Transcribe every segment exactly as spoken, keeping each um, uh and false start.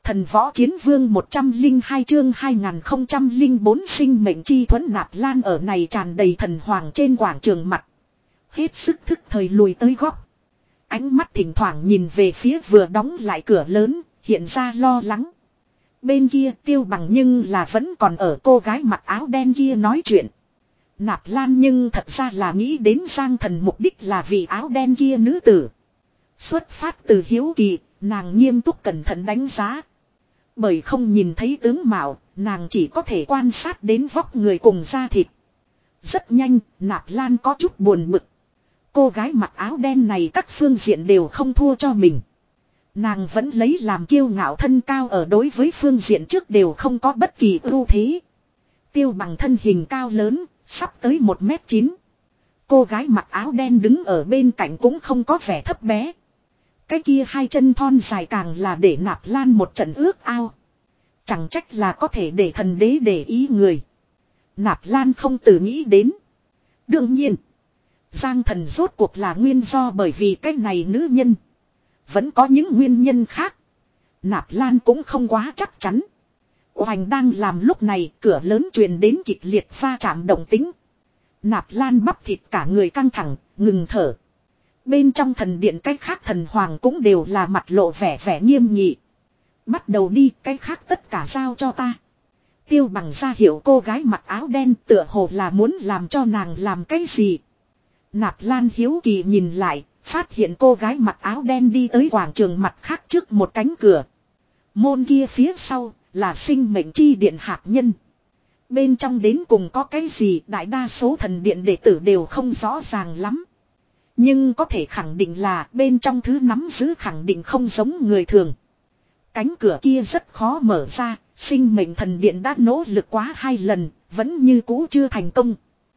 Thần võ chiến vương một trăm linh hai chương hai nghìn không trăm linh bốn sinh mệnh chi thuẫn Nạp Lan ở này tràn đầy thần hoàng trên quảng trường mặt. Hết sức thức thời lùi tới góc. Ánh mắt thỉnh thoảng nhìn về phía vừa đóng lại cửa lớn, hiện ra lo lắng. Bên kia Tiêu Bằng nhưng là vẫn còn ở cô gái mặc áo đen kia nói chuyện. Nạp Lan nhưng thật ra là nghĩ đến Giang Thần mục đích là vì áo đen kia nữ tử. Xuất phát từ hiếu kỳ, nàng nghiêm túc cẩn thận đánh giá. Bởi không nhìn thấy tướng mạo, nàng chỉ có thể quan sát đến vóc người cùng da thịt. Rất nhanh, Nạp Lan có chút buồn bực. Cô gái mặc áo đen này các phương diện đều không thua cho mình. Nàng vẫn lấy làm kiêu ngạo thân cao ở đối với phương diện trước đều không có bất kỳ ưu thế. Tiêu Bằng thân hình cao lớn, sắp tới một mét chín. Cô gái mặc áo đen đứng ở bên cạnh cũng không có vẻ thấp bé. Cái kia hai chân thon dài càng là để Nạp Lan một trận ước ao. Chẳng trách là có thể để thần đế để ý người. Nạp Lan không tự nghĩ đến. Đương nhiên, Giang Thần rốt cuộc là nguyên do bởi vì cái này nữ nhân. Vẫn có những nguyên nhân khác. Nạp Lan cũng không quá chắc chắn. Oanh đang làm lúc này cửa lớn truyền đến kịch liệt va chạm động tính. Nạp Lan bắp thịt cả người căng thẳng, ngừng thở. Bên trong thần điện cái khác thần hoàng cũng đều là mặt lộ vẻ vẻ nghiêm nghị. Bắt đầu đi, cái khác tất cả giao cho ta. Tiêu Bằng ra hiệu cô gái mặc áo đen tựa hồ là muốn làm cho nàng làm cái gì. Nạp Lan hiếu kỳ nhìn lại, phát hiện cô gái mặc áo đen đi tới quảng trường mặt khác trước một cánh cửa. Môn kia phía sau là sinh mệnh chi điện hạt nhân. Bên trong đến cùng có cái gì đại đa số thần điện đệ tử đều không rõ ràng lắm. Nhưng có thể khẳng định là bên trong thứ nắm giữ khẳng định không giống người thường. Cánh cửa kia rất khó mở ra, sinh mệnh thần điện đã nỗ lực quá hai lần, vẫn như cũ chưa thành công.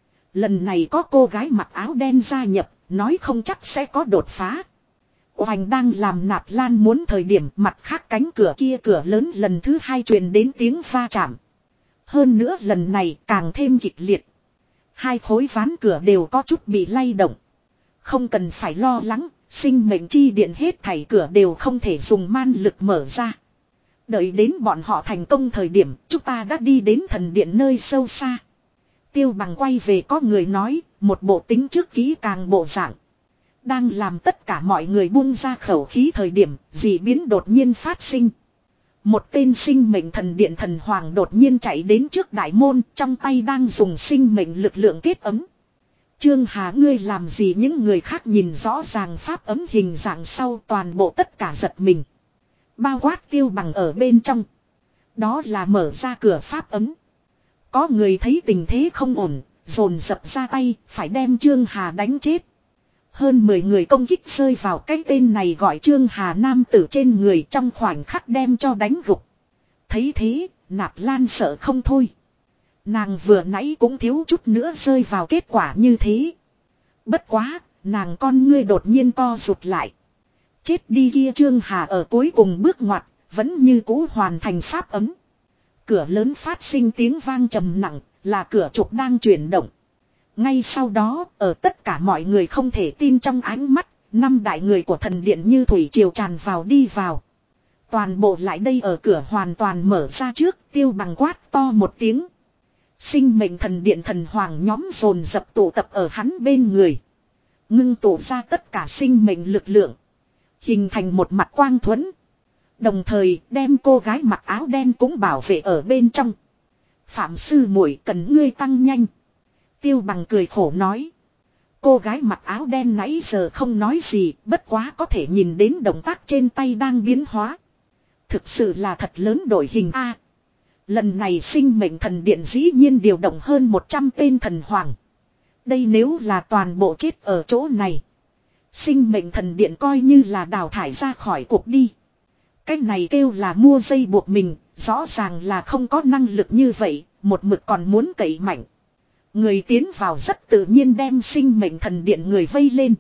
Lần này có cô gái mặc áo đen gia nhập, nói không chắc sẽ có đột phá. Oanh đang làm Nạp Lan muốn thời điểm mặt khác cánh cửa kia cửa lớn lần thứ hai truyền đến tiếng va chạm. Hơn nữa lần này càng thêm kịch liệt. Hai khối ván cửa đều có chút bị lay động. Không cần phải lo lắng, sinh mệnh chi điện hết thảy cửa đều không thể dùng man lực mở ra. Đợi đến bọn họ thành công thời điểm, chúng ta đã đi đến thần điện nơi sâu xa. Tiêu Bằng quay về có người nói, một bộ tính trước kỹ càng bộ dạng. Đang làm tất cả mọi người buông ra khẩu khí thời điểm, dị biến đột nhiên phát sinh. Một tên sinh mệnh thần điện thần hoàng đột nhiên chạy đến trước đại môn, trong tay đang dùng sinh mệnh lực lượng kết ấm. Trương Hà ngươi làm gì những người khác nhìn rõ ràng pháp ấm hình dạng sau toàn bộ tất cả giật mình. Bao quát Tiêu Bằng ở bên trong. Đó là mở ra cửa pháp ấm. Có người thấy tình thế không ổn, dồn dập ra tay, phải đem Trương Hà đánh chết. Hơn mười người công kích rơi vào cái tên này gọi Trương Hà nam tử trên người trong khoảnh khắc đem cho đánh gục. Thấy thế, Nạp Lan sợ không thôi. Nàng vừa nãy cũng thiếu chút nữa rơi vào kết quả như thế. Bất quá, nàng con ngươi đột nhiên co rụt lại. Chết đi kia Trương Hà ở cuối cùng bước ngoặt, vẫn như cũ hoàn thành pháp ấm. Cửa lớn phát sinh tiếng vang trầm nặng, là cửa trục đang chuyển động. Ngay sau đó, ở tất cả mọi người không thể tin trong ánh mắt, năm đại người của thần điện như thủy triều tràn vào đi vào. Toàn bộ lại đây ở cửa hoàn toàn mở ra trước, Tiêu Bằng quát to một tiếng. Sinh mệnh thần điện thần hoàng nhóm dồn dập tụ tập ở hắn bên người. Ngưng tụ ra tất cả sinh mệnh lực lượng. Hình thành một mặt quang thuẫn. Đồng thời đem cô gái mặc áo đen cũng bảo vệ ở bên trong. Phạm sư muội cần ngươi tăng nhanh. Tiêu Bằng cười khổ nói. Cô gái mặc áo đen nãy giờ không nói gì, bất quá có thể nhìn đến động tác trên tay đang biến hóa. Thực sự là thật lớn đổi hình A. Lần này sinh mệnh thần điện dĩ nhiên điều động hơn một trăm tên thần hoàng. Đây nếu là toàn bộ chết ở chỗ này. Sinh mệnh thần điện coi như là đào thải ra khỏi cuộc đi. Cái này kêu là mua dây buộc mình, rõ ràng là không có năng lực như vậy, một mực còn muốn cậy mạnh. Người tiến vào rất tự nhiên đem sinh mệnh thần điện người vây lên.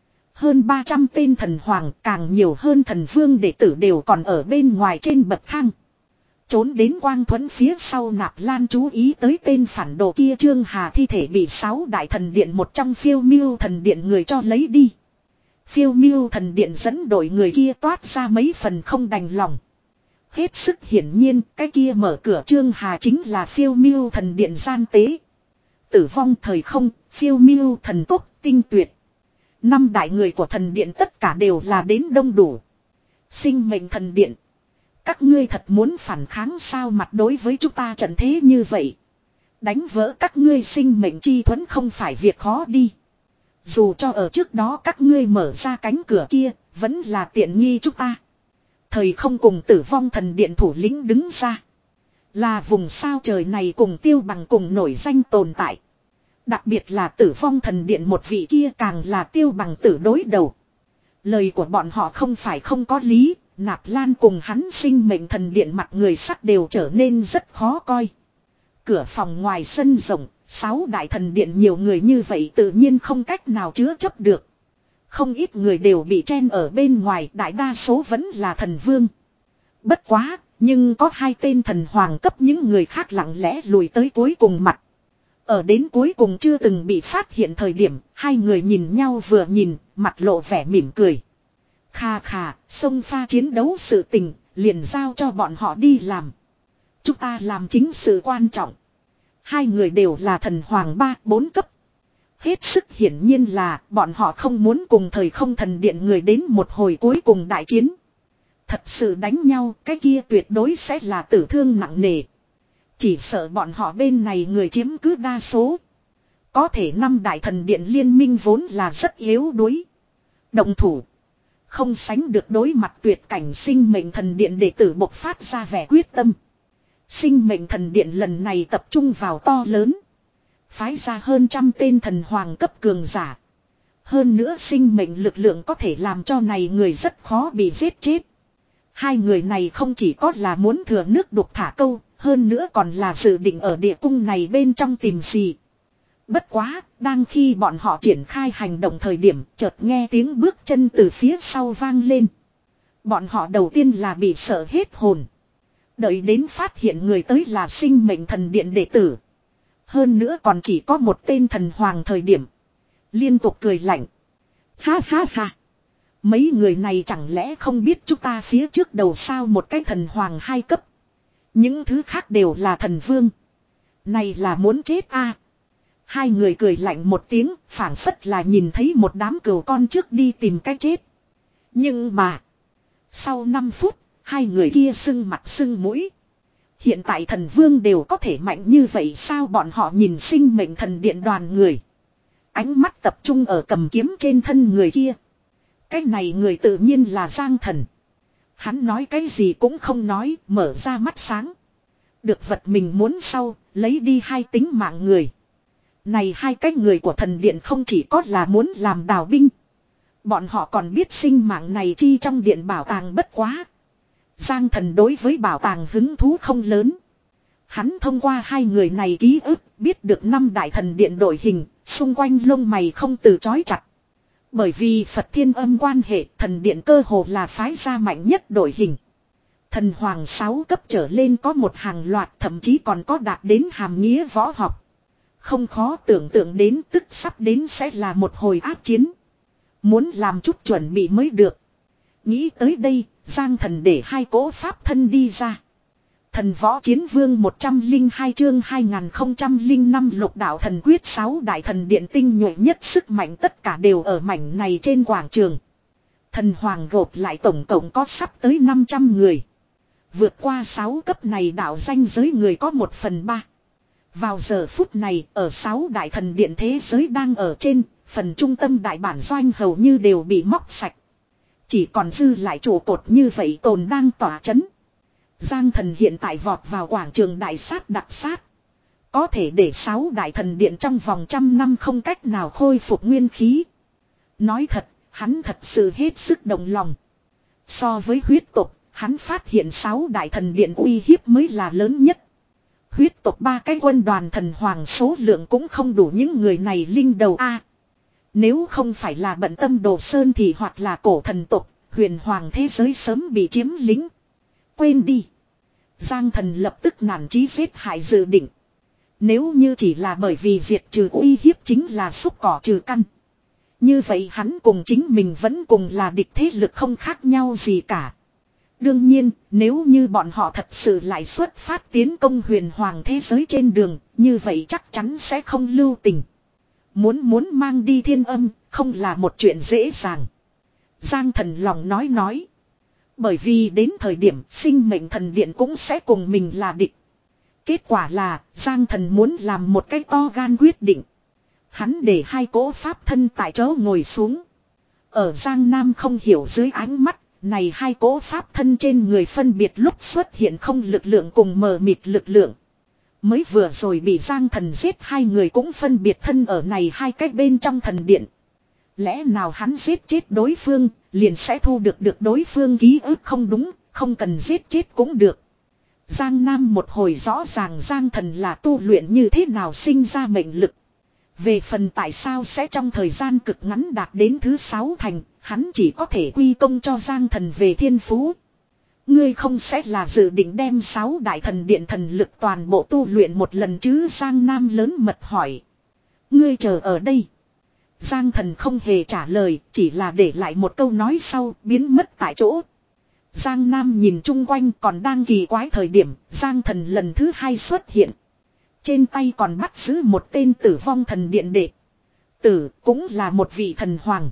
Hơn ba trăm tên thần hoàng, càng nhiều hơn thần vương đệ tử đều còn ở bên ngoài trên bậc thang. Trốn đến quang thuẫn phía sau Nạp Lan chú ý tới tên phản đồ kia Trương Hà thi thể bị sáu đại thần điện một trong phiêu miêu thần điện người cho lấy đi. Phiêu miêu thần điện dẫn đội người kia toát ra mấy phần không đành lòng. Hết sức hiển nhiên, cái kia mở cửa Trương Hà chính là phiêu miêu thần điện gian tế. Tử vong thời không, phiêu miêu thần tốc, tinh tuyệt. Năm đại người của thần điện tất cả đều là đến đông đủ. Sinh mệnh thần điện. Các ngươi thật muốn phản kháng sao, mặt đối với chúng ta trận thế như vậy. Đánh vỡ các ngươi sinh mệnh chi thuẫn không phải việc khó đi. Dù cho ở trước đó các ngươi mở ra cánh cửa kia, vẫn là tiện nghi chúng ta. Thời không cùng tử vong thần điện thủ lĩnh đứng ra. Là vùng sao trời này cùng tiêu bằng cùng nổi danh tồn tại. Đặc biệt là tử vong thần điện một vị kia càng là tiêu bằng tử đối đầu. Lời của bọn họ không phải không có lý, Nạp Lan cùng hắn sinh mệnh thần điện mặt người sắt đều trở nên rất khó coi. Cửa phòng ngoài sân rộng, sáu đại thần điện nhiều người như vậy tự nhiên không cách nào chứa chấp được. Không ít người đều bị chen ở bên ngoài, đại đa số vẫn là thần vương. Bất quá, nhưng có hai tên thần hoàng cấp, những người khác lặng lẽ lùi tới cuối cùng mặt. Ở đến cuối cùng chưa từng bị phát hiện thời điểm, hai người nhìn nhau vừa nhìn, mặt lộ vẻ mỉm cười. Khà khà, xông pha chiến đấu sự tình, liền giao cho bọn họ đi làm. Chúng ta làm chính sự quan trọng. Hai người đều là thần hoàng ba, bốn cấp. Hết sức hiển nhiên là bọn họ không muốn cùng thời không thần điện người đến một hồi cuối cùng đại chiến. Thật sự đánh nhau, cái kia tuyệt đối sẽ là tử thương nặng nề. Chỉ sợ bọn họ bên này người chiếm cứ đa số. Có thể năm đại thần điện liên minh vốn là rất yếu đuối. Động thủ. Không sánh được đối mặt tuyệt cảnh sinh mệnh thần điện đệ tử bộc phát ra vẻ quyết tâm. Sinh mệnh thần điện lần này tập trung vào to lớn. Phái ra hơn trăm tên thần hoàng cấp cường giả. Hơn nữa sinh mệnh lực lượng có thể làm cho này người rất khó bị giết chết. Hai người này không chỉ có là muốn thừa nước đục thả câu, hơn nữa còn là dự định ở địa cung này bên trong tìm gì. Bất quá, đang khi bọn họ triển khai hành động thời điểm, chợt nghe tiếng bước chân từ phía sau vang lên. Bọn họ đầu tiên là bị sợ hết hồn. Đợi đến phát hiện người tới là sinh mệnh thần điện đệ tử. Hơn nữa còn chỉ có một tên thần hoàng thời điểm. Liên tục cười lạnh. Ha ha ha. Mấy người này chẳng lẽ không biết chúng ta phía trước đầu sao một cái thần hoàng hai cấp. Những thứ khác đều là thần vương. Này là muốn chết a. Hai người cười lạnh một tiếng, phảng phất là nhìn thấy một đám cừu con trước đi tìm cái chết. Nhưng mà, sau năm phút, hai người kia sưng mặt sưng mũi. Hiện tại thần vương đều có thể mạnh như vậy sao, bọn họ nhìn sinh mệnh thần điện đoàn người. Ánh mắt tập trung ở cầm kiếm trên thân người kia. Cái này người tự nhiên là Giang Thần. Hắn nói cái gì cũng không nói, mở ra mắt sáng. Được vật mình muốn sau, lấy đi hai tính mạng người. Này hai cái người của thần điện không chỉ có là muốn làm đào binh. Bọn họ còn biết sinh mạng này chi trong điện bảo tàng bất quá. Giang Thần đối với bảo tàng hứng thú không lớn. Hắn thông qua hai người này ký ức biết được năm đại thần điện đội hình, xung quanh lông mày không từ chói chặt. Bởi vì Phật Thiên Âm quan hệ, thần điện cơ hồ là phái gia mạnh nhất đội hình. Thần hoàng sáu cấp trở lên có một hàng loạt, thậm chí còn có đạt đến hàm nghĩa võ học. Không khó tưởng tượng đến tức sắp đến sẽ là một hồi ác chiến. Muốn làm chút chuẩn bị mới được. Nghĩ tới đây, Giang Thần để hai cỗ pháp thân đi ra. Thần võ chiến vương một trăm lẻ hai chương hai nghìn không trăm lẻ năm lục đạo thần quyết sáu đại thần điện tinh nhuệ nhất sức mạnh tất cả đều ở mảnh này trên quảng trường. Thần hoàng gộp lại tổng cộng có sắp tới năm trăm người. Vượt qua sáu cấp này đạo danh giới người có một phần ba. Vào giờ phút này ở sáu đại thần điện thế giới đang ở trên, phần trung tâm đại bản doanh hầu như đều bị móc sạch. Chỉ còn dư lại trụ cột như vậy tồn đang tỏa chấn. Giang Thần hiện tại vọt vào quảng trường đại sát đặc sát. Có thể để sáu đại thần điện trong vòng trăm năm không cách nào khôi phục nguyên khí. Nói thật, hắn thật sự hết sức đồng lòng. So với huyết tục, hắn phát hiện sáu đại thần điện uy hiếp mới là lớn nhất. Huyết tộc ba cái quân đoàn thần hoàng số lượng cũng không đủ những người này linh đầu a. Nếu không phải là bận tâm Đồ Sơn thì hoặc là cổ thần tộc, huyền hoàng thế giới sớm bị chiếm lính. Quên đi. Giang Thần lập tức nản chí giết hại dự định. Nếu như chỉ là bởi vì diệt trừ uy hiếp chính là xúc cỏ trừ căn. Như vậy hắn cùng chính mình vẫn cùng là địch thế lực không khác nhau gì cả. Đương nhiên, nếu như bọn họ thật sự lại xuất phát tiến công huyền hoàng thế giới trên đường, như vậy chắc chắn sẽ không lưu tình. Muốn muốn mang đi thiên âm, không là một chuyện dễ dàng. Giang Thần lòng nói nói. Bởi vì đến thời điểm sinh mệnh thần điện cũng sẽ cùng mình là địch. Kết quả là, Giang Thần muốn làm một cái to gan quyết định. Hắn để hai cỗ pháp thân tại chỗ ngồi xuống. Ở Giang Nam không hiểu dưới ánh mắt, này hai cỗ pháp thân trên người phân biệt lúc xuất hiện không lực lượng cùng mờ mịt lực lượng. Mới vừa rồi bị Giang Thần giết hai người cũng phân biệt thân ở này hai cách bên trong thần điện. Lẽ nào hắn giết chết đối phương, liền sẽ thu được được đối phương ký ức không đúng, không cần giết chết cũng được. Giang Nam một hồi rõ ràng Giang Thần là tu luyện như thế nào sinh ra mệnh lực. Về phần tại sao sẽ trong thời gian cực ngắn đạt đến thứ sáu thành, hắn chỉ có thể quy công cho Giang Thần về thiên phú. Ngươi không sẽ là dự định đem sáu đại thần điện thần lực toàn bộ tu luyện một lần chứ? Giang Nam lớn mật hỏi. Ngươi chờ ở đây. Giang Thần không hề trả lời, chỉ là để lại một câu nói sau, biến mất tại chỗ. Giang Nam nhìn chung quanh còn đang kỳ quái thời điểm, Giang Thần lần thứ hai xuất hiện. Trên tay còn bắt giữ một tên tử vong thần điện đệ. Tử cũng là một vị thần hoàng.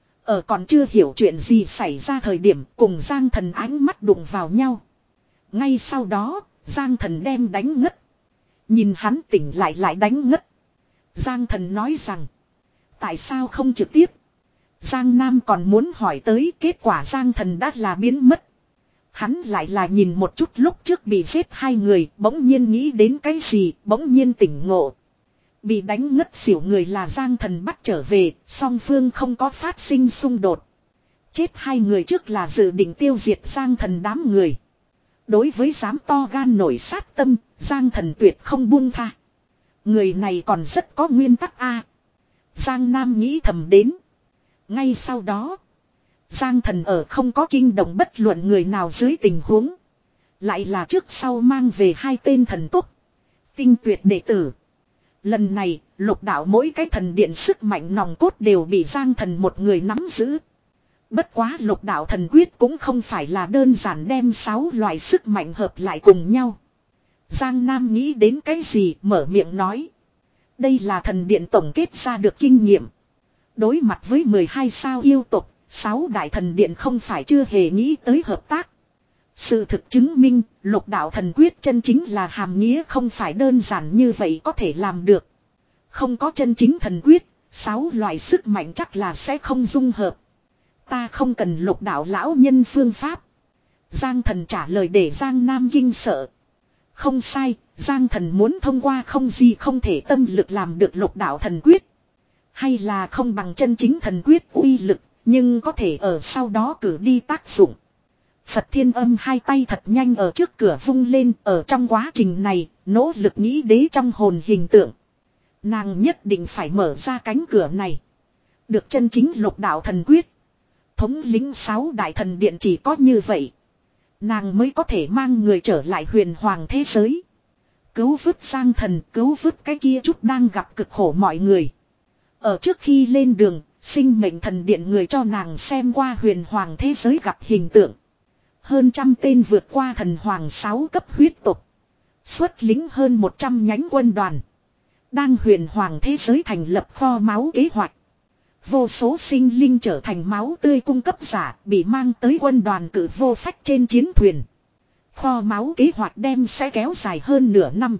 Ở còn chưa hiểu chuyện gì xảy ra thời điểm cùng Giang Thần ánh mắt đụng vào nhau. Ngay sau đó, Giang Thần đem đánh ngất. Nhìn hắn tỉnh lại lại đánh ngất. Giang Thần nói rằng, tại sao không trực tiếp? Giang Nam còn muốn hỏi tới, kết quả Giang Thần đã là biến mất. Hắn lại là nhìn một chút lúc trước bị giết hai người, bỗng nhiên nghĩ đến cái gì, bỗng nhiên tỉnh ngộ. Bị đánh ngất xỉu người là Giang Thần bắt trở về, song phương không có phát sinh xung đột. Chết hai người trước là dự định tiêu diệt Giang Thần đám người. Đối với dám to gan nổi sát tâm, Giang Thần tuyệt không buông tha. Người này còn rất có nguyên tắc a. Giang Nam nghĩ thầm đến. Ngay sau đó, Giang Thần ở không có kinh động bất luận người nào dưới tình huống. Lại là trước sau mang về hai tên thần túc. Tinh tuyệt đệ tử. Lần này, lục đạo mỗi cái thần điện sức mạnh nòng cốt đều bị Giang Thần một người nắm giữ. Bất quá lục đạo thần quyết cũng không phải là đơn giản đem sáu loại sức mạnh hợp lại cùng nhau. Giang Nam nghĩ đến cái gì mở miệng nói. Đây là thần điện tổng kết ra được kinh nghiệm. Đối mặt với mười hai sao yêu tộc, sáu đại thần điện không phải chưa hề nghĩ tới hợp tác. Sự thực chứng minh, lục đạo thần quyết chân chính là hàm nghĩa không phải đơn giản như vậy có thể làm được. Không có chân chính thần quyết, sáu loại sức mạnh chắc là sẽ không dung hợp. Ta không cần lục đạo lão nhân phương pháp. Giang Thần trả lời để Giang Nam kinh sợ. Không sai, Giang Thần muốn thông qua không gì không thể tâm lực làm được lục đạo thần quyết. Hay là không bằng chân chính thần quyết uy lực, nhưng có thể ở sau đó cử đi tác dụng. Phật Thiên Âm hai tay thật nhanh ở trước cửa vung lên, ở trong quá trình này, nỗ lực nghĩ đế trong hồn hình tượng. Nàng nhất định phải mở ra cánh cửa này. Được chân chính lục đạo thần quyết. Thống lĩnh sáu đại thần điện chỉ có như vậy. Nàng mới có thể mang người trở lại huyền hoàng thế giới. Cứu vớt Giang Thần, cứu vớt cái kia chút đang gặp cực khổ mọi người. Ở trước khi lên đường, sinh mệnh thần điện người cho nàng xem qua huyền hoàng thế giới gặp hình tượng. Hơn trăm tên vượt qua thần hoàng sáu cấp huyết tục. Xuất lính hơn một trăm nhánh quân đoàn. Đang huyền hoàng thế giới thành lập kho máu kế hoạch. Vô số sinh linh trở thành máu tươi cung cấp giả bị mang tới quân đoàn cử vô phách trên chiến thuyền. Kho máu kế hoạch đem sẽ kéo dài hơn nửa năm.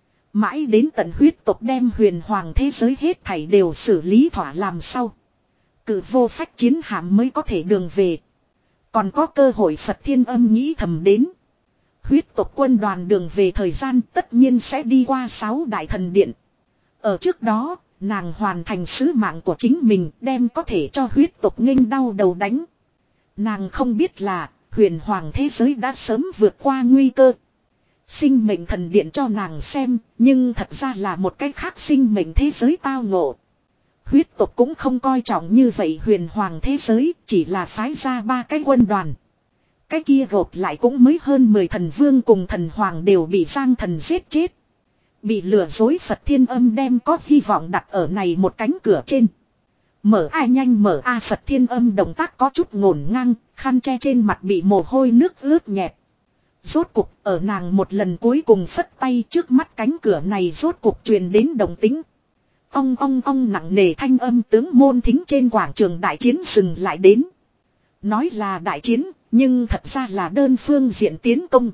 Mãi đến tận huyết tộc đem huyền hoàng thế giới hết thảy đều xử lý thỏa làm sau. Cử vô phách chiến hạm mới có thể đường về. Còn có cơ hội Phật Thiên Âm nghĩ thầm đến. Huyết tộc quân đoàn đường về thời gian tất nhiên sẽ đi qua sáu đại thần điện. Ở trước đó, nàng hoàn thành sứ mạng của chính mình đem có thể cho huyết tộc nghênh đau đầu đánh. Nàng không biết là huyền hoàng thế giới đã sớm vượt qua nguy cơ. Sinh mệnh thần điện cho nàng xem, nhưng thật ra là một cái khác sinh mệnh thế giới tao ngộ. Huyết tộc cũng không coi trọng như vậy huyền hoàng thế giới, chỉ là phái ra ba cái quân đoàn. Cái kia gộp lại cũng mới hơn mười thần vương cùng thần hoàng đều bị Giang Thần giết chết. Bị lừa dối Phật Thiên Âm đem có hy vọng đặt ở này một cánh cửa trên. Mở ai nhanh mở a Phật Thiên Âm động tác có chút ngổn ngang, khăn che trên mặt bị mồ hôi nước ướt nhẹp. Rốt cục ở nàng một lần cuối cùng phất tay trước mắt cánh cửa này rốt cục truyền đến động tĩnh. Ong ong ong nặng nề thanh âm tướng môn thính trên quảng trường đại chiến dừng lại đến. Nói là đại chiến, nhưng thật ra là đơn phương diện tiến công.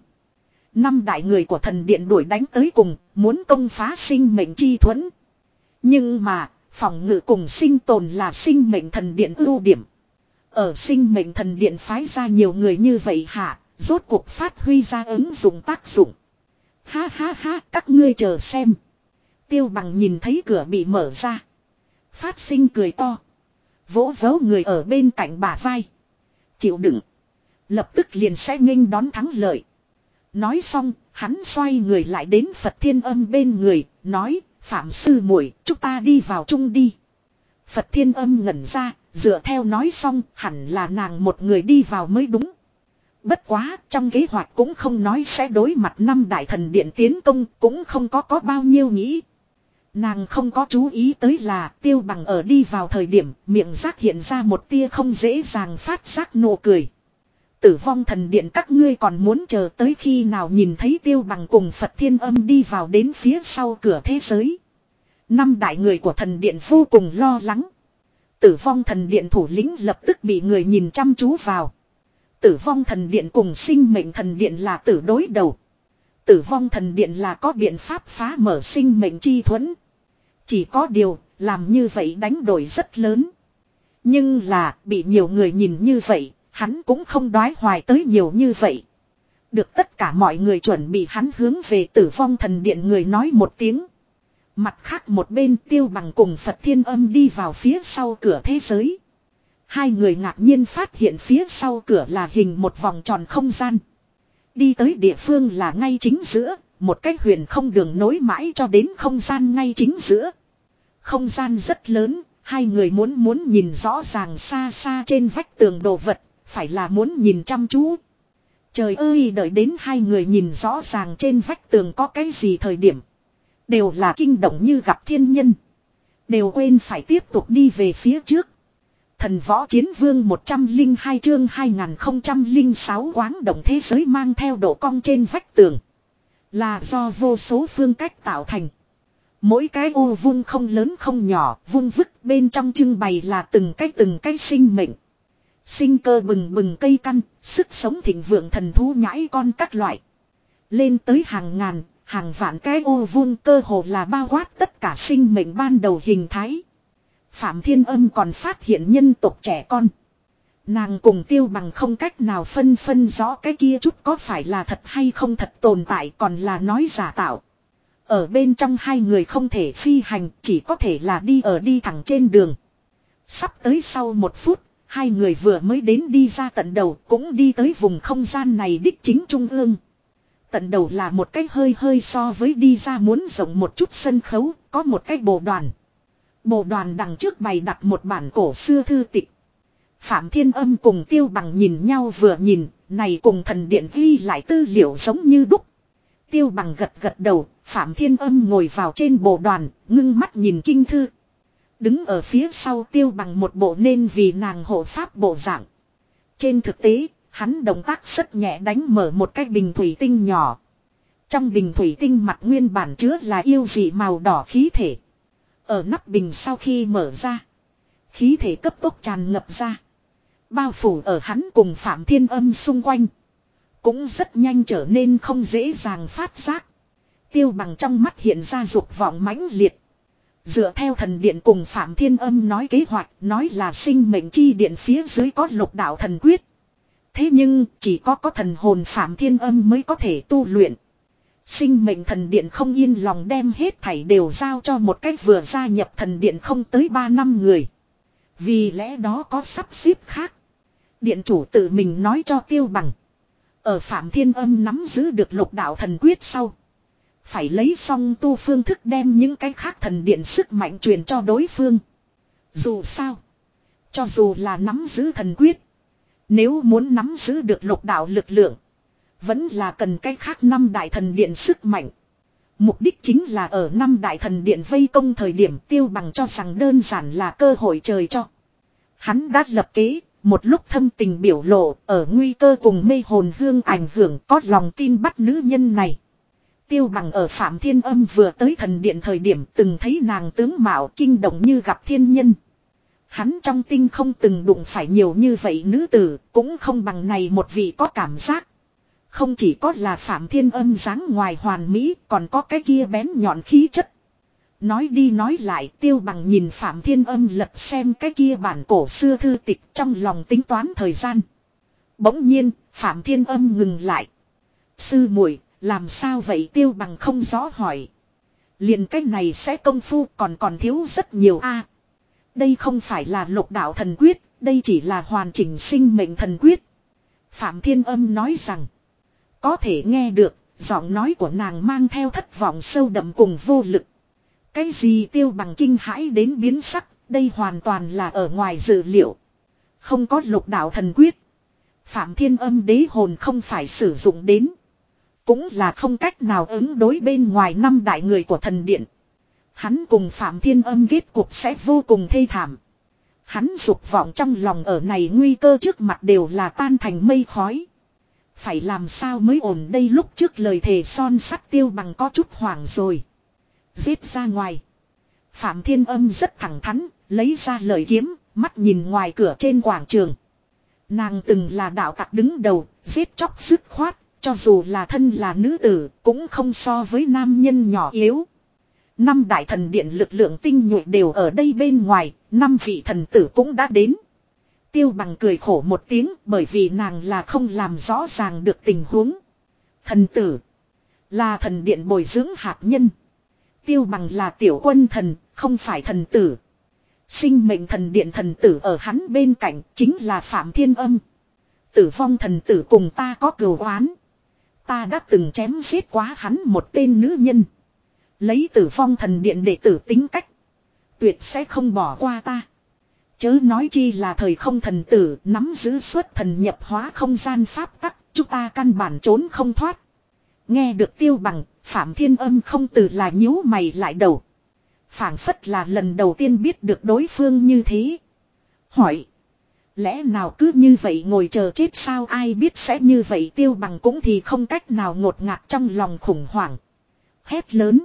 Năm đại người của thần điện đuổi đánh tới cùng, muốn công phá sinh mệnh chi thuẫn. Nhưng mà, phòng ngự cùng sinh tồn là sinh mệnh thần điện ưu điểm. Ở sinh mệnh thần điện phái ra nhiều người như vậy hả, rốt cuộc phát huy ra ứng dụng tác dụng. Ha ha ha, các ngươi chờ xem. Tiêu Bằng nhìn thấy cửa bị mở ra. Phát sinh cười to. Vỗ vỗ người ở bên cạnh bả vai. Chịu đựng. Lập tức liền sẽ nghênh đón thắng lợi. Nói xong, hắn xoay người lại đến Phật Thiên Âm bên người, nói, Phạm sư muội, chúng ta đi vào chung đi. Phật Thiên Âm ngẩn ra, dựa theo nói xong, hẳn là nàng một người đi vào mới đúng. Bất quá, trong kế hoạch cũng không nói sẽ đối mặt năm đại thần điện tiến công, cũng không có có bao nhiêu nghĩ. Nàng không có chú ý tới là Tiêu Bằng ở đi vào thời điểm miệng giác hiện ra một tia không dễ dàng phát giác nụ cười. Tử vong thần điện các ngươi còn muốn chờ tới khi nào nhìn thấy Tiêu Bằng cùng Phật Thiên Âm đi vào đến phía sau cửa thế giới. Năm đại người của thần điện vô cùng lo lắng. Tử vong thần điện thủ lĩnh lập tức bị người nhìn chăm chú vào. Tử vong thần điện cùng sinh mệnh thần điện là tử đối đầu. Tử vong thần điện là có biện pháp phá mở sinh mệnh chi thuẫn. Chỉ có điều, làm như vậy đánh đổi rất lớn. Nhưng là, bị nhiều người nhìn như vậy, hắn cũng không đoái hoài tới nhiều như vậy. Được tất cả mọi người chuẩn bị hắn hướng về tử vong thần điện người nói một tiếng. Mặt khác một bên Tiêu Bằng cùng Phật Thiên Âm đi vào phía sau cửa thế giới. Hai người ngạc nhiên phát hiện phía sau cửa là hình một vòng tròn không gian. Đi tới địa phương là ngay chính giữa, một cái huyền không đường nối mãi cho đến không gian ngay chính giữa. Không gian rất lớn, hai người muốn muốn nhìn rõ ràng xa xa trên vách tường đồ vật, phải là muốn nhìn chăm chú. Trời ơi, đợi đến hai người nhìn rõ ràng trên vách tường có cái gì thời điểm. Đều là kinh động như gặp thiên nhân. Đều quên phải tiếp tục đi về phía trước. Thần võ chiến vương một trăm lẻ hai chương hai nghìn không trăm lẻ sáu quáng động thế giới mang theo độ cong trên vách tường. Là do vô số phương cách tạo thành. Mỗi cái ô vuông không lớn không nhỏ, vuông vức bên trong trưng bày là từng cái từng cái sinh mệnh. Sinh cơ bừng bừng cây căn, sức sống thịnh vượng thần thú nhãi con các loại. Lên tới hàng ngàn, hàng vạn cái ô vuông cơ hồ là bao quát tất cả sinh mệnh ban đầu hình thái. Phạm Thiên Âm còn phát hiện nhân tộc trẻ con. Nàng cùng Tiêu Bằng không cách nào phân phân rõ cái kia chút có phải là thật hay không thật tồn tại còn là nói giả tạo. Ở bên trong hai người không thể phi hành, chỉ có thể là đi ở đi thẳng trên đường. Sắp tới sau một phút, hai người vừa mới đến đi ra tận đầu cũng đi tới vùng không gian này đích chính trung ương. Tận đầu là một cái hơi hơi so với đi ra muốn rộng một chút sân khấu, có một cái bộ đoàn. Bộ đoàn đằng trước bày đặt một bản cổ xưa thư tịch. Phạm Thiên Âm cùng Tiêu Bằng nhìn nhau vừa nhìn, này cùng thần điện ghi lại tư liệu giống như đúc. Tiêu Bằng gật gật đầu, Phạm Thiên Âm ngồi vào trên bộ đoàn, ngưng mắt nhìn kinh thư. Đứng ở phía sau Tiêu Bằng một bộ nên vì nàng hộ pháp bộ dạng. Trên thực tế, hắn động tác rất nhẹ đánh mở một cái bình thủy tinh nhỏ. Trong bình thủy tinh mặt nguyên bản chứa là yêu dị màu đỏ khí thể. Ở nắp bình sau khi mở ra, khí thể cấp tốc tràn ngập ra. Bao phủ ở hắn cùng Phạm Thiên Âm xung quanh. Cũng rất nhanh trở nên không dễ dàng phát giác. Tiêu Bằng trong mắt hiện ra dục vọng mãnh liệt. Dựa theo thần điện cùng Phạm Thiên Âm nói kế hoạch, nói là sinh mệnh chi điện phía dưới có lục đạo thần quyết. Thế nhưng chỉ có có thần hồn Phạm Thiên Âm mới có thể tu luyện. Sinh mệnh thần điện không yên lòng đem hết thảy đều giao cho một cách vừa gia nhập thần điện không tới ba năm người. Vì lẽ đó có sắp xếp khác. Điện chủ tự mình nói cho Tiêu Bằng. Ở Phạm Thiên Âm nắm giữ được lục đạo thần quyết sau. Phải lấy xong tu phương thức đem những cái khác thần điện sức mạnh truyền cho đối phương. Dù sao. Cho dù là nắm giữ thần quyết. Nếu muốn nắm giữ được lục đạo lực lượng. Vẫn là cần cái khác năm đại thần điện sức mạnh. Mục đích chính là ở năm đại thần điện vây công thời điểm Tiêu Bằng cho rằng đơn giản là cơ hội trời cho. Hắn đã lập kế, một lúc thâm tình biểu lộ, ở nguy cơ cùng mê hồn hương ảnh hưởng có lòng tin bắt nữ nhân này. Tiêu Bằng ở Phạm Thiên Âm vừa tới thần điện thời điểm từng thấy nàng tướng mạo kinh động như gặp thiên nhân. Hắn trong tinh không từng đụng phải nhiều như vậy nữ tử, cũng không bằng này một vị có cảm giác. Không chỉ có là Phạm Thiên Âm dáng ngoài hoàn mỹ, còn có cái kia bén nhọn khí chất. Nói đi nói lại, Tiêu Bằng nhìn Phạm Thiên Âm lật xem cái kia bản cổ xưa thư tịch trong lòng tính toán thời gian. Bỗng nhiên, Phạm Thiên Âm ngừng lại. Sư muội, làm sao vậy? Tiêu Bằng không rõ hỏi. Liền cái này sẽ công phu còn còn thiếu rất nhiều a. Đây không phải là lục đạo thần quyết, đây chỉ là hoàn chỉnh sinh mệnh thần quyết. Phạm Thiên Âm nói rằng, có thể nghe được, giọng nói của nàng mang theo thất vọng sâu đậm cùng vô lực. Cái gì? Tiêu Bằng kinh hãi đến biến sắc, đây hoàn toàn là ở ngoài dự liệu. Không có lục đạo thần quyết, Phạm Thiên Âm đế hồn không phải sử dụng đến. Cũng là không cách nào ứng đối bên ngoài năm đại người của thần điện. Hắn cùng Phạm Thiên Âm kết cục sẽ vô cùng thê thảm. Hắn dục vọng trong lòng ở này nguy cơ trước mặt đều là tan thành mây khói. Phải làm sao mới ổn đây? Lúc trước lời thề son sắt Tiêu Bằng có chút hoảng rồi. Giết ra ngoài. Phạm Thiên Âm rất thẳng thắn, lấy ra lời kiếm, mắt nhìn ngoài cửa trên quảng trường. Nàng từng là đạo tặc đứng đầu, giết chóc dứt khoát, cho dù là thân là nữ tử, cũng không so với nam nhân nhỏ yếu. Năm đại thần điện lực lượng tinh nhuệ đều ở đây bên ngoài, năm vị thần tử cũng đã đến. Tiêu Bằng cười khổ một tiếng bởi vì nàng là không làm rõ ràng được tình huống. Thần tử là thần điện bồi dưỡng hạt nhân. Tiêu Bằng là tiểu quân thần, không phải thần tử. Sinh mệnh thần điện thần tử ở hắn bên cạnh chính là Phạm Thiên Âm. Tử vong thần tử cùng ta có cừu oán. Ta đã từng chém giết quá hắn một tên nữ nhân. Lấy tử vong thần điện để tử tính cách, tuyệt sẽ không bỏ qua ta. Chớ nói chi là thời không thần tử nắm giữ xuất thần nhập hóa không gian pháp tắc, chúng ta căn bản trốn không thoát. Nghe được Tiêu Bằng, Phạm Thiên Âm không từ là nhíu mày lại đầu. Phảng phất là lần đầu tiên biết được đối phương như thế. Hỏi, lẽ nào cứ như vậy ngồi chờ chết sao? Ai biết sẽ như vậy? Tiêu Bằng cũng thì không cách nào ngột ngạt trong lòng khủng hoảng. Hét lớn,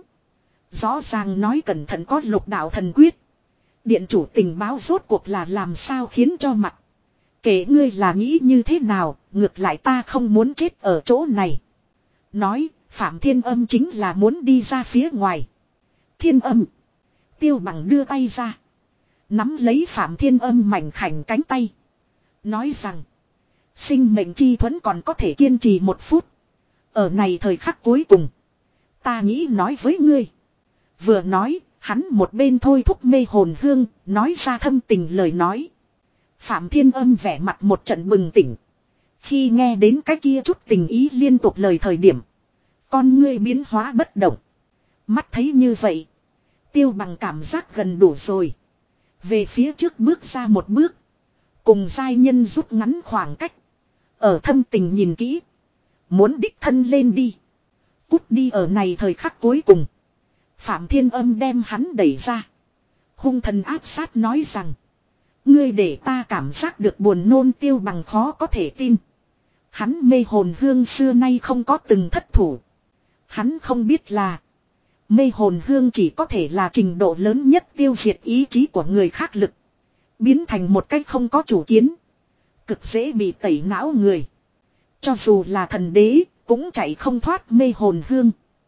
rõ ràng nói cẩn thận có lục đạo thần quyết. Điện chủ tình báo rốt cuộc là làm sao khiến cho mặt. Kể ngươi là nghĩ như thế nào, ngược lại ta không muốn chết ở chỗ này. Nói, Phạm Thiên Âm chính là muốn đi ra phía ngoài. Thiên Âm. Tiêu Bằng đưa tay ra, nắm lấy Phạm Thiên Âm mảnh khảnh cánh tay. Nói rằng, sinh mệnh chi thuẫn còn có thể kiên trì một phút. Ở này thời khắc cuối cùng, ta nghĩ nói với ngươi. Vừa nói, hắn một bên thôi thúc mê hồn hương, nói ra thâm tình lời nói. Phạm Thiên Âm vẻ mặt một trận bừng tỉnh. Khi nghe đến cái kia chút tình ý liên tục lời thời điểm, con ngươi biến hóa bất động. Mắt thấy như vậy, Tiêu Bằng cảm giác gần đủ rồi. Về phía trước bước ra một bước, cùng giai nhân rút ngắn khoảng cách. Ở thâm tình nhìn kỹ, muốn đích thân lên đi. Cút đi. Ở này thời khắc cuối cùng, Phạm Thiên Âm đem hắn đẩy ra, hung thần áp sát nói rằng, ngươi để ta cảm giác được buồn nôn. Tiêu Bằng khó có thể tin. Hắn mê hồn hương xưa nay không có từng thất thủ. Hắn không biết là mê hồn hương chỉ có thể là trình độ lớn nhất tiêu diệt ý chí của người khác lực. Biến thành một cách không có chủ kiến, cực dễ bị tẩy não người. Cho dù là thần đế, cũng chạy không thoát mê hồn hương.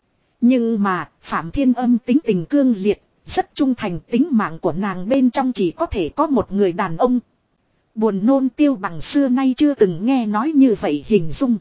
Nhưng mà, Phạm Thiên Âm tính tình cương liệt, rất trung thành. Tính mạng của nàng bên trong chỉ có thể có một người đàn ông. Buồn nôn. Tiêu Bằng xưa nay chưa từng nghe nói như vậy hình dung.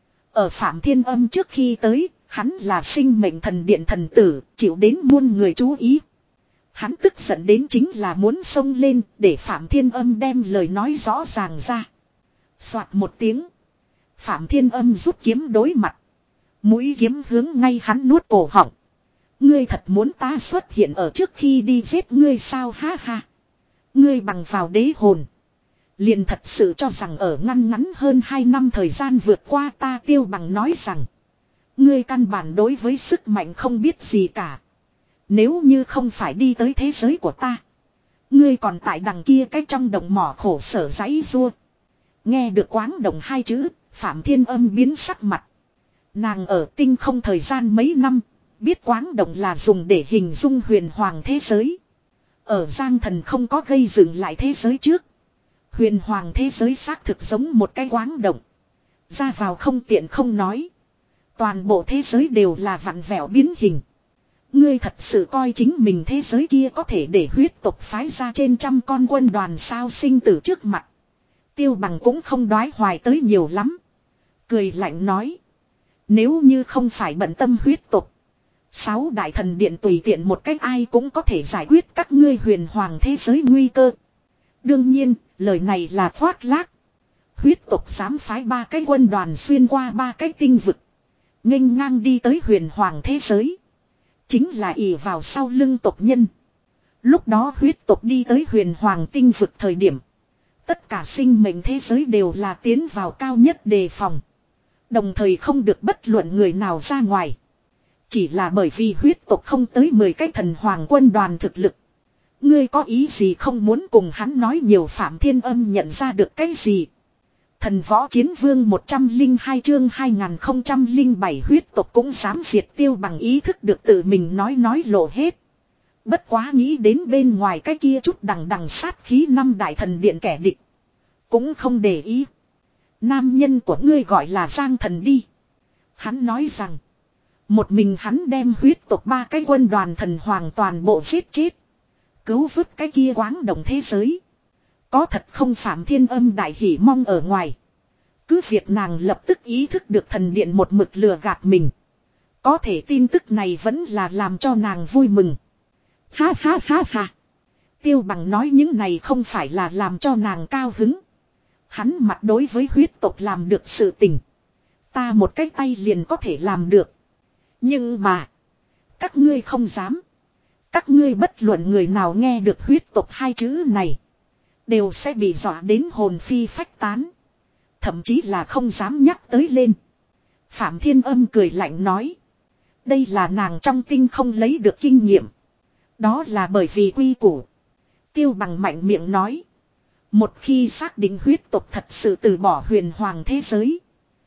Ở Phạm Thiên Âm trước khi tới, hắn là sinh mệnh thần điện thần tử, chịu đến muôn người chú ý. Hắn tức giận đến chính là muốn xông lên, để Phạm Thiên Âm đem lời nói rõ ràng ra. Soạt một tiếng, Phạm Thiên Âm rút kiếm đối mặt. Mũi kiếm hướng ngay hắn nuốt cổ họng. Ngươi thật muốn ta xuất hiện ở trước khi đi giết ngươi sao? Ha ha. Ngươi bằng vào đế hồn, liền thật sự cho rằng ở ngăn ngắn hơn hai năm thời gian vượt qua ta? Tiêu Bằng nói rằng, Ngươi căn bản đối với sức mạnh không biết gì cả. Nếu như không phải đi tới thế giới của ta. Ngươi còn tại đằng kia cái trong đồng mỏ khổ sở giãy rua. Nghe được quáng đồng hai chữ, Phạm Thiên Âm biến sắc mặt. Nàng ở tinh không thời gian mấy năm, biết quáng đồng là dùng để hình dung huyền hoàng thế giới. Ở Giang Thần không có gây dựng lại thế giới trước. Huyền hoàng thế giới xác thực giống một cái quáng đồng. Ra vào không tiện không nói. Toàn bộ thế giới đều là vặn vẹo biến hình. Ngươi thật sự coi chính mình thế giới kia có thể để huyết tộc phái ra trên trăm con quân đoàn sao sinh tử trước mặt. Tiêu Bằng cũng không đoái hoài tới nhiều lắm. Cười lạnh nói. Nếu như không phải bận tâm huyết tộc. Sáu đại thần điện tùy tiện một cách ai cũng có thể giải quyết các ngươi huyền hoàng thế giới nguy cơ. Đương nhiên, lời này là khoác lác. Huyết tộc dám phái ba cái quân đoàn xuyên qua ba cái tinh vực. Nghênh ngang đi tới huyền hoàng thế giới. Chính là ỷ vào sau lưng tộc nhân. Lúc đó huyết tộc đi tới huyền hoàng tinh vực thời điểm. Tất cả sinh mệnh thế giới đều là tiến vào cao nhất đề phòng. Đồng thời không được bất luận người nào ra ngoài. Chỉ là bởi vì huyết tộc không tới mười cái thần hoàng quân đoàn thực lực. Ngươi có ý gì không muốn cùng hắn nói nhiều. Phạm Thiên Âm nhận ra được cái gì. Thần võ chiến vương một trăm lẻ hai chương hai nghìn không trăm lẻ bảy huyết tộc cũng dám diệt Tiêu Bằng ý thức được tự mình nói nói lộ hết. Bất quá nghĩ đến bên ngoài cái kia chút đằng đằng sát khí năm đại thần điện kẻ địch. Cũng không để ý. Nam nhân của ngươi gọi là Giang Thần đi. Hắn nói rằng. Một mình hắn đem huyết tộc ba cái quân đoàn thần hoàng toàn bộ giết chết. Cứu vớt cái kia quáng động thế giới. Có thật không? Phạm Thiên Âm đại hỉ mong ở ngoài. Cứ việc nàng lập tức ý thức được thần điện một mực lừa gạt mình. Có thể tin tức này vẫn là làm cho nàng vui mừng. Ha ha ha ha. Tiêu Bằng nói những này không phải là làm cho nàng cao hứng. Hắn mặt đối với huyết tộc làm được sự tình. Ta một cái tay liền có thể làm được. Nhưng mà. Các ngươi không dám. Các ngươi bất luận người nào nghe được huyết tộc hai chữ này. Đều sẽ bị dọa đến hồn phi phách tán. Thậm chí là không dám nhắc tới lên. Phạm Thiên Âm cười lạnh nói. Đây là nàng trong tinh không lấy được kinh nghiệm. Đó là bởi vì quy củ. Tiêu Bằng mạnh miệng nói. Một khi xác định huyết tộc thật sự từ bỏ huyền hoàng thế giới.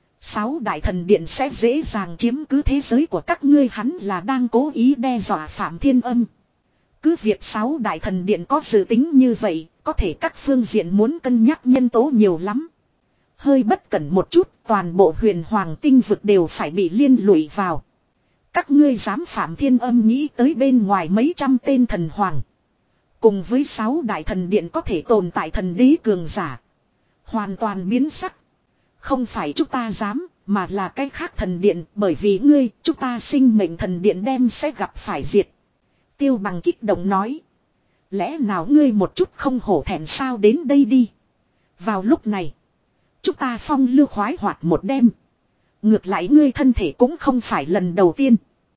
Sáu đại thần điện sẽ dễ dàng chiếm cứ thế giới của các ngươi. Hắn là đang cố ý đe dọa Phạm Thiên Âm. Cứ việc sáu đại thần điện có dự tính như vậy. Có thể các phương diện muốn cân nhắc nhân tố nhiều lắm. Hơi bất cẩn một chút, toàn bộ huyền hoàng tinh vực đều phải bị liên lụy vào. Các ngươi dám? Phạm Thiên Âm nghĩ tới bên ngoài mấy trăm tên thần hoàng. Cùng với sáu đại thần điện có thể tồn tại thần đế cường giả. Hoàn toàn biến sắc. Không phải chúng ta dám, mà là cái khác thần điện. Bởi vì ngươi, chúng ta sinh mệnh thần điện đem sẽ gặp phải diệt. Tiêu Bằng kích động nói. Lẽ nào ngươi một chút không hổ thẹn sao? Đến đây đi. Vào lúc này. Chúng ta phong lưu khoái hoạt một đêm. Ngược lại ngươi thân thể cũng không phải lần đầu tiên.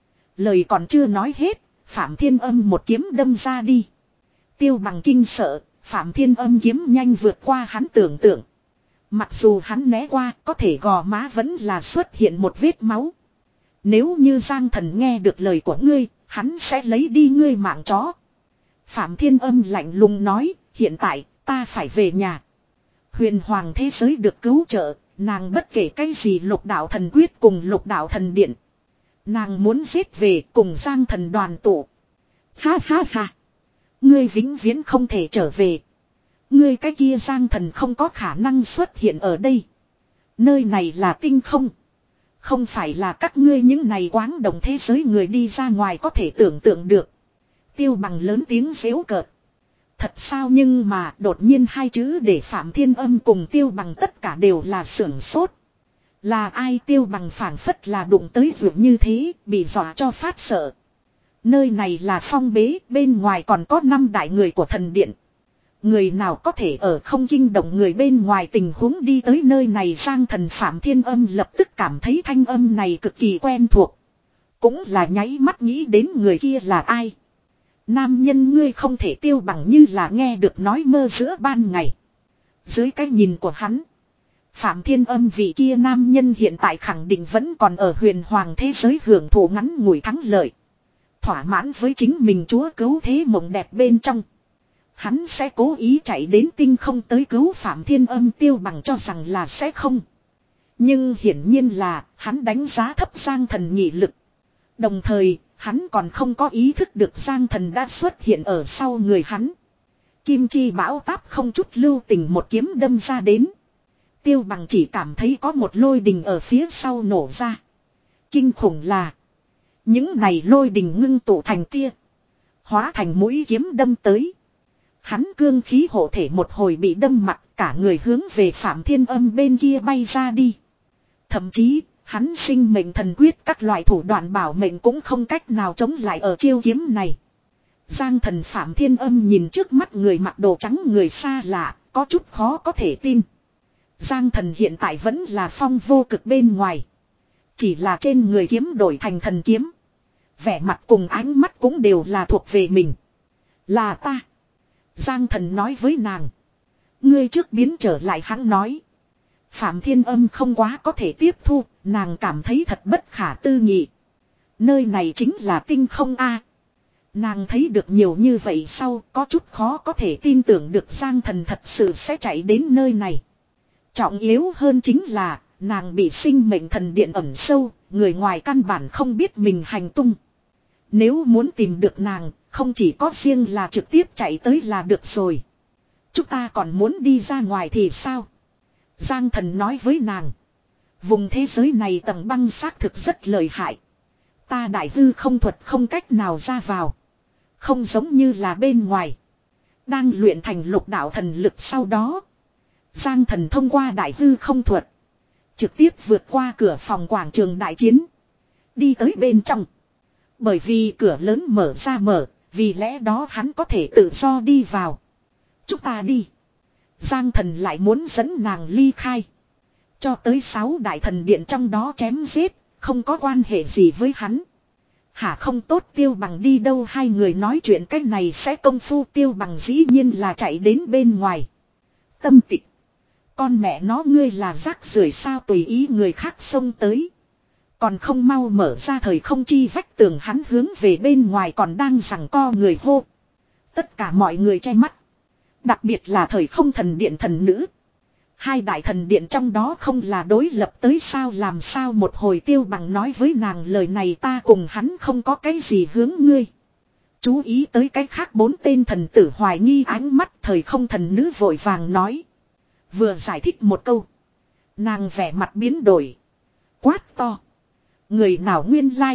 Lời còn chưa nói hết. Phạm Thiên Âm một kiếm đâm ra đi. Tiêu Bằng kinh sợ. Phạm Thiên Âm kiếm nhanh vượt qua hắn tưởng tượng. Mặc dù hắn né qua. Có thể gò má vẫn là xuất hiện một vết máu. Nếu như Giang Thần nghe được lời của ngươi. Hắn sẽ lấy đi ngươi mạng chó. Phạm Thiên Âm lạnh lùng nói. Hiện tại ta phải về nhà. Huyền hoàng thế giới được cứu trợ. Nàng bất kể cái gì lục đạo thần quyết cùng lục đạo thần điện. Nàng muốn giết về cùng Giang Thần đoàn tụ. Ha ha ha. Ngươi vĩnh viễn không thể trở về. Ngươi cái kia Giang Thần không có khả năng xuất hiện ở đây. Nơi này là tinh không. Không phải là các ngươi những này quáng động thế giới người đi ra ngoài có thể tưởng tượng được. Tiêu Bằng lớn tiếng giễu cợt. Thật sao? Nhưng mà đột nhiên hai chữ để Phạm Thiên Âm cùng Tiêu Bằng tất cả đều là sưởng sốt. Là ai? Tiêu Bằng phảng phất là đụng tới ruột như thế, bị dọa cho phát sợ. Nơi này là phong bế, bên ngoài còn có năm đại người của thần điện. Người nào có thể ở không kinh động người bên ngoài tình huống đi tới nơi này? Giang Thần. Phạm Thiên Âm lập tức cảm thấy thanh âm này cực kỳ quen thuộc. Cũng là nháy mắt nghĩ đến người kia là ai. Nam nhân ngươi không thể. Tiêu Bằng như là nghe được nói mơ giữa ban ngày. Dưới cái nhìn của hắn, Phạm Thiên Âm vị kia nam nhân hiện tại khẳng định vẫn còn ở huyền hoàng thế giới hưởng thụ ngắn ngủi thắng lợi. Thỏa mãn với chính mình chúa cứu thế mộng đẹp bên trong. Hắn sẽ cố ý chạy đến tinh không tới cứu Phạm Thiên Âm. Tiêu Bằng cho rằng là sẽ không. Nhưng hiển nhiên là hắn đánh giá thấp Giang Thần nhị lực. Đồng thời hắn còn không có ý thức được Giang Thần đã xuất hiện ở sau người hắn. Kim chi bão táp không chút lưu tình một kiếm đâm ra đến. Tiêu Bằng chỉ cảm thấy có một lôi đình ở phía sau nổ ra. Kinh khủng là những này lôi đình ngưng tụ thành tia, hóa thành mũi kiếm đâm tới. Hắn cương khí hộ thể một hồi bị đâm mặt, cả người hướng về Phạm Thiên Âm bên kia bay ra đi. Thậm chí hắn sinh mệnh thần quyết các loại thủ đoạn bảo mệnh cũng không cách nào chống lại ở chiêu kiếm này. Giang Thần Phạm Thiên Âm nhìn trước mắt người mặc đồ trắng người xa lạ, có chút khó có thể tin. Giang Thần hiện tại vẫn là phong vô cực bên ngoài. Chỉ là trên người kiếm đổi thành thần kiếm. Vẻ mặt cùng ánh mắt cũng đều là thuộc về mình. Là ta. Giang Thần nói với nàng. Ngươi trước biến trở lại, hắn nói. Phạm Thiên Âm không quá có thể tiếp thu, nàng cảm thấy thật bất khả tư nghị. Nơi này chính là tinh không a. Nàng thấy được nhiều như vậy sau, có chút khó có thể tin tưởng được Giang Thần thật sự sẽ chạy đến nơi này. Trọng yếu hơn chính là, nàng bị sinh mệnh thần điện ẩn sâu, người ngoài căn bản không biết mình hành tung. Nếu muốn tìm được nàng, không chỉ có riêng là trực tiếp chạy tới là được rồi. Chúng ta còn muốn đi ra ngoài thì sao? Giang Thần nói với nàng. Vùng thế giới này tầng băng xác thực rất lợi hại. Ta đại hư không thuật không cách nào ra vào. Không giống như là bên ngoài. Đang luyện thành lục đạo thần lực sau đó. Giang Thần thông qua đại hư không thuật. Trực tiếp vượt qua cửa phòng quảng trường đại chiến. Đi tới bên trong. Bởi vì cửa lớn mở ra mở. Vì lẽ đó hắn có thể tự do đi vào. Chúng ta đi. Giang Thần lại muốn dẫn nàng ly khai. Cho tới sáu đại thần điện trong đó chém giết. Không có quan hệ gì với hắn. Hả không tốt, Tiêu Bằng đi đâu? Hai người nói chuyện cách này sẽ công phu. Tiêu Bằng dĩ nhiên là chạy đến bên ngoài. Tâm tịch. Con mẹ nó, ngươi là rác rưởi sao? Tùy ý người khác xông tới. Còn không mau mở ra thời không chi vách tường. Hắn hướng về bên ngoài còn đang giằng co người hô. Tất cả mọi người che mắt. Đặc biệt là thời không thần điện thần nữ. Hai đại thần điện trong đó không là đối lập tới sao? Làm sao một hồi Tiêu Bằng nói với nàng lời này, ta cùng hắn không có cái gì hướng ngươi. Chú ý tới cái khác bốn tên thần tử hoài nghi ánh mắt. Thời không thần nữ vội vàng nói. Vừa giải thích một câu. Nàng vẻ mặt biến đổi. Quát to. Người nào nguyên lai.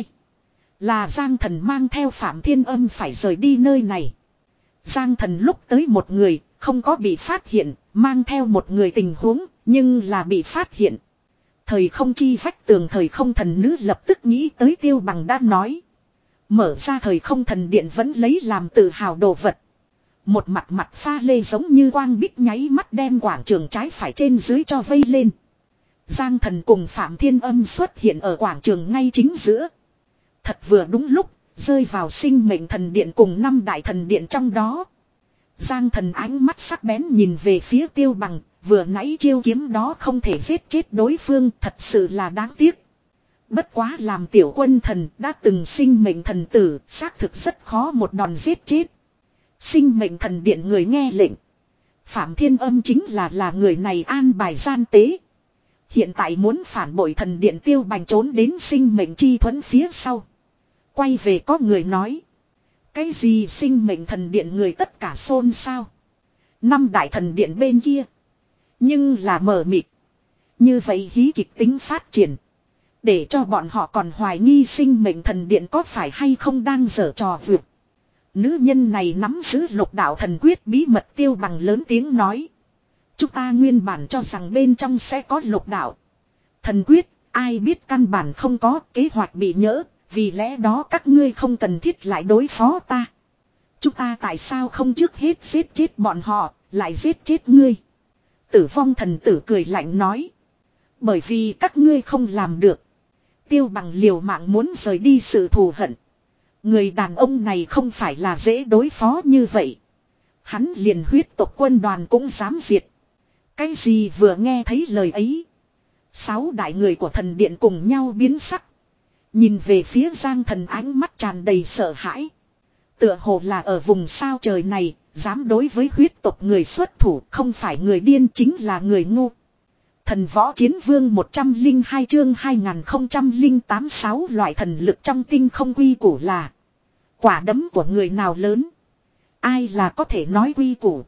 Là Giang Thần mang theo Phạm Thiên Âm phải rời đi nơi này. Giang Thần lúc tới một người, không có bị phát hiện, mang theo một người tình huống, nhưng là bị phát hiện. Thời không chi vách tường. Thời không thần nữ lập tức nghĩ tới Tiêu Bằng đã nói. Mở ra thời không thần điện vẫn lấy làm tự hào đồ vật. Một mặt mặt pha lê giống như quang bích nháy mắt đem quảng trường trái phải trên dưới cho vây lên. Giang Thần cùng Phạm Thiên Âm xuất hiện ở quảng trường ngay chính giữa. Thật vừa đúng lúc, rơi vào sinh mệnh thần điện cùng năm đại thần điện trong đó. Giang Thần ánh mắt sắc bén nhìn về phía Tiêu Bằng, vừa nãy chiêu kiếm đó không thể giết chết đối phương, thật sự là đáng tiếc. Bất quá làm tiểu quân thần đã từng sinh mệnh thần tử, xác thực rất khó một đòn giết chết. Sinh mệnh thần điện người nghe lệnh. Phạm Thiên Âm chính là là người này an bài gian tế. Hiện tại muốn phản bội thần điện. Tiêu Bằng trốn đến sinh mệnh chi thuẫn phía sau. Quay về có người nói. Cái gì sinh mệnh thần điện người tất cả xôn xao. Năm đại thần điện bên kia. Nhưng là mờ mịt. Như vậy hí kịch tính phát triển. Để cho bọn họ còn hoài nghi sinh mệnh thần điện có phải hay không đang giở trò vượt. Nữ nhân này nắm giữ lục đạo thần quyết bí mật. Tiêu Bằng lớn tiếng nói. Chúng ta nguyên bản cho rằng bên trong sẽ có lục đạo thần quyết. Ai biết căn bản không có, kế hoạch bị nhỡ. Vì lẽ đó các ngươi không cần thiết lại đối phó ta. Chúng ta tại sao không trước hết giết chết bọn họ, lại giết chết ngươi? Tử vong thần tử cười lạnh nói. Bởi vì các ngươi không làm được. Tiêu Bằng liều mạng muốn rời đi sự thù hận. Người đàn ông này không phải là dễ đối phó như vậy. Hắn liền huyết tộc quân đoàn cũng dám diệt. Cái gì vừa nghe thấy lời ấy. Sáu đại người của thần điện cùng nhau biến sắc. Nhìn về phía Giang Thần ánh mắt tràn đầy sợ hãi. Tựa hồ là ở vùng sao trời này, dám đối với huyết tộc người xuất thủ, không phải người điên chính là người ngu. Thần võ chiến vương một trăm lẻ hai chương hai nghìn không trăm lẻ tám sáu loại thần lực trong tinh không quy củ là quả đấm của người nào lớn. Ai là có thể nói quy củ.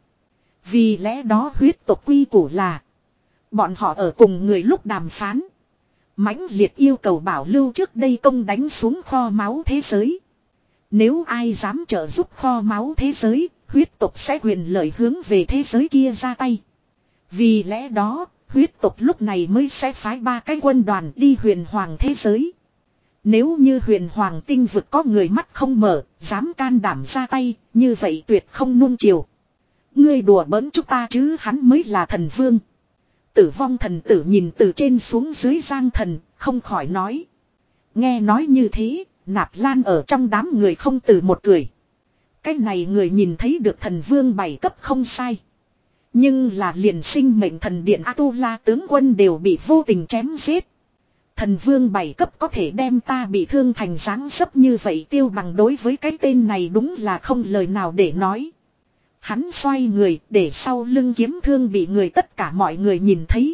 Vì lẽ đó huyết tộc quy củ là bọn họ ở cùng người lúc đàm phán. Mãnh liệt yêu cầu bảo lưu trước đây công đánh xuống kho máu thế giới. Nếu ai dám trợ giúp kho máu thế giới, huyết tộc sẽ quyền lợi hướng về thế giới kia ra tay. Vì lẽ đó, huyết tộc lúc này mới sẽ phái ba cái quân đoàn đi huyền hoàng thế giới. Nếu như huyền hoàng tinh vực có người mắt không mở, dám can đảm ra tay, như vậy tuyệt không nuông chiều. Ngươi đùa bỡn chúng ta chứ, hắn mới là thần vương. Tử vong thần tử nhìn từ trên xuống dưới Giang Thần, không khỏi nói. Nghe nói như thế, Nạp Lan ở trong đám người không từ một cười. Cái này người nhìn thấy được thần vương bảy cấp không sai. Nhưng là liền sinh mệnh thần điện A-tu-la tướng quân đều bị vô tình chém giết. Thần vương bảy cấp có thể đem ta bị thương thành dáng dấp như vậy, Tiêu Bằng đối với cái tên này đúng là không lời nào để nói. Hắn xoay người để sau lưng kiếm thương bị người tất cả mọi người nhìn thấy.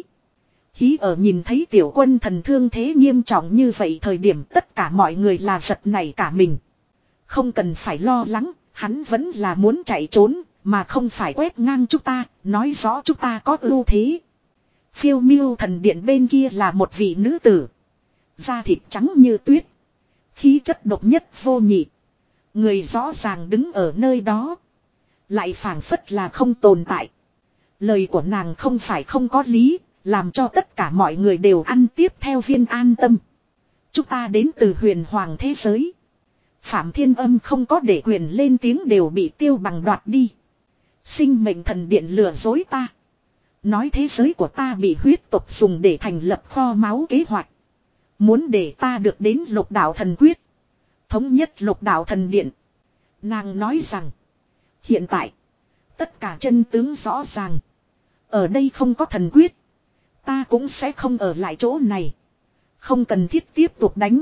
Hí ở nhìn thấy tiểu quân thần thương thế nghiêm trọng như vậy thời điểm tất cả mọi người là giật nảy cả mình. Không cần phải lo lắng, hắn vẫn là muốn chạy trốn, mà không phải quét ngang chúng ta, nói rõ chúng ta có ưu thế. Phiêu miêu thần điện bên kia là một vị nữ tử. Da thịt trắng như tuyết. Khí chất độc nhất vô nhị. Người rõ ràng đứng ở nơi đó. Lại phảng phất là không tồn tại. Lời của nàng không phải không có lý, làm cho tất cả mọi người đều ăn tiếp theo viên an tâm. Chúng ta đến từ huyền hoàng thế giới. Phạm Thiên Âm không có để quyền lên tiếng đều bị Tiêu Bằng đoạt đi. Sinh mệnh thần điện lừa dối ta. Nói thế giới của ta bị huyết tộc dùng để thành lập kho máu kế hoạch. Muốn để ta được đến lục đạo thần quyết. Thống nhất lục đạo thần điện. Nàng nói rằng. Hiện tại. Tất cả chân tướng rõ ràng. Ở đây không có thần quyết. Ta cũng sẽ không ở lại chỗ này. Không cần thiết tiếp tục đánh.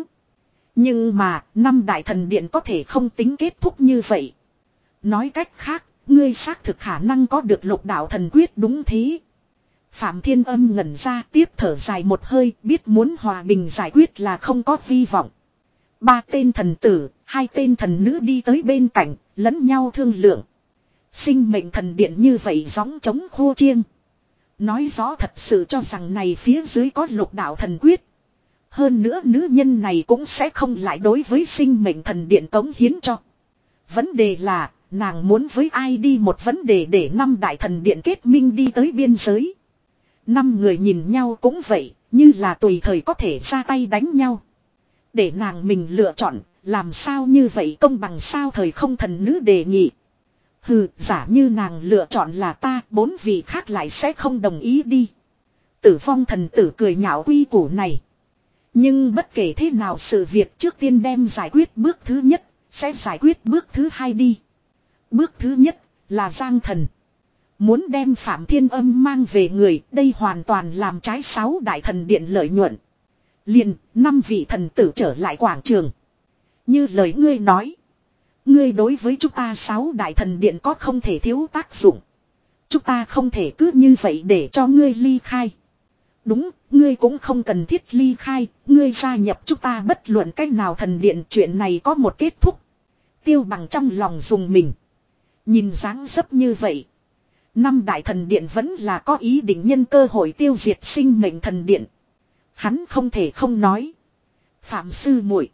Nhưng mà năm đại thần điện có thể không tính kết thúc như vậy. Nói cách khác. Ngươi xác thực khả năng có được lục đạo thần quyết đúng thế. Phạm Thiên Âm ngẩn ra tiếp thở dài một hơi, biết muốn hòa bình giải quyết là không có hy vọng. Ba tên thần tử, hai tên thần nữ đi tới bên cạnh, lẫn nhau thương lượng. Sinh mệnh thần điện như vậy gióng trống khô chiêng. Nói rõ thật sự cho rằng này phía dưới có lục đạo thần quyết. Hơn nữa nữ nhân này cũng sẽ không lại đối với sinh mệnh thần điện cống hiến cho. Vấn đề là, nàng muốn với ai đi một vấn đề để năm đại thần điện kết minh đi tới biên giới. Năm người nhìn nhau cũng vậy, như là tùy thời có thể ra tay đánh nhau. Để nàng mình lựa chọn, làm sao như vậy công bằng sao thời không thần nữ đề nghị. Hừ, giả như nàng lựa chọn là ta, bốn vị khác lại sẽ không đồng ý đi. Tử vong thần tử cười nhạo quy củ này. Nhưng bất kể thế nào sự việc trước tiên đem giải quyết bước thứ nhất, sẽ giải quyết bước thứ hai đi. Bước thứ nhất là Giang Thần. Muốn đem Phạm Thiên Âm mang về người, đây hoàn toàn làm trái sáu đại thần điện lợi nhuận. Liền, năm vị thần tử trở lại quảng trường. Như lời ngươi nói. Ngươi đối với chúng ta sáu đại thần điện có không thể thiếu tác dụng. Chúng ta không thể cứ như vậy để cho ngươi ly khai. Đúng, ngươi cũng không cần thiết ly khai, ngươi gia nhập chúng ta bất luận cách nào thần điện chuyện này có một kết thúc. Tiêu Bằng trong lòng dùng mình. Nhìn dáng dấp như vậy. Năm đại thần điện vẫn là có ý định nhân cơ hội tiêu diệt sinh mệnh thần điện. Hắn không thể không nói. Phạm sư muội,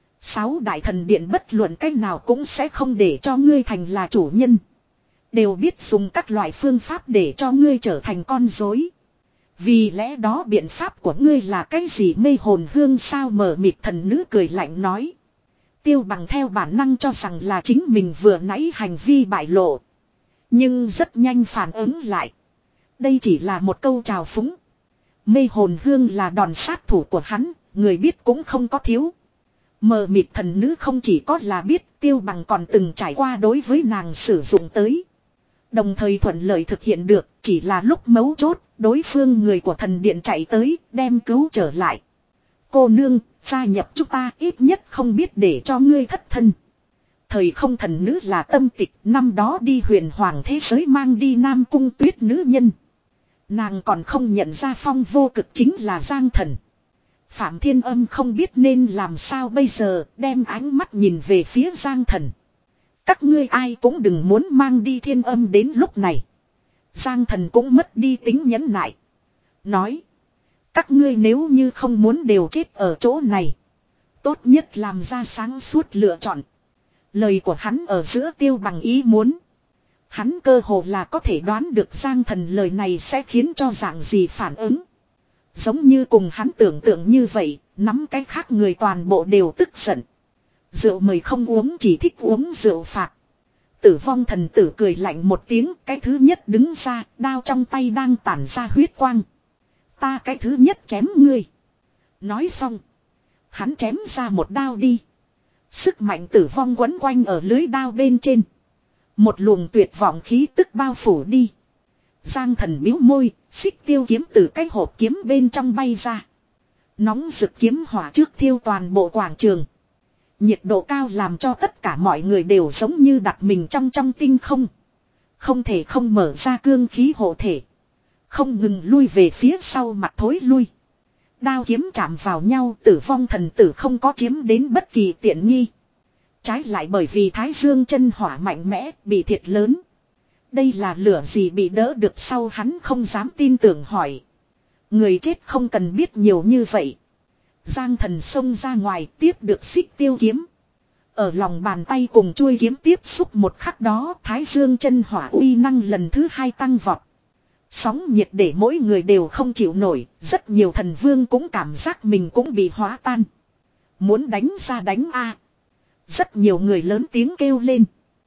sáu đại thần điện bất luận cách nào cũng sẽ không để cho ngươi thành là chủ nhân. Đều biết dùng các loại phương pháp để cho ngươi trở thành con rối. Vì lẽ đó biện pháp của ngươi là cái gì mê hồn hương sao mờ mịt thần nữ cười lạnh nói. Tiêu Bằng theo bản năng cho rằng là chính mình vừa nãy hành vi bại lộ. Nhưng rất nhanh phản ứng lại. Đây chỉ là một câu chào phúng. Mê hồn hương là đòn sát thủ của hắn, người biết cũng không có thiếu. Mờ mịt thần nữ không chỉ có là biết, Tiêu Bằng còn từng trải qua đối với nàng sử dụng tới. Đồng thời thuận lợi thực hiện được, chỉ là lúc mấu chốt, đối phương người của thần điện chạy tới, đem cứu trở lại. Cô nương, gia nhập chúng ta ít nhất không biết để cho ngươi thất thân. Thời không thần nữ là Tâm Tịch, năm đó đi huyền hoàng thế giới mang đi Nam Cung Tuyết nữ nhân. Nàng còn không nhận ra Phong Vô Cực chính là Giang Thần. Phạm Thiên Âm không biết nên làm sao bây giờ, đem ánh mắt nhìn về phía Giang Thần. Các ngươi ai cũng đừng muốn mang đi Thiên Âm đến lúc này. Giang Thần cũng mất đi tính nhẫn nại. Nói. Các ngươi nếu như không muốn đều chết ở chỗ này. Tốt nhất làm ra sáng suốt lựa chọn. Lời của hắn ở giữa Tiêu Bằng ý muốn. Hắn cơ hồ là có thể đoán được Giang Thần lời này sẽ khiến cho dạng gì phản ứng. Giống như cùng hắn tưởng tượng như vậy, nắm cái khác người toàn bộ đều tức giận. Rượu mời không uống, chỉ thích uống rượu phạt. Tử vong thần tử cười lạnh một tiếng, cái thứ nhất đứng ra, đao trong tay đang tản ra huyết quang. Ta cái thứ nhất chém ngươi. Nói xong, hắn chém ra một đao đi. Sức mạnh tử vong quấn quanh ở lưới đao bên trên. Một luồng tuyệt vọng khí tức bao phủ đi. Giang Thần biếu môi, xích tiêu kiếm từ cái hộp kiếm bên trong bay ra. Nóng rực kiếm hỏa trước thiêu toàn bộ quảng trường. Nhiệt độ cao làm cho tất cả mọi người đều giống như đặt mình trong trong tinh không. Không thể không mở ra cương khí hộ thể. Không ngừng lui về phía sau mặt thối lui. Đao kiếm chạm vào nhau, tử vong thần tử không có chiếm đến bất kỳ tiện nghi. Trái lại bởi vì Thái Dương chân hỏa mạnh mẽ, bị thiệt lớn. Đây là lửa gì bị đỡ được sau hắn không dám tin tưởng hỏi. Người chết không cần biết nhiều như vậy. Giang Thần xông ra ngoài tiếp được xích tiêu kiếm. Ở lòng bàn tay cùng chuôi kiếm tiếp xúc một khắc đó, Thái Dương chân hỏa uy năng lần thứ hai tăng vọt. Sóng nhiệt để mỗi người đều không chịu nổi, rất nhiều thần vương cũng cảm giác mình cũng bị hóa tan. Muốn đánh ra đánh a. Rất nhiều người lớn tiếng kêu lên.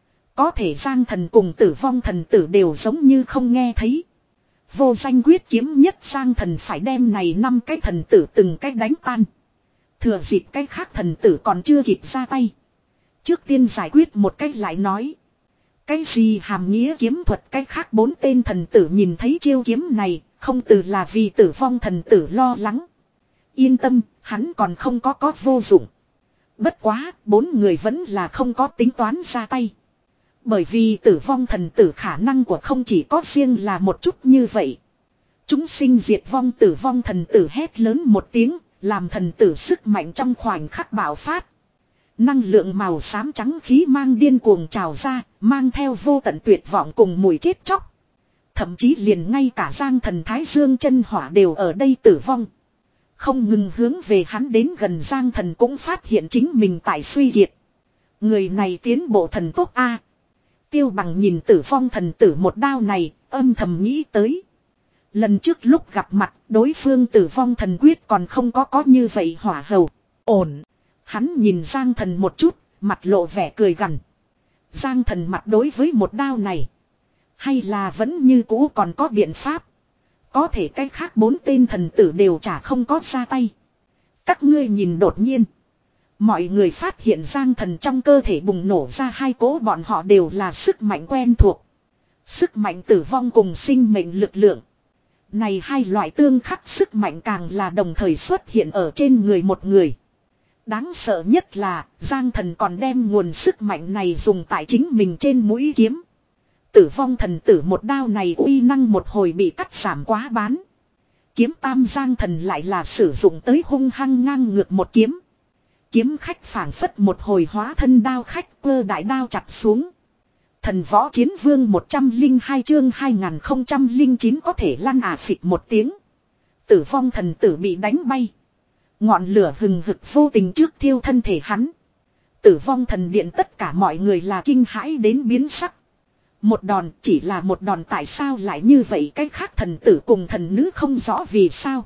Có thể Giang Thần cùng tử vong thần tử đều giống như không nghe thấy. Vô danh quyết kiếm nhất Giang Thần phải đem này năm cái thần tử từng cái đánh tan. Thừa dịp cái khác thần tử còn chưa kịp ra tay. Trước tiên giải quyết một cách lại nói. Cái gì hàm nghĩa kiếm thuật cái khác bốn tên thần tử nhìn thấy chiêu kiếm này, không từ là vì tử vong thần tử lo lắng. Yên tâm, hắn còn không có có vô dụng. Bất quá, bốn người vẫn là không có tính toán ra tay. Bởi vì tử vong thần tử khả năng của không chỉ có riêng là một chút như vậy. Chúng sinh diệt vong tử vong thần tử hét lớn một tiếng, làm thần tử sức mạnh trong khoảnh khắc bạo phát. Năng lượng màu xám trắng khí mang điên cuồng trào ra, mang theo vô tận tuyệt vọng cùng mùi chết chóc. Thậm chí liền ngay cả Giang Thần Thái Dương chân hỏa đều ở đây tử vong. Không ngừng hướng về hắn đến gần Giang Thần cũng phát hiện chính mình tại suy kiệt. Người này tiến bộ thần tốc A. Tiêu Bằng nhìn tử vong thần tử một đao này, âm thầm nghĩ tới. Lần trước lúc gặp mặt, đối phương tử vong thần quyết còn không có có như vậy hỏa hầu. Ổn. Hắn nhìn Giang Thần một chút, mặt lộ vẻ cười gằn. Giang Thần mặt đối với một đao này. Hay là vẫn như cũ còn có biện pháp. Có thể cái khác bốn tên thần tử đều chả không có ra tay. Các ngươi nhìn đột nhiên. Mọi người phát hiện Giang Thần trong cơ thể bùng nổ ra hai cỗ bọn họ đều là sức mạnh quen thuộc. Sức mạnh tử vong cùng sinh mệnh lực lượng. Này hai loại tương khắc sức mạnh càng là đồng thời xuất hiện ở trên người một người. Đáng sợ nhất là Giang Thần còn đem nguồn sức mạnh này dùng tại chính mình trên mũi kiếm. Tử vong thần tử một đao này uy năng một hồi bị cắt giảm quá bán. Kiếm tam Giang Thần lại là sử dụng tới hung hăng ngang ngược một kiếm. Kiếm khách phảng phất một hồi hóa thân đao khách cơ đại đao chặt xuống. Thần võ chiến vương một trăm lẻ hai chương hai nghìn không trăm lẻ chín có thể lăn à phịch một tiếng. Tử vong thần tử bị đánh bay. Ngọn lửa hừng hực vô tình trước thiêu thân thể hắn. Tử vong thần điện tất cả mọi người là kinh hãi đến biến sắc. Một đòn chỉ là một đòn tại sao lại như vậy cái khác thần tử cùng thần nữ không rõ vì sao.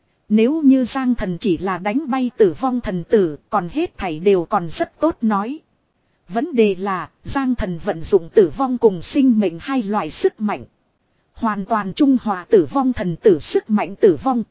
Nếu như Giang Thần chỉ là đánh bay tử vong thần tử còn hết thảy đều còn rất tốt nói. Vấn đề là Giang Thần vận dụng tử vong cùng sinh mệnh hai loại sức mạnh. Hoàn toàn trung hòa tử vong thần tử sức mạnh tử vong.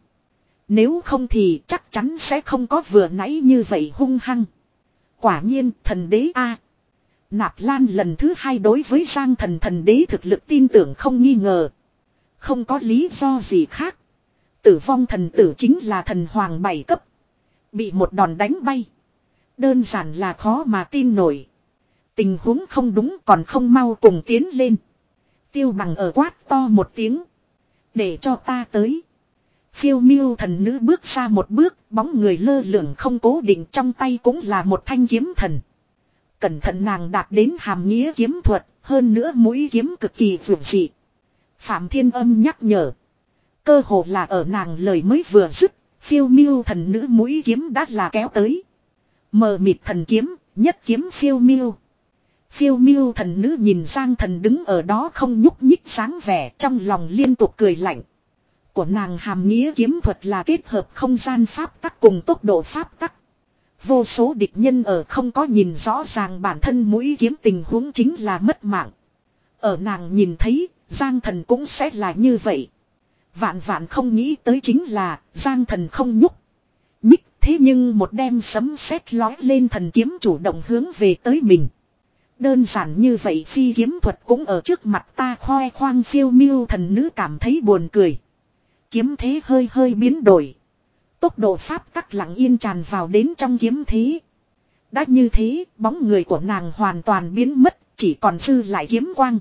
Nếu không thì chắc chắn sẽ không có vừa nãy như vậy hung hăng. Quả nhiên thần đế A. Nạp Lan lần thứ hai đối với Giang Thần thần đế thực lực tin tưởng không nghi ngờ. Không có lý do gì khác. Tử vong thần tử chính là thần hoàng bảy cấp. Bị một đòn đánh bay. Đơn giản là khó mà tin nổi. Tình huống không đúng còn không mau cùng tiến lên. Tiêu Bằng ở quát to một tiếng. Để cho ta tới. Phiêu miêu thần nữ bước ra một bước, bóng người lơ lửng không cố định, trong tay cũng là một thanh kiếm thần. Cẩn thận nàng đạt đến hàm nghĩa kiếm thuật, hơn nữa mũi kiếm cực kỳ vượt dị. Phạm Thiên Âm nhắc nhở. Cơ hồ là ở nàng lời mới vừa dứt, phiêu miêu thần nữ mũi kiếm đã là kéo tới. Mờ mịt thần kiếm, nhất kiếm phiêu miêu. Phiêu miêu thần nữ nhìn Giang Thần đứng ở đó không nhúc nhích sáng vẻ, trong lòng liên tục cười lạnh. Của nàng hàm nghĩa kiếm thuật là kết hợp không gian pháp tắc cùng tốc độ pháp tắc. Vô số địch nhân ở không có nhìn rõ ràng bản thân mũi kiếm tình huống chính là mất mạng. Ở nàng nhìn thấy, Giang Thần cũng sẽ là như vậy. Vạn vạn không nghĩ tới chính là, Giang Thần không nhúc nhích, thế nhưng một đêm sấm sét lói lên thần kiếm chủ động hướng về tới mình. Đơn giản như vậy phi kiếm thuật cũng ở trước mặt ta khoe khoang, phiêu miêu thần nữ cảm thấy buồn cười. Kiếm thế hơi hơi biến đổi. Tốc độ pháp tắc lặng yên tràn vào đến trong kiếm thế. Đã như thế, bóng người của nàng hoàn toàn biến mất, chỉ còn dư lại kiếm quang.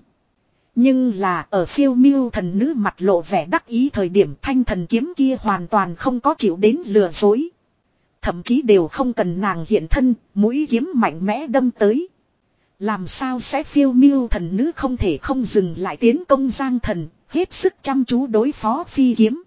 Nhưng là ở phiêu miêu thần nữ mặt lộ vẻ đắc ý thời điểm, thanh thần kiếm kia hoàn toàn không có chịu đến lừa dối. Thậm chí đều không cần nàng hiện thân, mũi kiếm mạnh mẽ đâm tới. Làm sao sẽ phiêu miêu thần nữ không thể không dừng lại tiến công Giang Thần, hết sức chăm chú đối phó phi kiếm.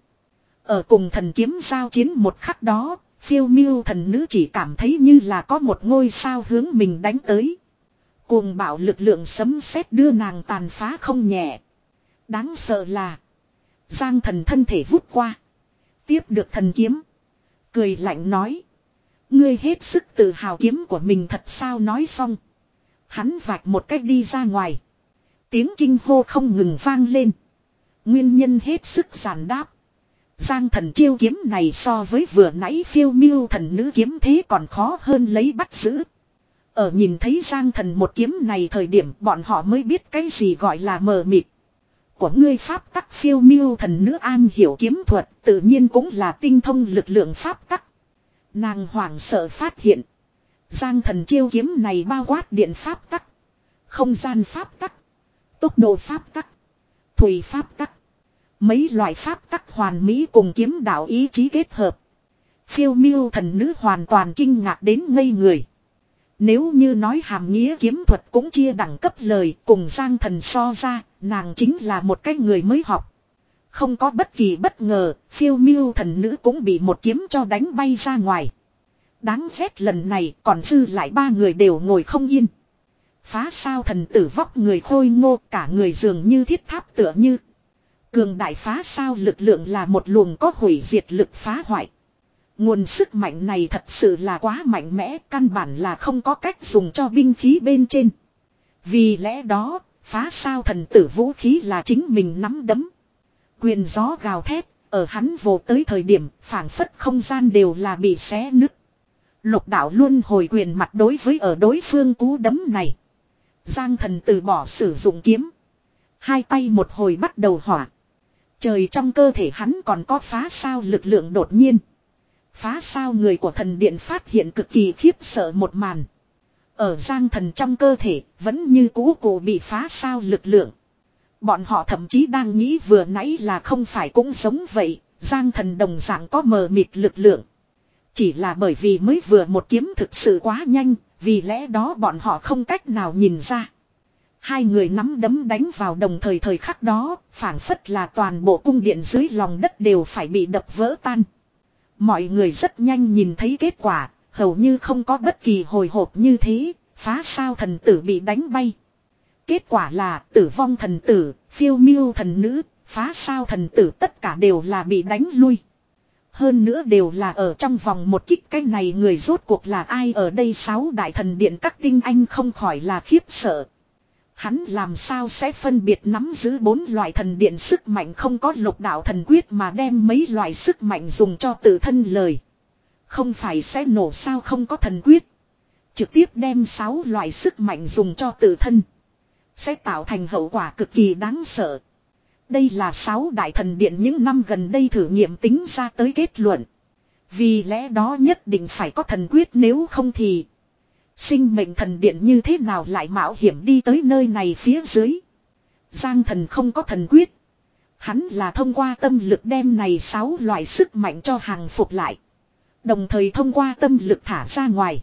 Ở cùng thần kiếm giao chiến một khắc đó, phiêu miêu thần nữ chỉ cảm thấy như là có một ngôi sao hướng mình đánh tới. Cuồng bạo lực lượng sấm sét đưa nàng tàn phá không nhẹ. Đáng sợ là Giang Thần thân thể vút qua, tiếp được thần kiếm, cười lạnh nói: ngươi hết sức tự hào kiếm của mình thật sao? Nói xong, hắn vạch một cách đi ra ngoài. Tiếng kinh hô không ngừng vang lên. Nguyên nhân hết sức giản đáp. Giang Thần chiêu kiếm này so với vừa nãy phiêu miêu thần nữ kiếm thế còn khó hơn lấy bắt giữ. Ở nhìn thấy Giang Thần một kiếm này thời điểm, bọn họ mới biết cái gì gọi là mờ mịt. Của ngươi pháp tắc, phiêu miêu thần nữ an hiểu kiếm thuật, tự nhiên cũng là tinh thông lực lượng pháp tắc. Nàng hoảng sợ phát hiện, Giang Thần chiêu kiếm này bao quát điện pháp tắc, không gian pháp tắc, tốc độ pháp tắc, thủy pháp tắc. Mấy loại pháp tắc hoàn mỹ cùng kiếm đạo ý chí kết hợp. Phiêu miêu thần nữ hoàn toàn kinh ngạc đến ngây người. Nếu như nói hàm nghĩa kiếm thuật cũng chia đẳng cấp lời, cùng Giang Thần so ra, nàng chính là một cái người mới học. Không có bất kỳ bất ngờ, phiêu miêu thần nữ cũng bị một kiếm cho đánh bay ra ngoài. Đáng ghét lần này còn dư lại ba người đều ngồi không yên. Phá sao thần tử vóc người khôi ngô, cả người dường như thiết tháp tựa như. Cường đại phá sao lực lượng là một luồng có hủy diệt lực phá hoại. Nguồn sức mạnh này thật sự là quá mạnh mẽ, căn bản là không có cách dùng cho binh khí bên trên. Vì lẽ đó, phá sao thần tử vũ khí là chính mình nắm đấm. Quyền gió gào thét, ở hắn vồ tới thời điểm, phảng phất không gian đều là bị xé nứt. Lục đạo luôn hồi quyền mặt đối với ở đối phương cú đấm này. Giang Thần từ bỏ sử dụng kiếm. Hai tay một hồi bắt đầu hỏa. Trời, trong cơ thể hắn còn có phá sao lực lượng đột nhiên. Phá sao người của thần điện phát hiện cực kỳ khiếp sợ một màn. Ở Giang Thần trong cơ thể vẫn như cũ cụ bị phá sao lực lượng. Bọn họ thậm chí đang nghĩ vừa nãy là không phải cũng giống vậy. Giang Thần đồng dạng có mờ mịt lực lượng. Chỉ là bởi vì mới vừa một kiếm thực sự quá nhanh, vì lẽ đó bọn họ không cách nào nhìn ra. Hai người nắm đấm đánh vào đồng thời thời khắc đó, phảng phất là toàn bộ cung điện dưới lòng đất đều phải bị đập vỡ tan. Mọi người rất nhanh nhìn thấy kết quả, hầu như không có bất kỳ hồi hộp như thế, phá sao thần tử bị đánh bay. Kết quả là tử vong thần tử, phiêu miêu thần nữ, phá sao thần tử tất cả đều là bị đánh lui. Hơn nữa đều là ở trong vòng một kích, cái này người rốt cuộc là ai ở đây? Sáu đại thần điện các tinh anh không khỏi là khiếp sợ. Hắn làm sao sẽ phân biệt nắm giữ bốn loại thần điện sức mạnh, không có lục đạo thần quyết mà đem mấy loại sức mạnh dùng cho tự thân lời. Không phải sẽ nổ sao? Không có thần quyết, trực tiếp đem sáu loại sức mạnh dùng cho tự thân, sẽ tạo thành hậu quả cực kỳ đáng sợ. Đây là sáu đại thần điện những năm gần đây thử nghiệm tính ra tới kết luận. Vì lẽ đó nhất định phải có thần quyết, nếu không thì sinh mệnh thần điện như thế nào lại mạo hiểm đi tới nơi này phía dưới. Giang Thần không có thần quyết. Hắn là thông qua tâm lực đem này sáu loại sức mạnh cho hàng phục lại. Đồng thời thông qua tâm lực thả ra ngoài.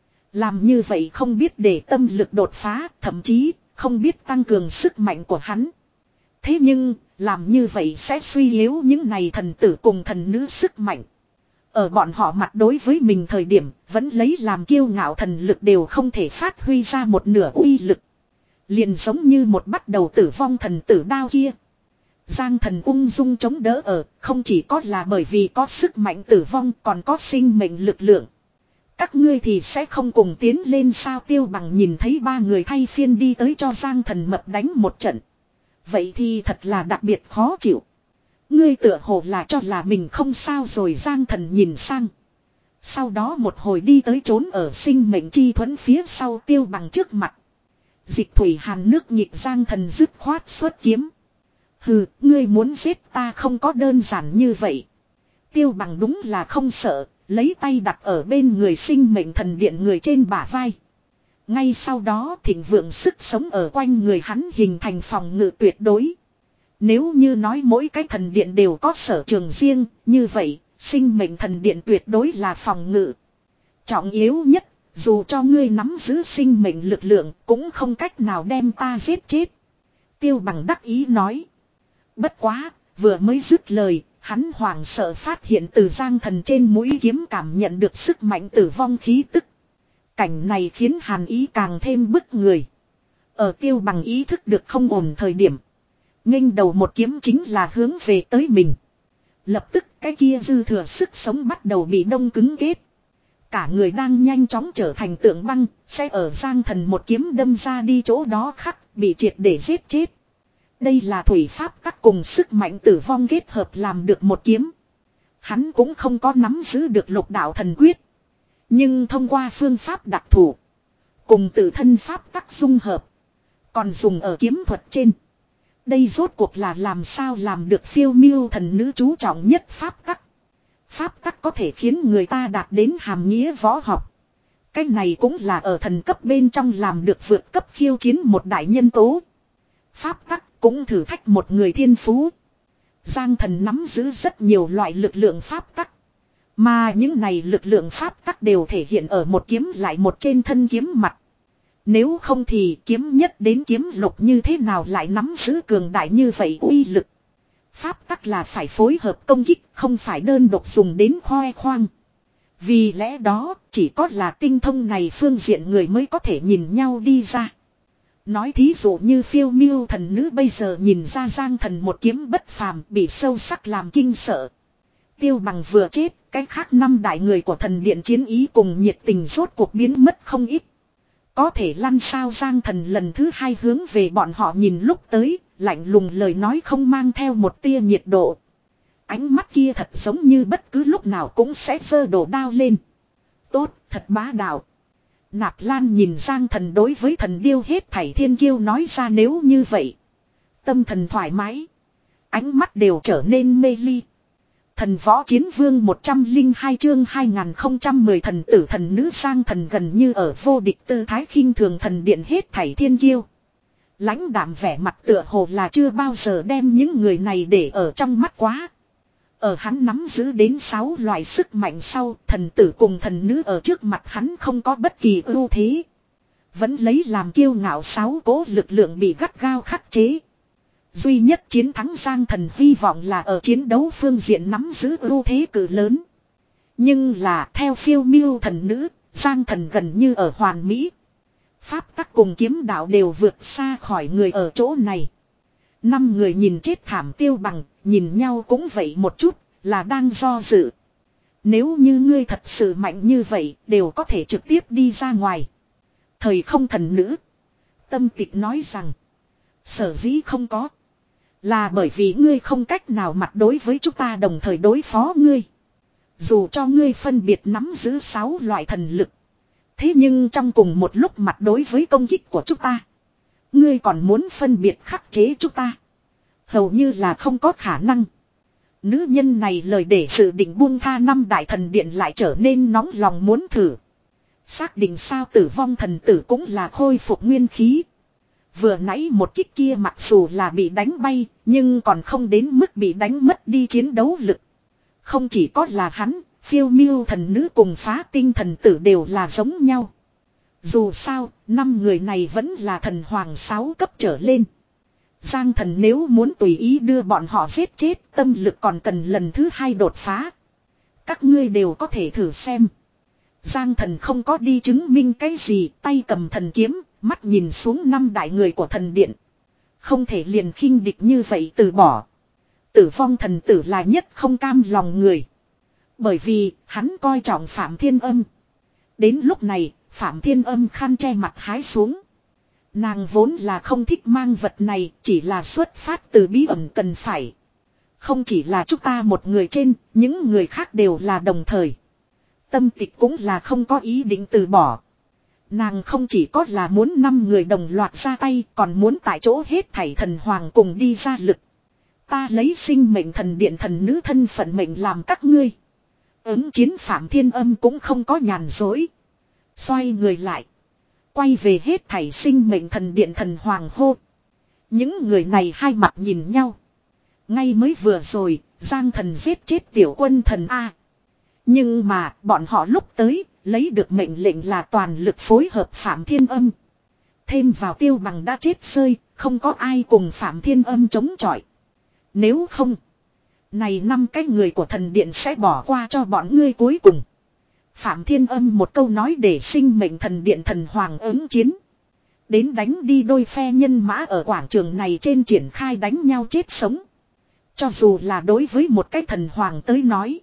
Làm như vậy không biết để tâm lực đột phá, thậm chí không biết tăng cường sức mạnh của hắn. Thế nhưng, làm như vậy sẽ suy yếu những này thần tử cùng thần nữ sức mạnh. Ở bọn họ mặt đối với mình thời điểm, vẫn lấy làm kiêu ngạo thần lực đều không thể phát huy ra một nửa uy lực. Liền giống như một bắt đầu tử vong thần tử đao kia. Giang Thần ung dung chống đỡ ở, không chỉ có là bởi vì có sức mạnh tử vong, còn có sinh mệnh lực lượng. Các ngươi thì sẽ không cùng tiến lên sao? Tiêu Bằng nhìn thấy ba người thay phiên đi tới cho Giang Thần mập đánh một trận. Vậy thì thật là đặc biệt khó chịu. Ngươi tựa hồ là cho là mình không sao rồi. Giang Thần nhìn sang. Sau đó một hồi đi tới trốn ở sinh mệnh chi thuẫn phía sau Tiêu Bằng trước mặt. Dịch thủy hàn nước nhịp. Giang Thần dứt khoát xuất kiếm. Hừ, ngươi muốn giết ta không có đơn giản như vậy. Tiêu Bằng đúng là không sợ, lấy tay đặt ở bên người sinh mệnh thần điện người trên bả vai. Ngay sau đó thịnh vượng sức sống ở quanh người hắn hình thành phòng ngự tuyệt đối. Nếu như nói mỗi cái thần điện đều có sở trường riêng, như vậy, sinh mệnh thần điện tuyệt đối là phòng ngự. Trọng yếu nhất, dù cho ngươi nắm giữ sinh mệnh lực lượng, cũng không cách nào đem ta giết chết. Tiêu Bằng đắc ý nói. Bất quá, vừa mới dứt lời, hắn hoảng sợ phát hiện từ Giang Thần trên mũi kiếm cảm nhận được sức mạnh tử vong khí tức. Cảnh này khiến Hàn Ý càng thêm bức người. Ở Tiêu Bằng ý thức được không ổn thời điểm, nghênh đầu một kiếm chính là hướng về tới mình. Lập tức cái kia dư thừa sức sống bắt đầu bị đông cứng kết. Cả người đang nhanh chóng trở thành tượng băng, sẽ ở Giang Thần một kiếm đâm ra đi chỗ đó khắc, bị triệt để giết chết. Đây là thủy pháp tắc cùng sức mạnh tử vong kết hợp làm được một kiếm. Hắn cũng không có nắm giữ được lục đạo thần quyết. Nhưng thông qua phương pháp đặc thủ, cùng tự thân pháp tắc dung hợp, còn dùng ở kiếm thuật trên. Đây rốt cuộc là làm sao làm được phiêu miêu thần nữ chú trọng nhất pháp tắc. Pháp tắc có thể khiến người ta đạt đến hàm nghĩa võ học. Cái này cũng là ở thần cấp bên trong làm được vượt cấp khiêu chiến một đại nhân tố. Pháp tắc cũng thử thách một người thiên phú. Giang Thần nắm giữ rất nhiều loại lực lượng pháp tắc. Mà những này lực lượng pháp tắc đều thể hiện ở một kiếm lại một trên thân kiếm mặt. Nếu không thì kiếm nhất đến kiếm lục như thế nào lại nắm giữ cường đại như vậy uy lực. Pháp tắc là phải phối hợp công kích, không phải đơn độc dùng đến khoe khoang. Vì lẽ đó, chỉ có là tinh thông này phương diện người mới có thể nhìn nhau đi ra. Nói thí dụ như phiêu miêu thần nữ bây giờ nhìn ra Giang Thần một kiếm bất phàm bị sâu sắc làm kinh sợ. Tiêu Bằng vừa chết, cái khác năm đại người của thần điện chiến ý cùng nhiệt tình rốt cuộc biến mất không ít. Có thể lăn sao? Giang Thần lần thứ hai hướng về bọn họ nhìn lúc tới, lạnh lùng lời nói không mang theo một tia nhiệt độ. Ánh mắt kia thật giống như bất cứ lúc nào cũng sẽ giơ đồ đao lên. Tốt, thật bá đạo. Nạp Lan nhìn Giang Thần đối với thần điêu hết thảy thiên kiêu nói ra, nếu như vậy, tâm thần thoải mái, ánh mắt đều trở nên mê ly. Thần võ chiến vương một trăm linh hai chương hai nghìn không trăm mười thần tử thần nữ. Giang Thần gần như ở vô địch tư thái khinh thường thần điện hết thảy thiên kiêu. Lãnh đạm vẻ mặt tựa hồ là chưa bao giờ đem những người này để ở trong mắt quá. Ở hắn nắm giữ đến sáu loại sức mạnh sau, thần tử cùng thần nữ ở trước mặt hắn không có bất kỳ ưu thế. Vẫn lấy làm kiêu ngạo sáu cố lực lượng bị gắt gao khắc chế. Duy nhất chiến thắng Giang Thần hy vọng là ở chiến đấu phương diện nắm giữ ưu thế cự lớn. Nhưng là theo phiêu miêu thần nữ, Giang Thần gần như ở hoàn mỹ. Pháp tắc cùng kiếm đạo đều vượt xa khỏi người ở chỗ này. Năm người nhìn chết thảm Tiêu Bằng, nhìn nhau cũng vậy một chút, là đang do dự. Nếu như ngươi thật sự mạnh như vậy, đều có thể trực tiếp đi ra ngoài. Thời không thần nữ. Tâm Tịch nói rằng, sở dĩ không có, là bởi vì ngươi không cách nào mặt đối với chúng ta đồng thời đối phó ngươi. Dù cho ngươi phân biệt nắm giữ sáu loại thần lực, thế nhưng trong cùng một lúc mặt đối với công kích của chúng ta, ngươi còn muốn phân biệt khắc chế chúng ta. Hầu như là không có khả năng. Nữ nhân này lời để dự định buông tha năm đại thần điện lại trở nên nóng lòng muốn thử. Xác định sao tử vong thần tử cũng là khôi phục nguyên khí. Vừa nãy một kích kia mặc dù là bị đánh bay, nhưng còn không đến mức bị đánh mất đi chiến đấu lực. Không chỉ có là hắn, phiêu miêu thần nữ cùng phá tinh thần tử đều là giống nhau. Dù sao, năm người này vẫn là thần hoàng sáu cấp trở lên. Giang thần nếu muốn tùy ý đưa bọn họ giết chết, tâm lực còn cần lần thứ hai đột phá. Các ngươi đều có thể thử xem. Giang thần không có đi chứng minh cái gì, tay cầm thần kiếm, mắt nhìn xuống năm đại người của thần điện. Không thể liền khinh địch như vậy từ bỏ. Tử vong thần tử là nhất không cam lòng người. Bởi vì, hắn coi trọng Phạm Thiên Âm. Đến lúc này, Phạm Thiên Âm khăn che mặt hái xuống. Nàng vốn là không thích mang vật này, chỉ là xuất phát từ bí ẩn cần phải. Không chỉ là chúng ta một người trên, những người khác đều là đồng thời. Tâm tịch cũng là không có ý định từ bỏ. Nàng không chỉ có là muốn năm người đồng loạt ra tay, còn muốn tại chỗ hết thảy thần hoàng cùng đi ra lực. Ta lấy sinh mệnh thần điện thần nữ thân phận mệnh làm các ngươi. Ứng chiến Phạm Thiên Âm cũng không có nhàn dối. Xoay người lại. Quay về hết thảy sinh mệnh thần điện thần hoàng hô. Những người này hai mặt nhìn nhau. Ngay mới vừa rồi, Giang thần giết chết tiểu quân thần A. Nhưng mà, bọn họ lúc tới, lấy được mệnh lệnh là toàn lực phối hợp Phạm Thiên Âm. Thêm vào Tiêu Bằng đã chết rơi, không có ai cùng Phạm Thiên Âm chống chọi. Nếu không, này năm cái người của thần điện sẽ bỏ qua cho bọn ngươi cuối cùng. Phạm Thiên Âm một câu nói để sinh mệnh thần điện thần hoàng ứng chiến. Đến đánh đi đôi phe nhân mã ở quảng trường này trên triển khai đánh nhau chết sống. Cho dù là đối với một cái thần hoàng tới nói.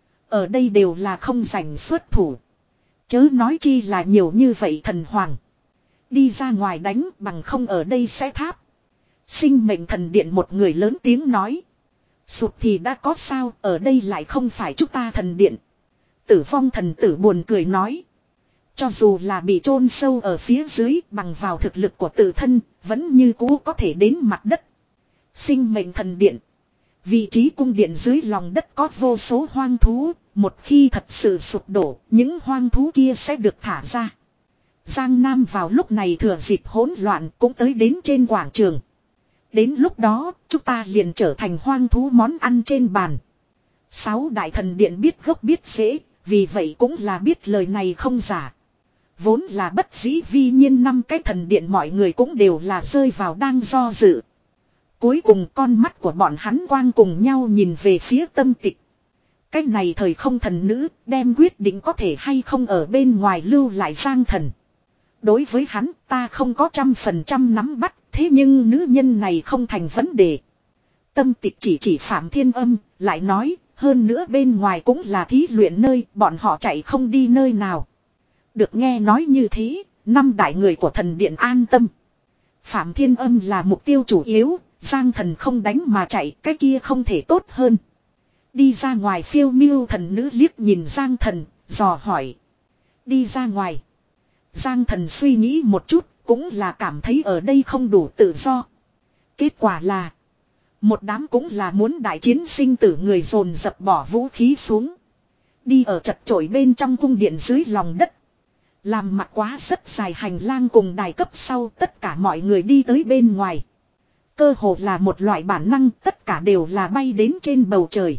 Ở đây đều là không giành xuất thủ. Chớ nói chi là nhiều như vậy thần hoàng. Đi ra ngoài đánh bằng không ở đây sẽ tháp. Sinh mệnh thần điện một người lớn tiếng nói. Sụt thì đã có sao, ở đây lại không phải chúng ta thần điện. Tử vong thần tử buồn cười nói. Cho dù là bị chôn sâu ở phía dưới bằng vào thực lực của tự thân, vẫn như cũ có thể đến mặt đất. Sinh mệnh thần điện. Vị trí cung điện dưới lòng đất có vô số hoang thú, một khi thật sự sụp đổ, những hoang thú kia sẽ được thả ra. Giang Nam vào lúc này thừa dịp hỗn loạn cũng tới đến trên quảng trường. Đến lúc đó, chúng ta liền trở thành hoang thú món ăn trên bàn. Sáu đại thần điện biết gốc biết rễ, vì vậy cũng là biết lời này không giả. Vốn là bất dĩ vi nhiên năm cái thần điện mọi người cũng đều là rơi vào đang do dự. Cuối cùng con mắt của bọn hắn quang cùng nhau nhìn về phía Tâm Tịch. Cái này thời không thần nữ đem quyết định có thể hay không ở bên ngoài lưu lại Giang thần. Đối với hắn ta không có trăm phần trăm nắm bắt, thế nhưng nữ nhân này không thành vấn đề. Tâm Tịch chỉ chỉ Phạm Thiên Âm, lại nói, hơn nữa bên ngoài cũng là thí luyện nơi, bọn họ chạy không đi nơi nào. Được nghe nói như thế, năm đại người của thần điện an tâm. Phạm Thiên Âm là mục tiêu chủ yếu, Giang thần không đánh mà chạy, cái kia không thể tốt hơn. Đi ra ngoài phiêu miêu thần nữ liếc nhìn Giang thần, dò hỏi. Đi ra ngoài. Giang thần suy nghĩ một chút, cũng là cảm thấy ở đây không đủ tự do. Kết quả là, một đám cũng là muốn đại chiến sinh tử người dồn dập bỏ vũ khí xuống. Đi ở chật chội bên trong cung điện dưới lòng đất. Làm mặt quá rất dài hành lang cùng đài cấp sau tất cả mọi người đi tới bên ngoài. Cơ hồ là một loại bản năng, tất cả đều là bay đến trên bầu trời.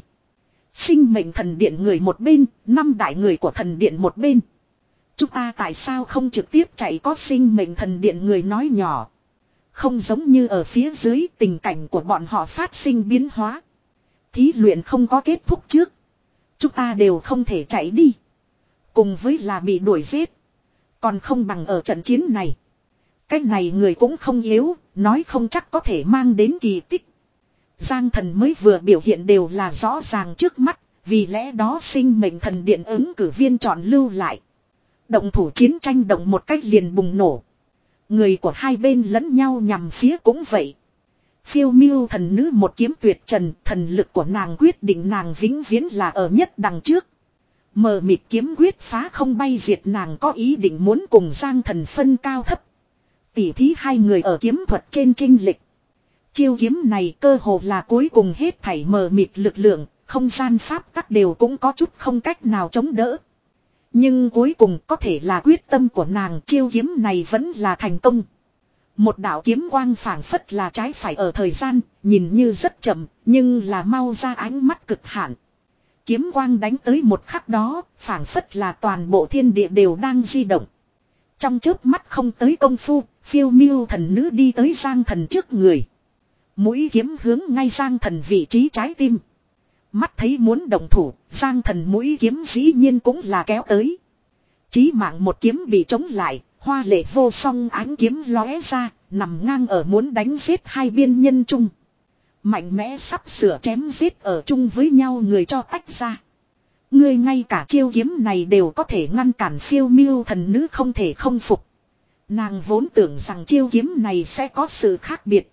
Sinh mệnh thần điện người một bên, năm đại người của thần điện một bên. Chúng ta tại sao không trực tiếp chạy, có sinh mệnh thần điện người nói nhỏ. Không giống như ở phía dưới, tình cảnh của bọn họ phát sinh biến hóa. Thí luyện không có kết thúc trước. Chúng ta đều không thể chạy đi. Cùng với là bị đuổi giết. Còn không bằng ở trận chiến này. Cái này người cũng không yếu, nói không chắc có thể mang đến kỳ tích. Giang thần mới vừa biểu hiện đều là rõ ràng trước mắt, vì lẽ đó sinh mệnh thần điện ứng cử viên chọn lưu lại. Động thủ chiến tranh động một cách liền bùng nổ. Người của hai bên lẫn nhau nhằm phía cũng vậy. Phiêu miêu thần nữ một kiếm tuyệt trần, thần lực của nàng quyết định nàng vĩnh viễn là ở nhất đằng trước. Mờ mịt kiếm quyết phá không bay diệt, nàng có ý định muốn cùng Giang thần phân cao thấp. Tỉ thí hai người ở kiếm thuật trên chênh lệch. Chiêu kiếm này cơ hồ là cuối cùng hết thảy mờ mịt lực lượng, không gian pháp tắc đều cũng có chút không cách nào chống đỡ. Nhưng cuối cùng có thể là quyết tâm của nàng, chiêu kiếm này vẫn là thành công. Một đạo kiếm quang phảng phất là trái phải ở thời gian, nhìn như rất chậm, nhưng là mau ra ánh mắt cực hạn. Kiếm quang đánh tới một khắc đó, phảng phất là toàn bộ thiên địa đều đang di động. Trong chớp mắt không tới công phu, phiêu miêu thần nữ đi tới Giang Thần trước người. Mũi kiếm hướng ngay Giang Thần vị trí trái tim. Mắt thấy muốn động thủ, Giang Thần mũi kiếm dĩ nhiên cũng là kéo tới. Chí mạng một kiếm bị chống lại, hoa lệ vô song ánh kiếm lóe ra, nằm ngang ở muốn đánh giết hai biên nhân chung. Mạnh mẽ sắp sửa chém giết ở chung với nhau người cho tách ra. Ngươi ngay cả chiêu kiếm này đều có thể ngăn cản, phiêu miêu thần nữ không thể không phục. Nàng vốn tưởng rằng chiêu kiếm này sẽ có sự khác biệt.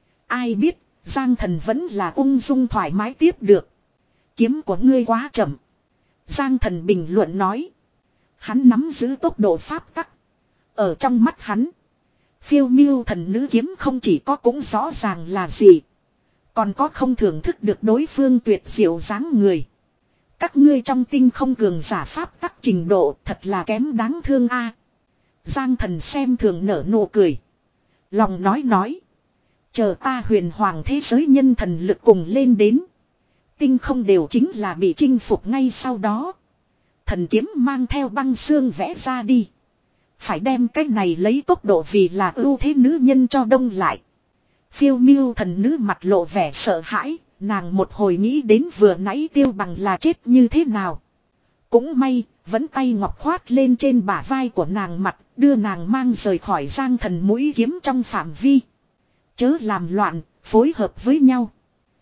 Ai biết, Giang Thần vẫn là ung dung thoải mái tiếp được. Kiếm của ngươi quá chậm. Giang Thần bình luận nói. Hắn nắm giữ tốc độ pháp tắc. Ở trong mắt hắn, phiêu miêu thần nữ kiếm không chỉ có cũng rõ ràng là gì, còn có không thưởng thức được đối phương tuyệt diệu dáng người. Các ngươi trong tinh không cường giả pháp tắc trình độ thật là kém đáng thương a. Giang Thần xem thường nở nụ cười. Lòng nói nói. Chờ ta huyền hoàng thế giới nhân thần lực cùng lên đến. Tinh không đều chính là bị chinh phục ngay sau đó. Thần kiếm mang theo băng xương vẽ ra đi. Phải đem cái này lấy tốc độ vì là ưu thế nữ nhân cho đông lại. Phiêu miêu thần nữ mặt lộ vẻ sợ hãi. Nàng một hồi nghĩ đến vừa nãy Tiêu Bằng là chết như thế nào. Cũng may, vẫn tay ngọc khoát lên trên bả vai của nàng mặt, đưa nàng mang rời khỏi Giang Thần mũi kiếm trong phạm vi. Chớ làm loạn, phối hợp với nhau.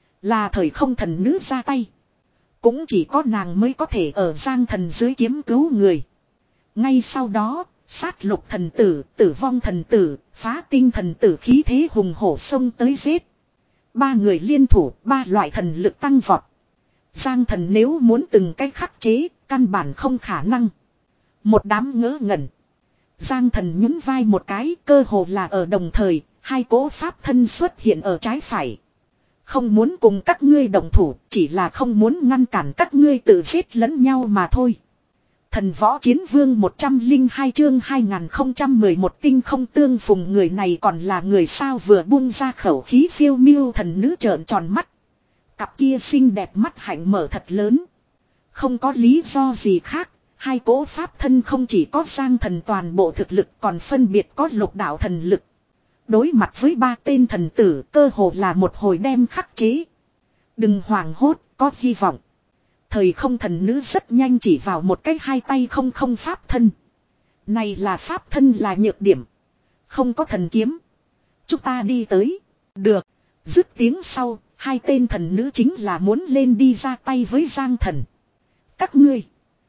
Là thời không thần nữ ra tay. Cũng chỉ có nàng mới có thể ở Giang Thần dưới kiếm cứu người. Ngay sau đó, sát lục thần tử, tử vong thần tử, phá tinh thần tử khí thế hùng hổ xông tới giết. Ba người liên thủ, ba loại thần lực tăng vọt. Giang Thần nếu muốn từng cách khắc chế, căn bản không khả năng. Một đám ngớ ngẩn. Giang Thần nhún vai một cái, cơ hồ là ở đồng thời, hai cỗ pháp thân xuất hiện ở trái phải. Không muốn cùng các ngươi đồng thủ, chỉ là không muốn ngăn cản các ngươi tự giết lẫn nhau mà thôi. Thần võ chiến vương một trăm lẻ hai chương hai nghìn không trăm mười một tinh không tương phùng, người này còn là người sao, vừa buông ra khẩu khí phiêu miêu thần nữ trợn tròn mắt. Cặp kia xinh đẹp mắt hạnh mở thật lớn. Không có lý do gì khác, hai cỗ pháp thân không chỉ có Giang Thần toàn bộ thực lực còn phân biệt có lục đạo thần lực. Đối mặt với ba tên thần tử cơ hồ là một hồi đem khắc chế. Đừng hoảng hốt, có hy vọng. Thời không thần nữ rất nhanh chỉ vào một cái hai tay không không pháp thân. Này là pháp thân là nhược điểm. Không có thần kiếm. Chúng ta đi tới. Được. Dứt tiếng sau, hai tên thần nữ chính là muốn lên đi ra tay với Giang Thần. Các ngươi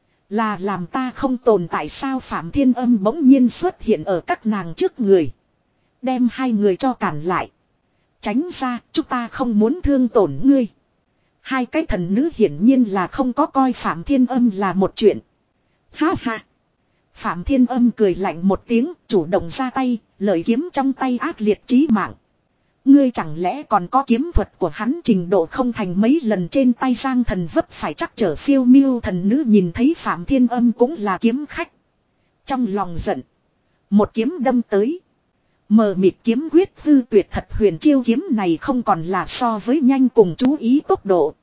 là làm ta không tồn tại sao? Phạm Thiên Âm bỗng nhiên xuất hiện ở các nàng trước người. Đem hai người cho cản lại. Tránh ra, chúng ta không muốn thương tổn ngươi. Hai cái thần nữ hiển nhiên là không có coi Phạm Thiên Âm là một chuyện. Ha ha. Phạm Thiên Âm cười lạnh một tiếng, chủ động ra tay, lợi kiếm trong tay ác liệt chí mạng. Ngươi chẳng lẽ còn có kiếm thuật của hắn trình độ không thành mấy lần trên tay Giang Thần vấp phải chắc trở phiêu miêu thần nữ nhìn thấy Phạm Thiên Âm cũng là kiếm khách. Trong lòng giận. Một kiếm đâm tới. Mờ mịt kiếm quyết hư tuyệt thật huyền, chiêu kiếm này không còn là so với nhanh cùng chú ý tốc độ.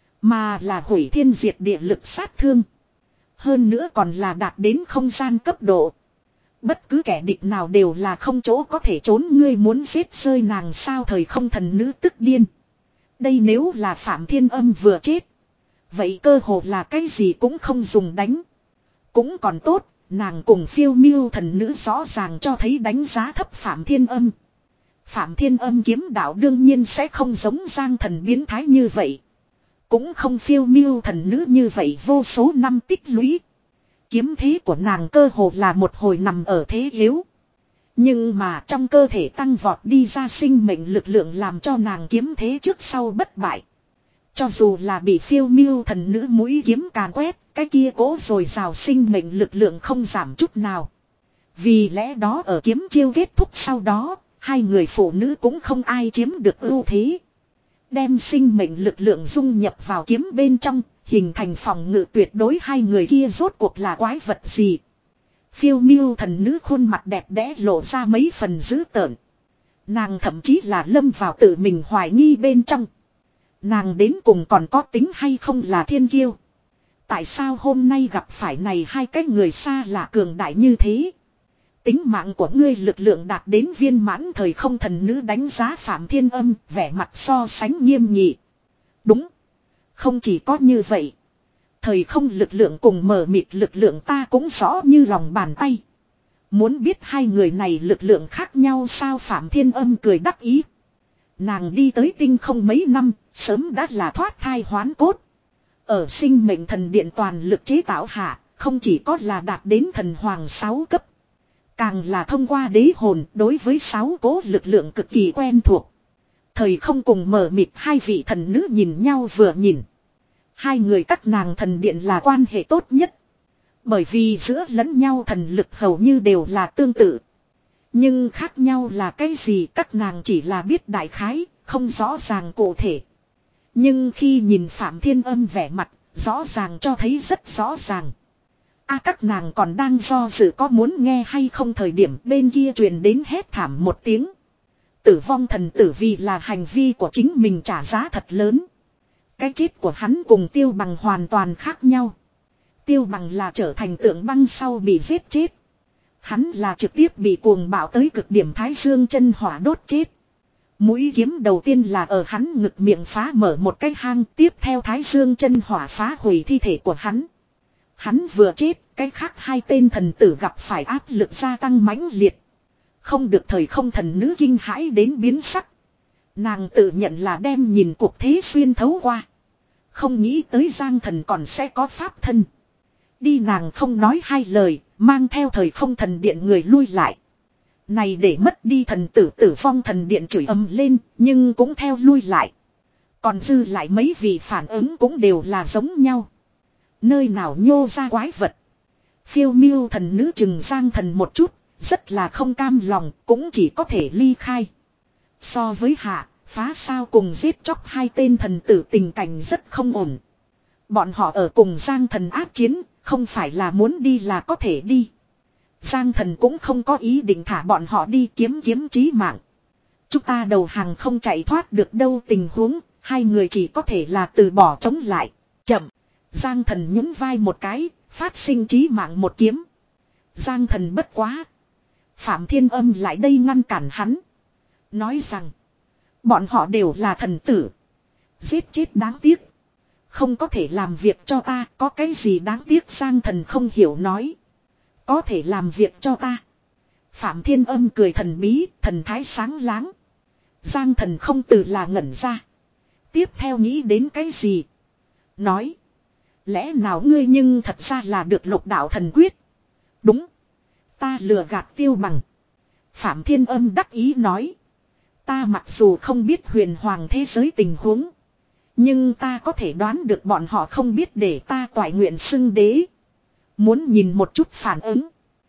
Mà là hủy thiên diệt địa lực sát thương. Hơn nữa còn là đạt đến không gian cấp độ. Bất cứ kẻ địch nào đều là không chỗ có thể trốn, ngươi muốn giết rơi nàng sao? Thời không thần nữ tức điên. Đây nếu là Phạm Thiên Âm vừa chết, vậy cơ hồ là cái gì cũng không dùng đánh. Cũng còn tốt, nàng cùng phiêu miêu thần nữ rõ ràng cho thấy đánh giá thấp Phạm Thiên Âm. Phạm Thiên Âm kiếm đạo đương nhiên sẽ không giống Giang Thần biến thái như vậy. Cũng không phiêu miêu thần nữ như vậy vô số năm tích lũy. Kiếm thế của nàng cơ hồ là một hồi nằm ở thế yếu. Nhưng mà trong cơ thể tăng vọt đi ra sinh mệnh lực lượng làm cho nàng kiếm thế trước sau bất bại. Cho dù là bị phiêu miêu thần nữ mũi kiếm càn quét, cái kia cố rồi rào sinh mệnh lực lượng không giảm chút nào. Vì lẽ đó ở kiếm chiêu kết thúc sau đó, Hai người phụ nữ cũng không ai chiếm được ưu thế. Đem sinh mệnh lực lượng dung nhập vào kiếm bên trong, hình thành phòng ngự tuyệt đối. Hai người kia rốt cuộc là quái vật gì? Phiêu miêu thần nữ khuôn mặt đẹp đẽ lộ ra mấy phần dữ tợn. Nàng thậm chí là lâm vào tự mình hoài nghi bên trong. Nàng đến cùng còn có tính hay không là thiên kiêu? Tại sao hôm nay gặp phải này hai cái người xa lạ cường đại như thế? Tính mạng của ngươi lực lượng đạt đến viên mãn. Thời không thần nữ đánh giá Phạm Thiên Âm, vẻ mặt so sánh nghiêm nghị. Đúng. Không chỉ có như vậy. Thời không lực lượng cùng mờ mịt lực lượng ta cũng rõ như lòng bàn tay. Muốn biết hai người này lực lượng khác nhau sao? Phạm Thiên Âm cười đắc ý. Nàng đi tới tinh không mấy năm, sớm đã là thoát thai hoán cốt. Ở sinh mệnh thần điện toàn lực chế tạo hạ, không chỉ có là đạt đến thần hoàng sáu cấp. Càng là thông qua đế hồn đối với sáu cố lực lượng cực kỳ quen thuộc. Thời không cùng mờ mịt hai vị thần nữ nhìn nhau vừa nhìn. Hai người các nàng thần điện là quan hệ tốt nhất. Bởi vì giữa lẫn nhau thần lực hầu như đều là tương tự. Nhưng khác nhau là cái gì các nàng chỉ là biết đại khái, không rõ ràng cụ thể. Nhưng khi nhìn Phạm Thiên Âm vẻ mặt, rõ ràng cho thấy rất rõ ràng. A các nàng còn đang do dự có muốn nghe hay không, thời điểm bên kia truyền đến hét thảm một tiếng. Tử vong thần tử vì là hành vi của chính mình trả giá thật lớn. Cái chết của hắn cùng Tiêu Bằng hoàn toàn khác nhau. Tiêu Bằng là trở thành tượng băng sau bị giết chết. Hắn là trực tiếp bị cuồng bạo tới cực điểm thái dương chân hỏa đốt chết. Mũi kiếm đầu tiên là ở hắn ngực miệng phá mở một cái hang, tiếp theo thái dương chân hỏa phá hủy thi thể của hắn. Hắn vừa chết, cái khác hai tên thần tử gặp phải áp lực gia tăng mãnh liệt. Không được thời không thần nữ kinh hãi đến biến sắc. Nàng tự nhận là đem nhìn cuộc thế xuyên thấu qua. Không nghĩ tới Giang Thần còn sẽ có pháp thân. Đi, nàng không nói hai lời, mang theo thời không thần điện người lui lại. Này để mất đi thần tử tử vong thần điện chửi ầm lên, nhưng cũng theo lui lại. Còn dư lại mấy vị phản ứng cũng đều là giống nhau. Nơi nào nhô ra quái vật. Phiêu miêu thần nữ chừng Giang Thần một chút, rất là không cam lòng, cũng chỉ có thể ly khai. So với hạ, phá sao cùng giết chóc hai tên thần tử tình cảnh rất không ổn. Bọn họ ở cùng Giang Thần áp chiến, không phải là muốn đi là có thể đi. Giang Thần cũng không có ý định thả bọn họ đi kiếm kiếm chí mạng. Chúng ta đầu hàng không chạy thoát được đâu, tình huống, hai người chỉ có thể là từ bỏ chống lại. Chậm. Giang Thần nhún vai một cái, phát sinh chí mạng một kiếm. Giang Thần bất quá. Phạm Thiên Âm lại đây ngăn cản hắn. Nói rằng, bọn họ đều là thần tử. Giết chết đáng tiếc. Không có thể làm việc cho ta, có cái gì đáng tiếc? Giang Thần không hiểu nói. Có thể làm việc cho ta. Phạm Thiên Âm cười thần bí, thần thái sáng láng. Giang Thần không từ là ngẩn ra. Tiếp theo nghĩ đến cái gì? Nói. Lẽ nào ngươi nhưng thật ra là được Lục Đạo Thần Quyết? Đúng. Ta lừa gạt Tiêu Bằng. Phạm Thiên Âm đắc ý nói. Ta mặc dù không biết huyền hoàng thế giới tình huống. Nhưng ta có thể đoán được bọn họ không biết để ta toại nguyện xưng đế. Muốn nhìn một chút phản ứng.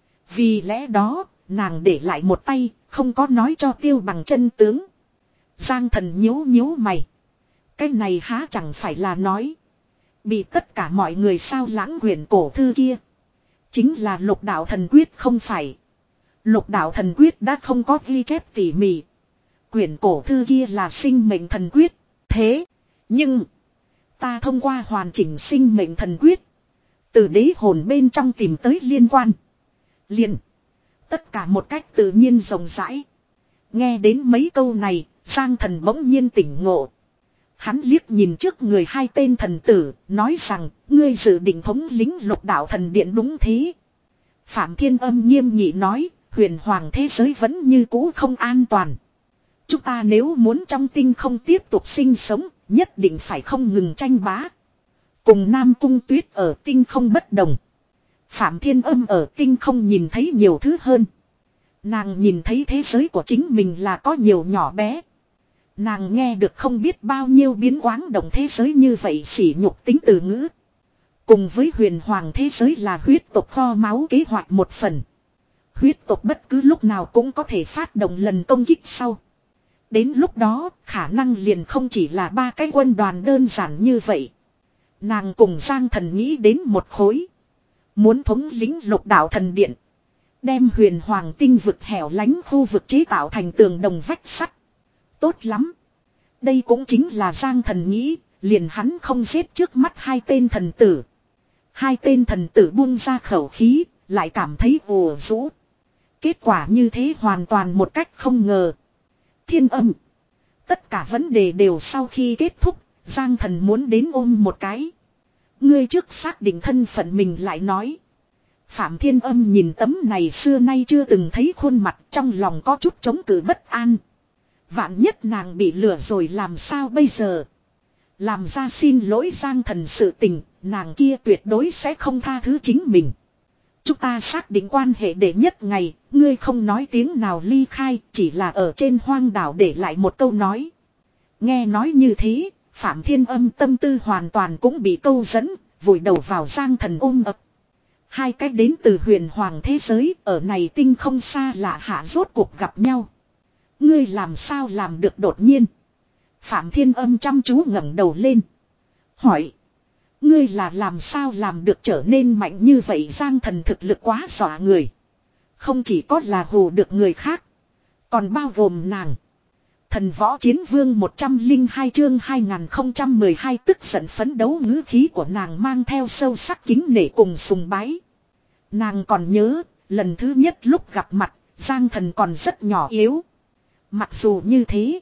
Vì lẽ đó, nàng để lại một tay, không có nói cho Tiêu Bằng chân tướng. Giang Thần nhíu nhíu mày. Cái này há chẳng phải là nói. Bị tất cả mọi người sao lãng quyển cổ thư kia. Chính là Lục Đạo Thần Quyết không phải. Lục Đạo Thần Quyết đã không có ghi chép tỉ mỉ. Quyển cổ thư kia là sinh mệnh thần quyết. Thế, nhưng, ta thông qua hoàn chỉnh sinh mệnh thần quyết. Từ đế hồn bên trong tìm tới liên quan. Liền. Tất cả một cách tự nhiên rộng rãi. Nghe đến mấy câu này, Giang Thần bỗng nhiên tỉnh ngộ. Hắn liếc nhìn trước người hai tên thần tử, nói rằng, ngươi dự định thống lĩnh Lục Đạo Thần Điện đúng thế. Phạm Thiên Âm nghiêm nghị nói, huyền hoàng thế giới vẫn như cũ không an toàn. Chúng ta nếu muốn trong tinh không tiếp tục sinh sống, nhất định phải không ngừng tranh bá. Cùng Nam Cung Tuyết ở tinh không bất đồng. Phạm Thiên Âm ở tinh không nhìn thấy nhiều thứ hơn. Nàng nhìn thấy thế giới của chính mình là có nhiều nhỏ bé. Nàng nghe được không biết bao nhiêu biến quáng động thế giới như vậy sỉ nhục tính từ ngữ. Cùng với huyền hoàng thế giới là huyết tộc kho máu kế hoạch một phần. Huyết tộc bất cứ lúc nào cũng có thể phát động lần công kích sau. Đến lúc đó, khả năng liền không chỉ là ba cái quân đoàn đơn giản như vậy. Nàng cùng Giang Thần nghĩ đến một khối. Muốn thống lĩnh Lục Đạo Thần Điện. Đem huyền hoàng tinh vực hẻo lánh khu vực chế tạo thành tường đồng vách sắt. Tốt lắm. Đây cũng chính là Giang Thần nghĩ, liền hắn không giết trước mắt hai tên thần tử. Hai tên thần tử buông ra khẩu khí, lại cảm thấy ồ rũ. Kết quả như thế hoàn toàn một cách không ngờ. Thiên Âm. Tất cả vấn đề đều sau khi kết thúc, Giang Thần muốn đến ôm một cái. Ngươi trước xác định thân phận mình lại nói. Phạm Thiên Âm nhìn tấm này xưa nay chưa từng thấy khuôn mặt, trong lòng có chút chống cự bất an. Vạn nhất nàng bị lừa rồi làm sao bây giờ? Làm ra xin lỗi Giang Thần sự tình, nàng kia tuyệt đối sẽ không tha thứ chính mình. Chúng ta xác định quan hệ để nhất ngày, ngươi không nói tiếng nào ly khai, chỉ là ở trên hoang đảo để lại một câu nói. Nghe nói như thế, Phạm Thiên Âm tâm tư hoàn toàn cũng bị câu dẫn, vùi đầu vào Giang Thần ôm ập. Hai cách đến từ huyền hoàng thế giới, ở này tinh không xa lạ hạ rốt cuộc gặp nhau. Ngươi làm sao làm được đột nhiên? Phạm Thiên Âm chăm chú ngẩng đầu lên. Hỏi. Ngươi là làm sao làm được trở nên mạnh như vậy? Giang Thần thực lực quá dọa người. Không chỉ có là hù được người khác. Còn bao gồm nàng. Thần võ chiến vương một trăm lẻ hai chương hai nghìn không trăm mười hai tức giận phấn đấu ngữ khí của nàng mang theo sâu sắc kính nể cùng sùng bái. Nàng còn nhớ, lần thứ nhất lúc gặp mặt, Giang Thần còn rất nhỏ yếu. Mặc dù như thế,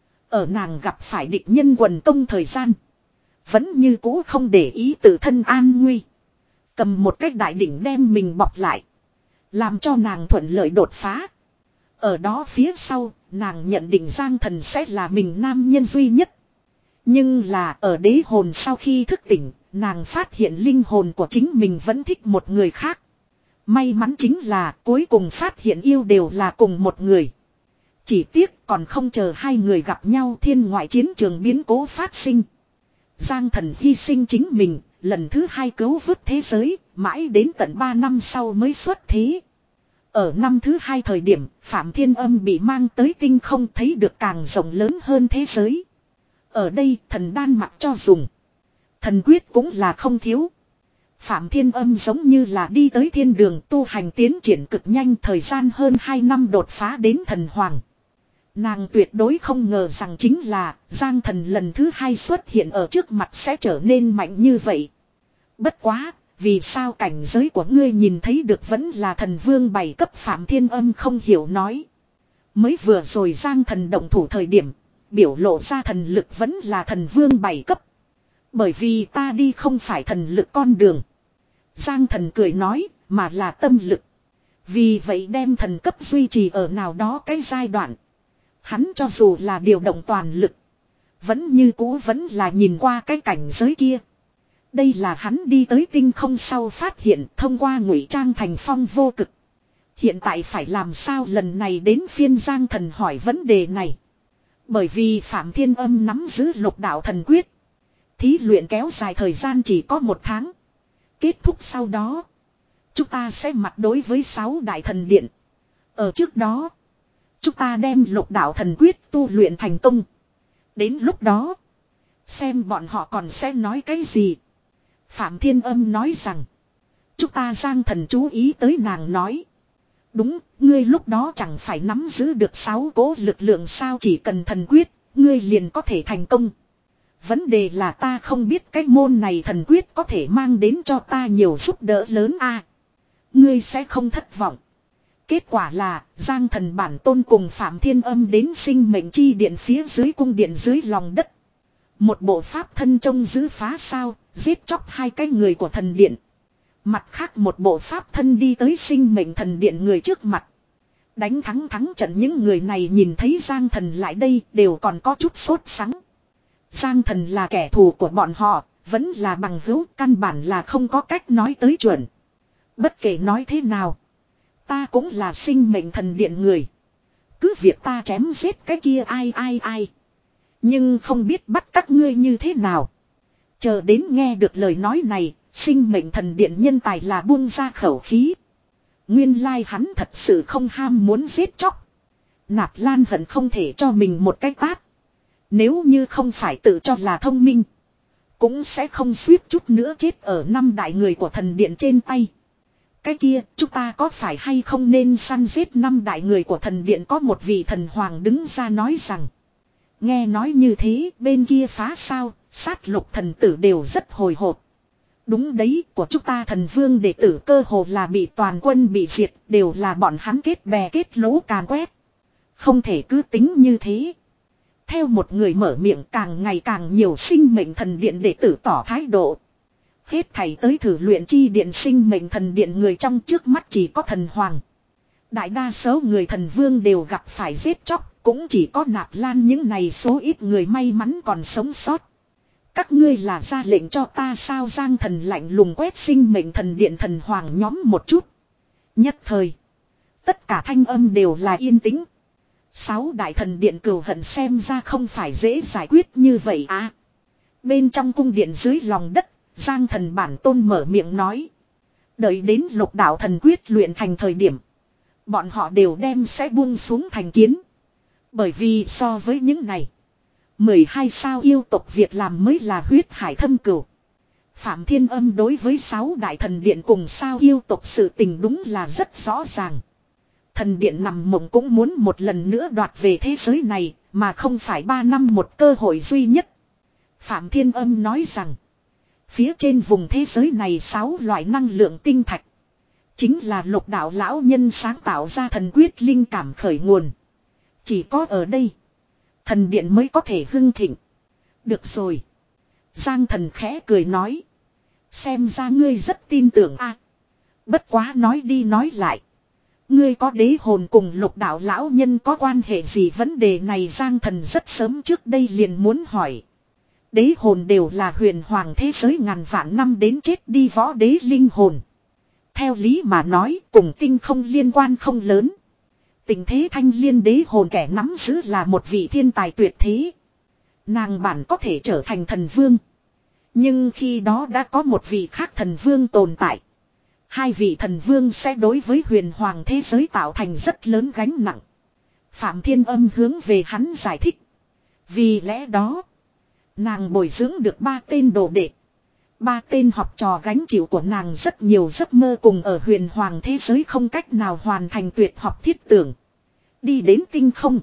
ở nàng gặp phải địch nhân quần công thời gian, vẫn như cũ không để ý tự thân an nguy. Cầm một cái đại đỉnh đem mình bọc lại, làm cho nàng thuận lợi đột phá. Ở đó phía sau, nàng nhận định Giang Thần sẽ là mình nam nhân duy nhất. Nhưng là ở đế hồn sau khi thức tỉnh, nàng phát hiện linh hồn của chính mình vẫn thích một người khác. May mắn chính là cuối cùng phát hiện yêu đều là cùng một người. Chỉ tiếc còn không chờ hai người gặp nhau, thiên ngoại chiến trường biến cố phát sinh. Giang Thần hy sinh chính mình, lần thứ hai cứu vớt thế giới, mãi đến tận ba năm sau mới xuất thế. Ở năm thứ hai thời điểm, Phạm Thiên Âm bị mang tới tinh không, thấy được càng rộng lớn hơn thế giới. Ở đây thần đan mặc cho dùng. Thần quyết cũng là không thiếu. Phạm Thiên Âm giống như là đi tới thiên đường, tu hành tiến triển cực nhanh, thời gian hơn hai năm đột phá đến thần hoàng. Nàng tuyệt đối không ngờ rằng chính là Giang Thần lần thứ hai xuất hiện ở trước mặt sẽ trở nên mạnh như vậy. Bất quá, vì sao cảnh giới của ngươi nhìn thấy được vẫn là thần vương bảy cấp? Phạm Thiên Âm không hiểu nói. Mới vừa rồi Giang Thần động thủ thời điểm, biểu lộ ra thần lực vẫn là thần vương bảy cấp. Bởi vì ta đi không phải thần lực con đường. Giang Thần cười nói, mà là tâm lực. Vì vậy đem thần cấp duy trì ở nào đó cái giai đoạn. Hắn cho dù là điều động toàn lực, vẫn như cũ vẫn là nhìn qua cái cảnh giới kia. Đây là hắn đi tới tinh không sau phát hiện, thông qua ngụy trang thành phong vô cực. Hiện tại phải làm sao? Lần này đến phiên Giang Thần hỏi vấn đề này. Bởi vì Phạm Thiên Âm nắm giữ lục đạo thần quyết. Thí luyện kéo dài thời gian chỉ có một tháng. Kết thúc sau đó, chúng ta sẽ mặt đối với sáu đại thần điện. Ở trước đó, chúng ta đem lục đạo thần quyết tu luyện thành công. Đến lúc đó, xem bọn họ còn sẽ nói cái gì. Phạm Thiên Âm nói rằng, chúng ta Giang Thần chú ý tới nàng nói. Đúng, ngươi lúc đó chẳng phải nắm giữ được sáu cỗ lực lượng sao? Chỉ cần thần quyết, ngươi liền có thể thành công. Vấn đề là ta không biết cái môn này thần quyết có thể mang đến cho ta nhiều giúp đỡ lớn a. À, ngươi sẽ không thất vọng. Kết quả là, Giang Thần bản tôn cùng Phạm Thiên Âm đến sinh mệnh chi điện phía dưới cung điện dưới lòng đất. Một bộ pháp thân trông giữ phá sao, giết chóc hai cái người của thần điện. Mặt khác một bộ pháp thân đi tới sinh mệnh thần điện người trước mặt. Đánh thắng thắng trận. Những người này nhìn thấy Giang Thần lại đây đều còn có chút sốt sắng. Giang Thần là kẻ thù của bọn họ, vẫn là bằng hữu, căn bản là không có cách nói tới chuẩn. Bất kể nói thế nào, ta cũng là sinh mệnh thần điện người. Cứ việc ta chém giết cái kia ai ai ai, nhưng không biết bắt các ngươi như thế nào. Chờ đến nghe được lời nói này, sinh mệnh thần điện nhân tài là buông ra khẩu khí. Nguyên lai hắn thật sự không ham muốn giết chóc. Nạp Lan hận không thể cho mình một cái tát. Nếu như không phải tự cho là thông minh, cũng sẽ không suýt chút nữa chết ở năm đại người của thần điện trên tay. Cái kia, chúng ta có phải hay không nên săn giết năm đại người của thần điện? Có một vị thần hoàng đứng ra nói rằng. Nghe nói như thế, bên kia phá sao, sát lục thần tử đều rất hồi hộp. Đúng đấy, của chúng ta thần vương đệ tử cơ hồ là bị toàn quân bị diệt, đều là bọn hắn kết bè kết lũ càn quét. Không thể cứ tính như thế. Theo một người mở miệng, càng ngày càng nhiều sinh mệnh thần điện đệ tử tỏ thái độ. Hết thảy tới thử luyện chi điện sinh mệnh thần điện người trong trước mắt chỉ có thần hoàng. Đại đa số người thần vương đều gặp phải giết chóc, cũng chỉ có Nạp Lan những này số ít người may mắn còn sống sót. Các ngươi là ra lệnh cho ta sao? Giang Thần lạnh lùng quét sinh mệnh thần điện thần hoàng nhóm một chút. Nhất thời, tất cả thanh âm đều là yên tĩnh. Sáu đại thần điện cừu hận xem ra không phải dễ giải quyết như vậy à. Bên trong cung điện dưới lòng đất, Giang Thần bản tôn mở miệng nói. Đợi đến lục đạo thần quyết luyện thành thời điểm, bọn họ đều đem sẽ buông xuống thành kiến. Bởi vì so với những này, mười hai sao yêu tộc việc làm mới là huyết hải thâm cửu. Phạm Thiên Âm đối với sáu đại thần điện cùng sao yêu tộc sự tình đúng là rất rõ ràng. Thần điện nằm mộng cũng muốn một lần nữa đoạt về thế giới này, mà không phải ba năm một cơ hội duy nhất. Phạm Thiên Âm nói rằng, phía trên vùng thế giới này sáu loại năng lượng tinh thạch, chính là lục đạo lão nhân sáng tạo ra thần quyết linh cảm khởi nguồn. Chỉ có ở đây, thần điện mới có thể hưng thịnh. Được rồi. Giang Thần khẽ cười nói. Xem ra ngươi rất tin tưởng a. Bất quá nói đi nói lại, ngươi có đế hồn cùng lục đạo lão nhân có quan hệ gì? Vấn đề này Giang Thần rất sớm trước đây liền muốn hỏi. Đế hồn đều là huyền hoàng thế giới ngàn vạn năm đến chết đi võ đế linh hồn. Theo lý mà nói cùng tinh không liên quan không lớn. Tình thế Thanh Liên đế hồn kẻ nắm giữ là một vị thiên tài tuyệt thế. Nàng bản có thể trở thành thần vương. Nhưng khi đó đã có một vị khác thần vương tồn tại. Hai vị thần vương sẽ đối với huyền hoàng thế giới tạo thành rất lớn gánh nặng. Phạm Thiên Âm hướng về hắn giải thích. Vì lẽ đó, nàng bồi dưỡng được ba tên đồ đệ. Ba tên học trò gánh chịu của nàng rất nhiều giấc mơ cùng ở huyền hoàng thế giới không cách nào hoàn thành tuyệt học thiết tưởng. Đi đến tinh không.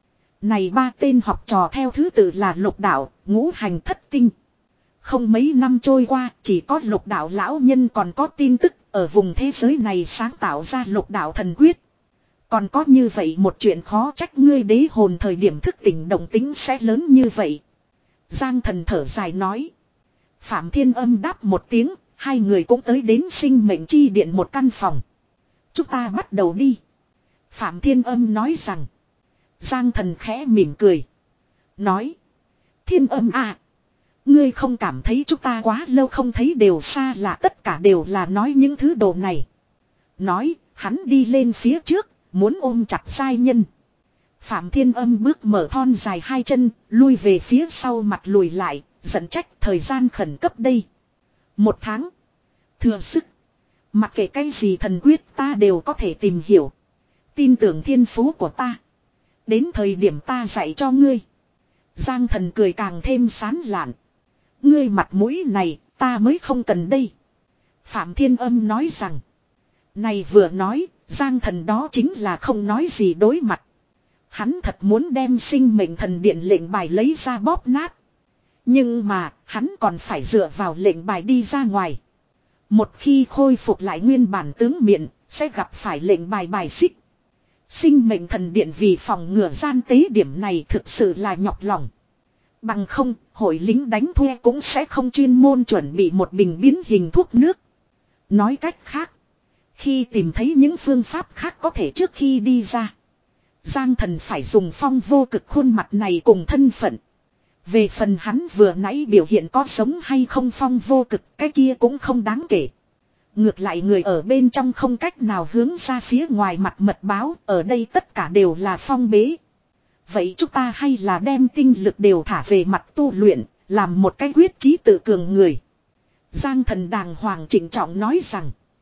Này ba tên học trò theo thứ tự là lục đạo, ngũ hành thất tinh. Không mấy năm trôi qua, chỉ có lục đạo lão nhân còn có tin tức ở vùng thế giới này sáng tạo ra lục đạo thần quyết. Còn có như vậy một chuyện khó trách ngươi đế hồn thời điểm thức tỉnh động tính sẽ lớn như vậy. Giang Thần thở dài nói. Phạm Thiên Âm đáp một tiếng, hai người cũng tới đến sinh mệnh chi điện một căn phòng. Chúng ta bắt đầu đi. Phạm Thiên Âm nói rằng. Giang Thần khẽ mỉm cười. Nói. Thiên Âm à. Ngươi không cảm thấy chúng ta quá lâu không thấy đều xa lạ, tất cả đều là nói những thứ đồ này. Nói, hắn đi lên phía trước, muốn ôm chặt giai nhân. Phạm Thiên Âm bước mở thon dài hai chân, lui về phía sau mặt lùi lại, giận trách thời gian khẩn cấp đây. Một tháng. Thừa sức. Mặc kệ cái gì thần quyết ta đều có thể tìm hiểu. Tin tưởng thiên phú của ta. Đến thời điểm ta dạy cho ngươi. Giang Thần cười càng thêm sán lạn. Ngươi mặt mũi này ta mới không cần đây. Phạm Thiên Âm nói rằng. Này vừa nói, Giang Thần đó chính là không nói gì đối mặt. Hắn thật muốn đem sinh mệnh thần điện lệnh bài lấy ra bóp nát. Nhưng mà, hắn còn phải dựa vào lệnh bài đi ra ngoài. Một khi khôi phục lại nguyên bản tướng miện, sẽ gặp phải lệnh bài bài xích. Sinh mệnh thần điện vì phòng ngừa gian tế điểm này thực sự là nhọc lòng. Bằng không, hội lính đánh thuê cũng sẽ không chuyên môn chuẩn bị một bình biến hình thuốc nước. Nói cách khác, khi tìm thấy những phương pháp khác có thể trước khi đi ra, Giang Thần phải dùng phong vô cực khuôn mặt này cùng thân phận. Về phần hắn vừa nãy biểu hiện có sống hay không phong vô cực, cái kia cũng không đáng kể. Ngược lại người ở bên trong không cách nào hướng ra phía ngoài mặt mật báo, ở đây tất cả đều là phong bế. Vậy chúng ta hay là đem tinh lực đều thả về mặt tu luyện, làm một cái quyết chí tự cường người. Giang Thần đàng hoàng trịnh trọng nói rằng.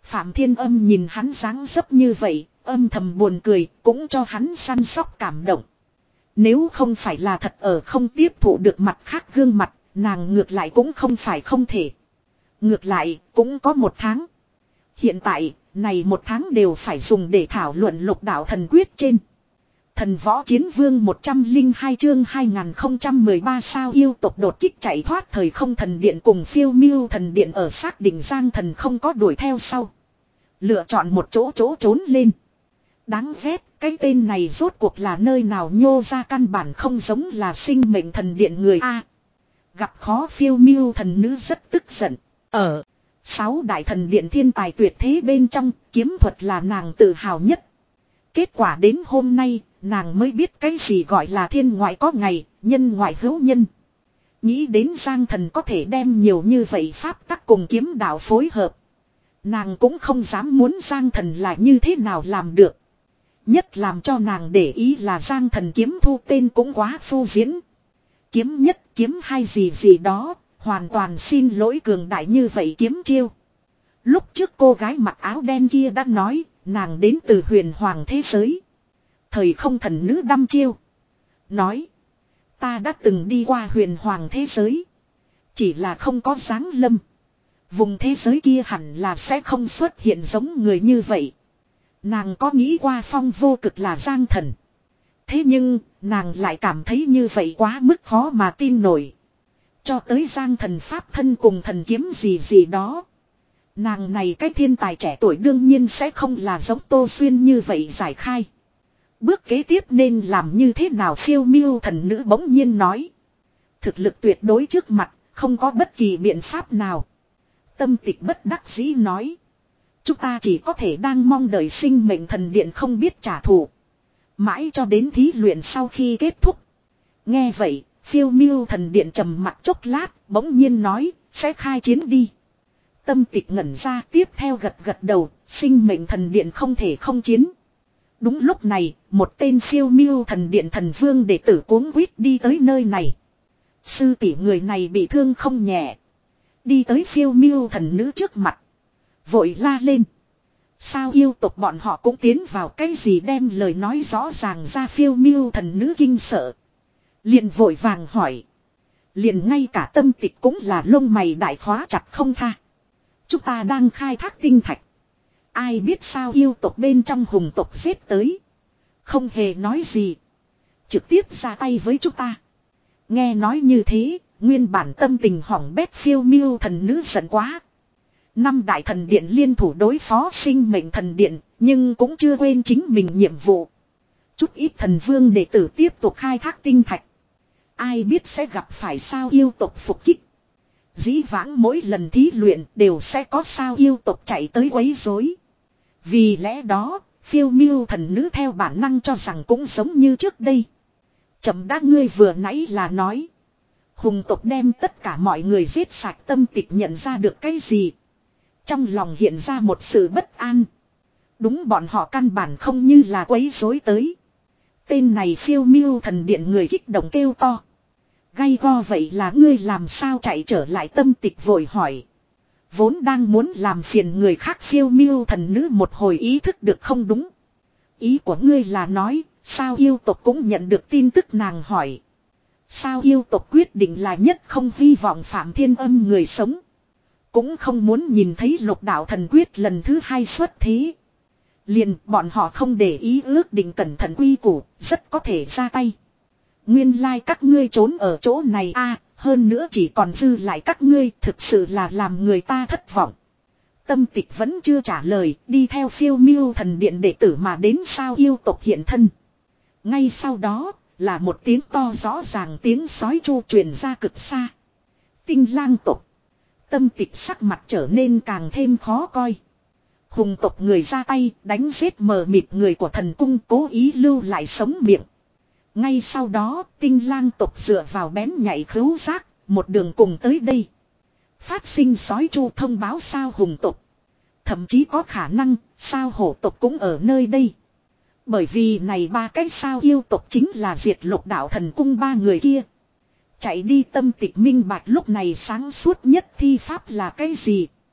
Phạm Thiên Âm nhìn hắn dáng dấp như vậy, âm thầm buồn cười, cũng cho hắn săn sóc cảm động. Nếu không phải là thật ở không tiếp thụ được mặt khác gương mặt, nàng ngược lại cũng không phải không thể. Ngược lại, cũng có một tháng. Hiện tại, này một tháng đều phải dùng để thảo luận lục đạo thần quyết trên. Thần võ chiến vương một trăm lẻ hai chương hai nghìn không trăm mười ba sao yêu tộc đột kích chạy thoát thời không thần điện cùng phiêu miêu thần điện ở xác định Giang Thần không có đuổi theo sau. Lựa chọn một chỗ chỗ trốn lên. Đáng ghét, cái tên này rốt cuộc là nơi nào nhô ra, căn bản không giống là sinh mệnh thần điện người A. Gặp khó phiêu miêu thần nữ rất tức giận. Ở sáu đại thần điện thiên tài tuyệt thế bên trong, kiếm thuật là nàng tự hào nhất. Kết quả đến hôm nay, nàng mới biết cái gì gọi là thiên ngoại có ngày, nhân ngoại hữu nhân. Nghĩ đến Giang Thần có thể đem nhiều như vậy pháp tắc cùng kiếm đạo phối hợp. Nàng cũng không dám muốn Giang Thần là như thế nào làm được. Nhất làm cho nàng để ý là Giang Thần kiếm thu tên cũng quá phô diễn. Kiếm nhất, kiếm hai gì gì đó, hoàn toàn xin lỗi cường đại như vậy kiếm chiêu. Lúc trước cô gái mặc áo đen kia đã nói, nàng đến từ huyền hoàng thế giới. Thời không thần nữ đăm chiêu. Nói, ta đã từng đi qua huyền hoàng thế giới. Chỉ là không có dáng lâm. Vùng thế giới kia hẳn là sẽ không xuất hiện giống người như vậy. Nàng có nghĩ qua phong vô cực là Giang Thần. Thế nhưng, nàng lại cảm thấy như vậy quá mức khó mà tin nổi. Cho tới Giang Thần pháp thân cùng thần kiếm gì gì đó. Nàng này cái thiên tài trẻ tuổi đương nhiên sẽ không là giống Tô Xuyên như vậy giải khai. Bước kế tiếp nên làm như thế nào, phiêu miêu thần nữ bỗng nhiên nói. Thực lực tuyệt đối trước mặt, không có bất kỳ biện pháp nào. Tâm Tịch bất đắc dĩ nói. Chúng ta chỉ có thể đang mong đợi sinh mệnh thần điện không biết trả thù. Mãi cho đến thí luyện sau khi kết thúc. Nghe vậy, phiêu miêu thần điện trầm mặt chốc lát, bỗng nhiên nói, sẽ khai chiến đi. Tâm Tịch ngẩn ra, tiếp theo gật gật đầu, sinh mệnh thần điện không thể không chiến. Đúng lúc này, một tên phiêu miêu thần điện thần vương đệ tử cuống quýt đi tới nơi này. Sư tỷ người này bị thương không nhẹ. Đi tới phiêu miêu thần nữ trước mặt. Vội la lên. Sao yêu tộc bọn họ cũng tiến vào cái gì, đem lời nói rõ ràng ra. Phiêu miêu thần nữ kinh sợ. Liền vội vàng hỏi. Liền ngay cả Tâm Tịch cũng là lông mày đại khóa chặt không tha. Chúng ta đang khai thác tinh thạch. Ai biết sao yêu tộc bên trong hùng tộc giết tới. Không hề nói gì. Trực tiếp ra tay với chúng ta. Nghe nói như thế, nguyên bản tâm tình hỏng bét phiêu miêu thần nữ giận quá. Năm đại thần điện liên thủ đối phó sinh mệnh thần điện, nhưng cũng chưa quên chính mình nhiệm vụ. Chút ít thần vương đệ tử tiếp tục khai thác tinh thạch. Ai biết sẽ gặp phải sao yêu tộc phục kích. Dĩ vãng mỗi lần thí luyện đều sẽ có sao yêu tộc chạy tới quấy rối. Vì lẽ đó, phiêu miêu thần nữ theo bản năng cho rằng cũng giống như trước đây. Chậm đã, ngươi vừa nãy là nói. Hùng tộc đem tất cả mọi người giết sạch. Tâm Tịch nhận ra được cái gì. Trong lòng hiện ra một sự bất an. Đúng, bọn họ căn bản không như là quấy rối tới. Tên này phiêu miêu thần điện người kích động kêu to. Gay go vậy là ngươi làm sao chạy trở lại? Tâm Tịch vội hỏi. Vốn đang muốn làm phiền người khác, phiêu miêu thần nữ một hồi ý thức được không đúng. Ý của ngươi là nói, sao yêu tộc cũng nhận được tin tức? Nàng hỏi. Sao yêu tộc quyết định là nhất không hy vọng Phạm Thiên Âm người sống. Cũng không muốn nhìn thấy lục đạo thần quyết lần thứ hai xuất thế. Liền bọn họ không để ý ước định cẩn thận quy củ, rất có thể ra tay. Nguyên lai like các ngươi trốn ở chỗ này a, hơn nữa chỉ còn dư lại các ngươi, thực sự là làm người ta thất vọng. Tâm Tịch vẫn chưa trả lời, đi theo phiêu miêu thần điện đệ tử mà đến sao yêu tộc hiện thân. Ngay sau đó, là một tiếng to rõ ràng tiếng sói chu truyền ra cực xa. Tinh lang tộc. Tâm Tịch sắc mặt trở nên càng thêm khó coi. Hùng tộc người ra tay, đánh giết mờ mịt người của thần cung, cố ý lưu lại sống miệng. Ngay sau đó, tinh lang tộc dựa vào bén nhạy khứu giác, một đường cùng tới đây. Phát sinh sói chu thông báo sao hùng tộc. Thậm chí có khả năng, sao hổ tộc cũng ở nơi đây. Bởi vì này ba cái sao yêu tộc chính là diệt lục đạo thần cung ba người kia. Chạy đi. Tâm Tịch minh bạch lúc này sáng suốt nhất thi pháp là cái gì.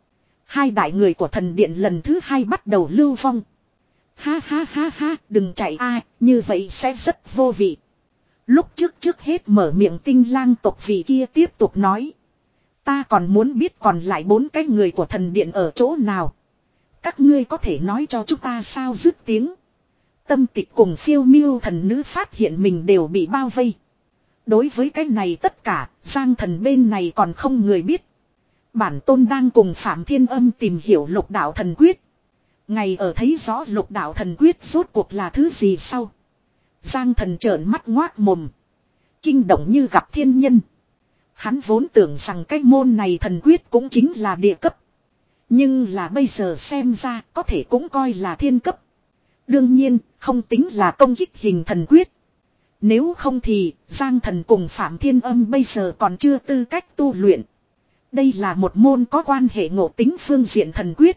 Hai đại người của thần điện lần thứ hai bắt đầu lưu vong. Ha ha ha ha, đừng chạy a, như vậy sẽ rất vô vị. Lúc trước trước hết mở miệng tinh lang tộc vị kia tiếp tục nói. Ta còn muốn biết còn lại bốn cái người của thần điện ở chỗ nào. Các ngươi có thể nói cho chúng ta sao dứt tiếng. Tâm Tịch cùng Phiêu Miêu thần nữ phát hiện mình đều bị bao vây. Đối với cái này tất cả, Giang Thần bên này còn không người biết. Bản tôn đang cùng Phạm Thiên Âm tìm hiểu lục đạo thần quyết. Ngày ở thấy rõ lục đạo thần quyết rốt cuộc là thứ gì sau. Giang Thần trợn mắt ngoác mồm. Kinh động như gặp thiên nhân. Hắn vốn tưởng rằng cái môn này thần quyết cũng chính là địa cấp. Nhưng là bây giờ xem ra có thể cũng coi là thiên cấp. Đương nhiên không tính là công kích hình thần quyết. Nếu không thì Giang Thần cùng Phạm Thiên Âm bây giờ còn chưa tư cách tu luyện. Đây là một môn có quan hệ ngộ tính phương diện thần quyết.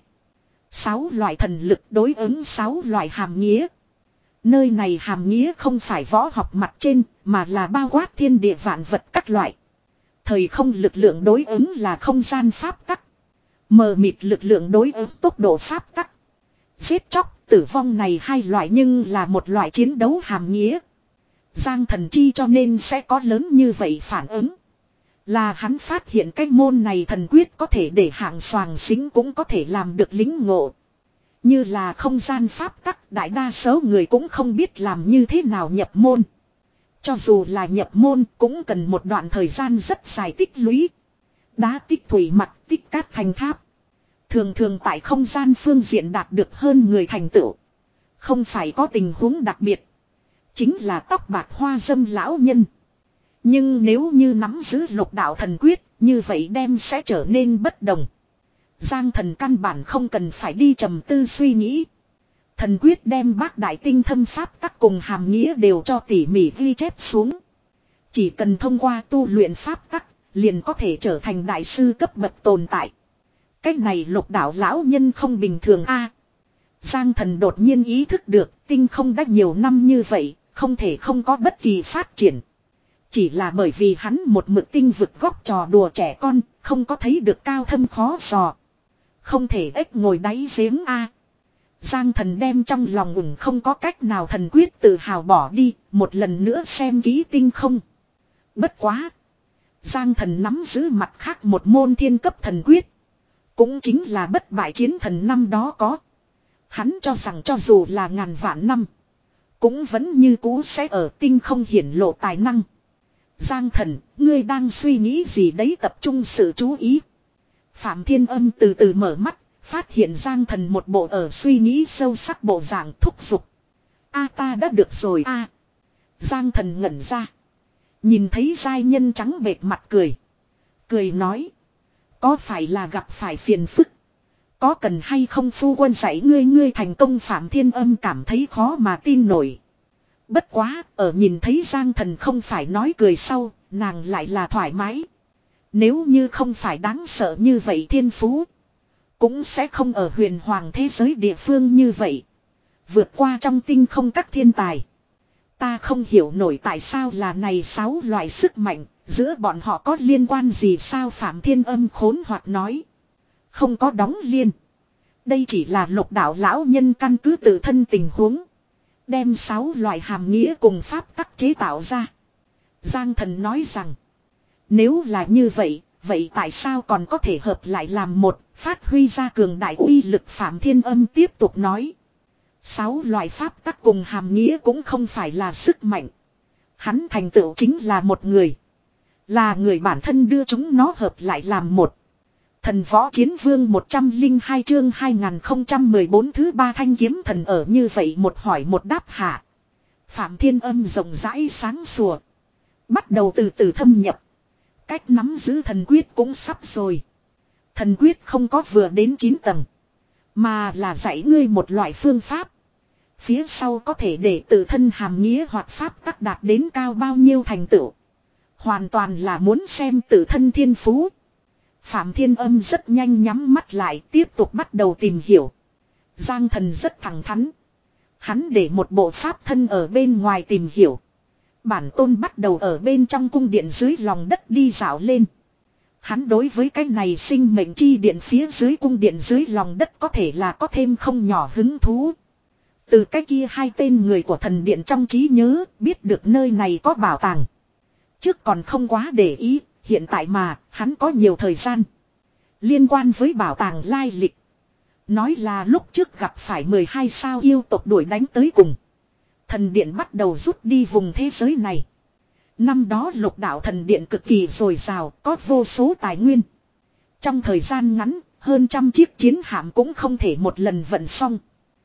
Sáu loại thần lực đối ứng sáu loại hàm nghĩa. Nơi này hàm nghĩa không phải võ học mặt trên mà là bao quát thiên địa vạn vật các loại. Thời không lực lượng đối ứng là không gian pháp tắc. Mờ mịt lực lượng đối ứng tốc độ pháp tắc. Giết chóc, tử vong này hai loại nhưng là một loại chiến đấu hàm nghĩa. Giang Thần chi cho nên sẽ có lớn như vậy phản ứng. Là hắn phát hiện cái môn này thần quyết có thể để hạng soàng xính cũng có thể làm được lính ngộ. Như là không gian pháp tắc, đại đa số người cũng không biết làm như thế nào nhập môn. Cho dù là nhập môn cũng cần một đoạn thời gian rất dài tích lũy. Đá tích thủy mặt tích cát thành tháp. Thường thường tại không gian phương diện đạt được hơn người thành tựu. Không phải có tình huống đặc biệt. Chính là tóc bạc hoa dâm lão nhân. Nhưng nếu như nắm giữ lục đạo thần quyết, như vậy đem sẽ trở nên bất đồng. Giang Thần căn bản không cần phải đi trầm tư suy nghĩ. Thần quyết đem bác đại tinh thâm pháp tắc cùng hàm nghĩa đều cho tỉ mỉ ghi chép xuống. Chỉ cần thông qua tu luyện pháp tắc, liền có thể trở thành đại sư cấp bậc tồn tại. Cách này lục đạo lão nhân không bình thường a. Giang Thần đột nhiên ý thức được tinh không đã nhiều năm như vậy, không thể không có bất kỳ phát triển. Chỉ là bởi vì hắn một mực tinh vực góc trò đùa trẻ con, không có thấy được cao thâm khó dò. Không thể ếch ngồi đáy giếng a. Giang Thần đem trong lòng ủng không có cách nào thần quyết tự hào bỏ đi, một lần nữa xem kỹ tinh không. Bất quá. Giang Thần nắm giữ mặt khác một môn thiên cấp thần quyết. Cũng chính là bất bại chiến thần năm đó có. Hắn cho rằng cho dù là ngàn vạn năm, cũng vẫn như cũ sẽ ở tinh không hiển lộ tài năng. Giang Thần, ngươi đang suy nghĩ gì đấy, tập trung sự chú ý. Phạm Thiên Âm từ từ mở mắt, phát hiện Giang Thần một bộ ở suy nghĩ sâu sắc bộ dạng thúc giục. A ta đã được rồi a. Giang Thần ngẩn ra. Nhìn thấy giai nhân trắng bệch mặt cười. Cười nói. Có phải là gặp phải phiền phức? Có cần hay không phu quân dạy ngươi ngươi thành công? Phạm Thiên Âm cảm thấy khó mà tin nổi. Bất quá, ở nhìn thấy Giang Thần không phải nói cười sau, nàng lại là thoải mái. Nếu như không phải đáng sợ như vậy thiên phú, cũng sẽ không ở huyền hoàng thế giới địa phương như vậy. Vượt qua trong tinh không các thiên tài. Ta không hiểu nổi tại sao là này sáu loại sức mạnh, giữa bọn họ có liên quan gì sao? Phạm Thiên Âm khốn hoặc nói. Không có đóng liên. Đây chỉ là lục đạo lão nhân căn cứ tự thân tình huống. Đem sáu loại hàm nghĩa cùng pháp tắc chế tạo ra. Giang Thần nói rằng. Nếu là như vậy, vậy tại sao còn có thể hợp lại làm một, phát huy ra cường đại uy lực? Phạm Thiên Âm tiếp tục nói. Sáu loại pháp tắc cùng hàm nghĩa cũng không phải là sức mạnh. Hắn thành tựu chính là một người. Là người bản thân đưa chúng nó hợp lại làm một. Thần võ chiến vương một trăm lẻ hai chương hai nghìn không trăm mười bốn thứ ba thanh kiếm thần. Ở như vậy một hỏi một đáp hạ. Phạm Thiên Âm rộng rãi sáng sủa. Bắt đầu từ từ thâm nhập. Cách nắm giữ thần quyết cũng sắp rồi. Thần quyết không có vừa đến chín tầng. Mà là dạy ngươi một loại phương pháp. Phía sau có thể để tự thân hàm nghĩa hoặc pháp tắc đạt đến cao bao nhiêu thành tựu. Hoàn toàn là muốn xem tự thân thiên phú. Phạm Thiên Âm rất nhanh nhắm mắt lại tiếp tục bắt đầu tìm hiểu. Giang Thần rất thẳng thắn. Hắn để một bộ pháp thân ở bên ngoài tìm hiểu. Bản tôn bắt đầu ở bên trong cung điện dưới lòng đất đi dạo lên. Hắn đối với cái này sinh mệnh chi điện phía dưới cung điện dưới lòng đất có thể là có thêm không nhỏ hứng thú. Từ cái kia hai tên người của thần điện trong trí nhớ biết được nơi này có bảo tàng. Trước còn không quá để ý, hiện tại mà hắn có nhiều thời gian. Liên quan với bảo tàng lai lịch. Nói là lúc trước gặp phải mười hai sao yêu tộc đuổi đánh tới cùng. Thần điện bắt đầu rút đi vùng thế giới này. Năm đó lục đạo thần điện cực kỳ dồi dào, có vô số tài nguyên. Trong thời gian ngắn, hơn trăm chiếc chiến hạm cũng không thể một lần vận xong.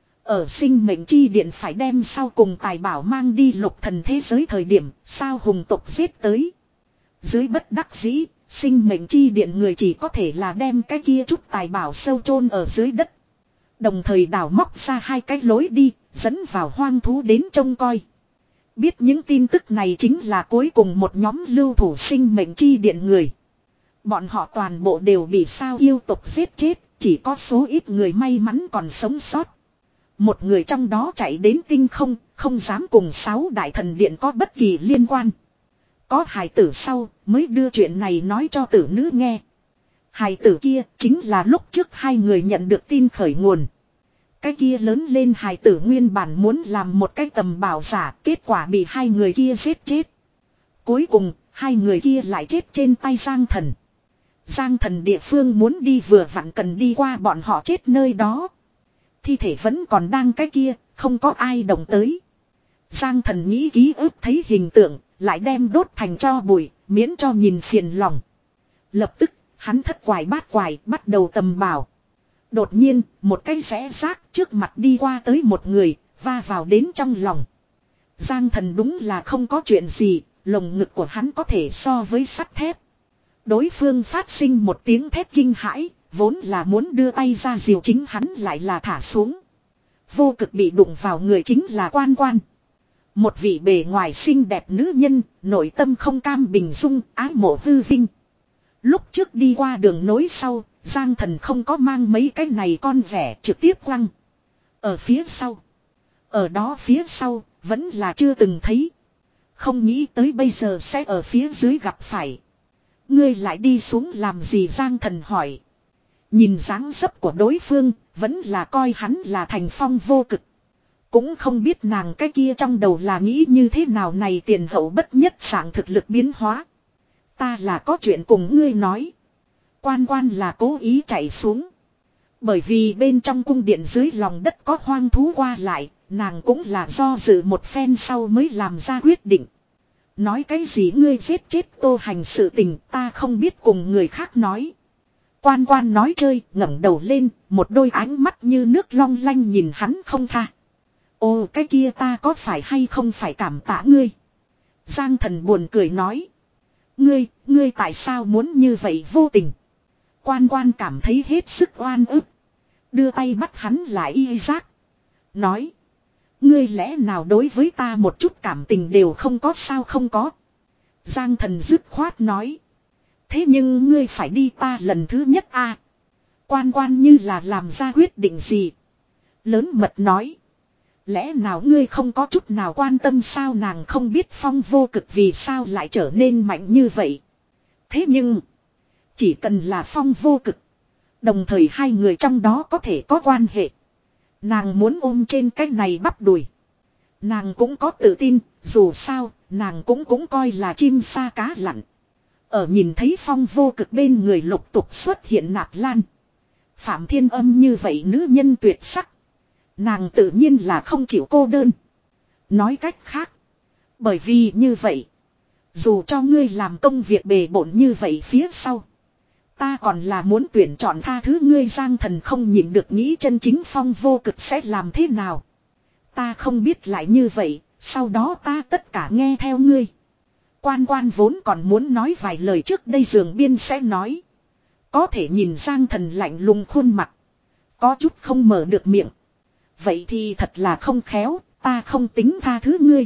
Ở sinh mệnh chi điện phải đem sau cùng tài bảo mang đi lục thần thế giới thời điểm, sao hùng tộc giết tới. Dưới bất đắc dĩ, sinh mệnh chi điện người chỉ có thể là đem cái kia chút tài bảo sâu chôn ở dưới đất. Đồng thời đào móc ra hai cái lối đi, dẫn vào hoang thú đến trông coi. Biết những tin tức này chính là cuối cùng một nhóm lưu thủ sinh mệnh chi điện người. Bọn họ toàn bộ đều bị sao yêu tộc giết chết, chỉ có số ít người may mắn còn sống sót. Một người trong đó chạy đến tinh không, không dám cùng sáu đại thần điện có bất kỳ liên quan. Có hài tử sau, mới đưa chuyện này nói cho tử nữ nghe. Hài tử kia chính là lúc trước hai người nhận được tin khởi nguồn. Cái kia lớn lên hài tử nguyên bản muốn làm một cái tầm bảo giả, kết quả bị hai người kia giết chết. Cuối cùng, hai người kia lại chết trên tay Giang Thần. Giang Thần địa phương muốn đi vừa vặn cần đi qua bọn họ chết nơi đó. Thi thể vẫn còn đang cái kia, không có ai động tới. Giang Thần nghĩ ký ức thấy hình tượng, lại đem đốt thành tro bụi, miễn cho nhìn phiền lòng. Lập tức, hắn thất quải bát quải, bắt đầu tầm bảo. Đột nhiên, một cái rẽ rác trước mặt đi qua tới một người, va vào đến trong lòng. Giang Thần đúng là không có chuyện gì, lồng ngực của hắn có thể so với sắt thép. Đối phương phát sinh một tiếng thét kinh hãi, vốn là muốn đưa tay ra diều chính hắn lại là thả xuống. Vô cực bị đụng vào người chính là Quan Quan. Một vị bề ngoài xinh đẹp nữ nhân, nội tâm không cam bình dung, ái mộ hư vinh. Lúc trước đi qua đường nối sau, Giang Thần không có mang mấy cái này con rẻ trực tiếp quăng. Ở phía sau. Ở đó phía sau, vẫn là chưa từng thấy. Không nghĩ tới bây giờ sẽ ở phía dưới gặp phải. Ngươi lại đi xuống làm gì Giang Thần hỏi. Nhìn dáng dấp của đối phương, vẫn là coi hắn là thành phong vô cực. Cũng không biết nàng cái kia trong đầu là nghĩ như thế nào này tiền hậu bất nhất sảng thực lực biến hóa. Ta là có chuyện cùng ngươi nói. Quan Quan là cố ý chạy xuống. Bởi vì bên trong cung điện dưới lòng đất có hoang thú qua lại, nàng cũng là do dự một phen sau mới làm ra quyết định. Nói cái gì ngươi giết chết Tô Hành sự tình ta không biết cùng người khác nói. Quan Quan nói chơi, ngẩng đầu lên, một đôi ánh mắt như nước long lanh nhìn hắn không tha. Ồ cái kia ta có phải hay không phải cảm tạ ngươi. Giang Thần buồn cười nói. Ngươi, ngươi tại sao muốn như vậy vô tình. Quan Quan cảm thấy hết sức oan ức. Đưa tay bắt hắn lại y giác. Nói. Ngươi lẽ nào đối với ta một chút cảm tình đều không có sao không có. Giang Thần dứt khoát nói. Thế nhưng ngươi phải đi ta lần thứ nhất a. À, Quan Quan như là làm ra quyết định gì. Lớn mật nói. Lẽ nào ngươi không có chút nào quan tâm sao nàng không biết phong vô cực vì sao lại trở nên mạnh như vậy. Thế nhưng. Chỉ cần là phong vô cực. Đồng thời hai người trong đó có thể có quan hệ. Nàng muốn ôm trên cái này bắp đùi. Nàng cũng có tự tin, dù sao, nàng cũng cũng coi là chim sa cá lặn. Ở nhìn thấy phong vô cực bên người lục tục xuất hiện Nạp Lan. Phạm Thiên Âm như vậy nữ nhân tuyệt sắc. Nàng tự nhiên là không chịu cô đơn. Nói cách khác. Bởi vì như vậy. Dù cho ngươi làm công việc bề bộn như vậy phía sau. Ta còn là muốn tuyển chọn tha thứ ngươi Giang Thần không nhịn được nghĩ chân chính phong vô cực sẽ làm thế nào. Ta không biết lại như vậy, sau đó ta tất cả nghe theo ngươi. Quan Quan vốn còn muốn nói vài lời trước đây giường biên sẽ nói. Có thể nhìn Giang Thần lạnh lùng khuôn mặt. Có chút không mở được miệng. Vậy thì thật là không khéo, ta không tính tha thứ ngươi.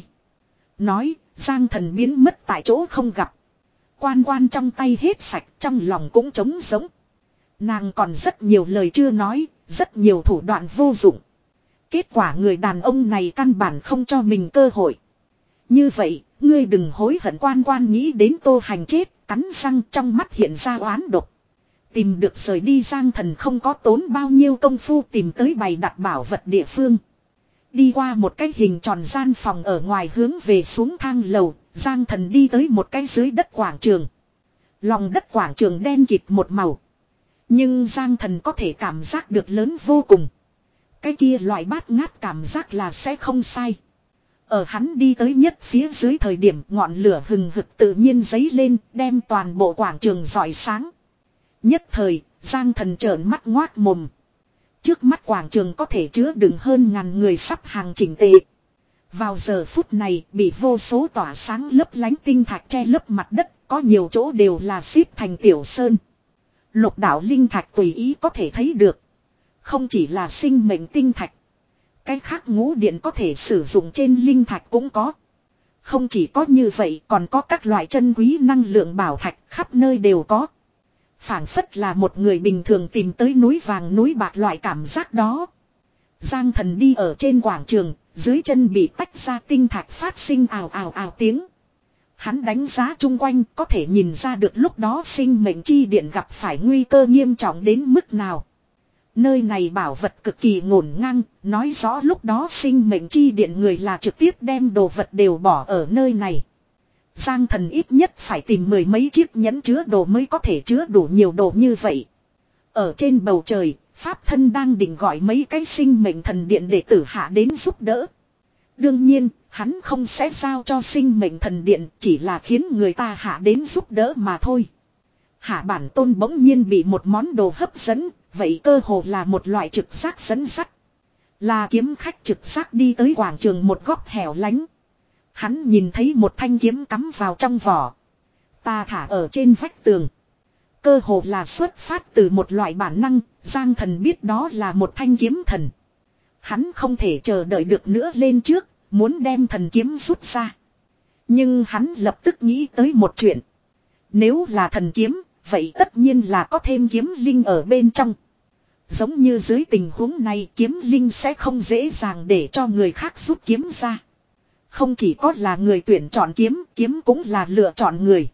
Nói, Giang Thần biến mất tại chỗ không gặp. Quan Quan trong tay hết sạch, trong lòng cũng trống giống. Nàng còn rất nhiều lời chưa nói, rất nhiều thủ đoạn vô dụng. Kết quả người đàn ông này căn bản không cho mình cơ hội. Như vậy, ngươi đừng hối hận. Quan quan nghĩ đến Tô Hành chết, cắn răng trong mắt hiện ra oán độc. Tìm được rời đi Giang Thần không có tốn bao nhiêu công phu tìm tới bày đặt bảo vật địa phương. Đi qua một cái hình tròn gian phòng ở ngoài hướng về xuống thang lầu, Giang Thần đi tới một cái dưới đất quảng trường. Lòng đất quảng trường đen kịt một màu. Nhưng Giang Thần có thể cảm giác được lớn vô cùng. Cái kia loại bát ngát cảm giác là sẽ không sai. Ở hắn đi tới nhất phía dưới thời điểm ngọn lửa hừng hực tự nhiên dấy lên, đem toàn bộ quảng trường rọi sáng. Nhất thời, Giang Thần trợn mắt ngoác mồm. Trước mắt quảng trường có thể chứa đựng hơn ngàn người sắp hàng chỉnh tề. Vào giờ phút này bị vô số tỏa sáng lấp lánh tinh thạch che lấp mặt đất, có nhiều chỗ đều là xếp thành tiểu sơn. Lục đạo linh thạch tùy ý có thể thấy được. Không chỉ là sinh mệnh tinh thạch. Cái khác ngũ điện có thể sử dụng trên linh thạch cũng có. Không chỉ có như vậy còn có các loại chân quý năng lượng bảo thạch khắp nơi đều có. Phảng phất là một người bình thường tìm tới núi vàng núi bạc loại cảm giác đó. Giang Thần đi ở trên quảng trường, dưới chân bị tách ra tinh thạch phát sinh ào ào ào tiếng. Hắn đánh giá chung quanh có thể nhìn ra được lúc đó sinh mệnh chi điện gặp phải nguy cơ nghiêm trọng đến mức nào. Nơi này bảo vật cực kỳ ngổn ngang, nói rõ lúc đó sinh mệnh chi điện người là trực tiếp đem đồ vật đều bỏ ở nơi này. Giang Thần ít nhất phải tìm mười mấy chiếc nhẫn chứa đồ mới có thể chứa đủ nhiều đồ như vậy. Ở trên bầu trời, Pháp Thân đang định gọi mấy cái sinh mệnh thần điện để tử hạ đến giúp đỡ. Đương nhiên, hắn không sẽ giao cho sinh mệnh thần điện, chỉ là khiến người ta hạ đến giúp đỡ mà thôi. Hạ bản tôn bỗng nhiên bị một món đồ hấp dẫn, vậy cơ hồ là một loại trực giác dẫn dắt. Là kiếm khách trực giác đi tới quảng trường một góc hẻo lánh. Hắn nhìn thấy một thanh kiếm cắm vào trong vỏ. Ta thả ở trên vách tường. Cơ hồ là xuất phát từ một loại bản năng, Giang Thần biết đó là một thanh kiếm thần. Hắn không thể chờ đợi được nữa lên trước, muốn đem thần kiếm rút ra. Nhưng hắn lập tức nghĩ tới một chuyện. Nếu là thần kiếm, vậy tất nhiên là có thêm kiếm linh ở bên trong. Giống như dưới tình huống này kiếm linh sẽ không dễ dàng để cho người khác rút kiếm ra. Không chỉ có là người tuyển chọn kiếm, kiếm cũng là lựa chọn người.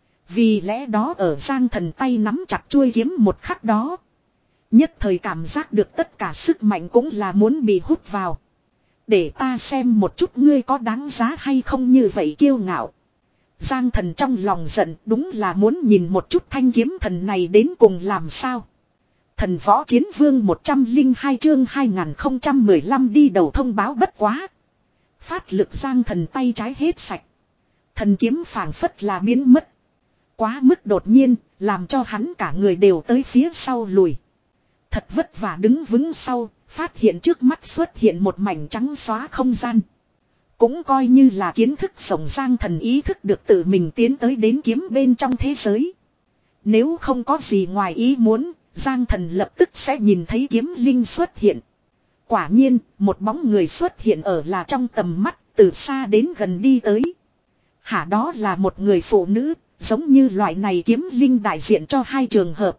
Vì lẽ đó ở Giang Thần tay nắm chặt chuôi kiếm một khắc đó. Nhất thời cảm giác được tất cả sức mạnh cũng là muốn bị hút vào. Để ta xem một chút ngươi có đáng giá hay không như vậy kiêu ngạo. Giang Thần trong lòng giận đúng là muốn nhìn một chút thanh kiếm thần này đến cùng làm sao. Thần Võ Chiến Vương một trăm lẻ hai chương hai nghìn không trăm mười lăm đi đầu thông báo bất quá. Phát lực Giang Thần tay trái hết sạch. Thần kiếm phảng phất là biến mất. Quá mức đột nhiên, làm cho hắn cả người đều tới phía sau lùi. Thật vất vả đứng vững sau, phát hiện trước mắt xuất hiện một mảnh trắng xóa không gian. Cũng coi như là kiến thức sống Giang Thần ý thức được tự mình tiến tới đến kiếm bên trong thế giới. Nếu không có gì ngoài ý muốn, Giang Thần lập tức sẽ nhìn thấy kiếm linh xuất hiện. Quả nhiên, một bóng người xuất hiện ở là trong tầm mắt, từ xa đến gần đi tới. Hả, đó là một người phụ nữ, giống như loại này kiếm linh đại diện cho hai trường hợp.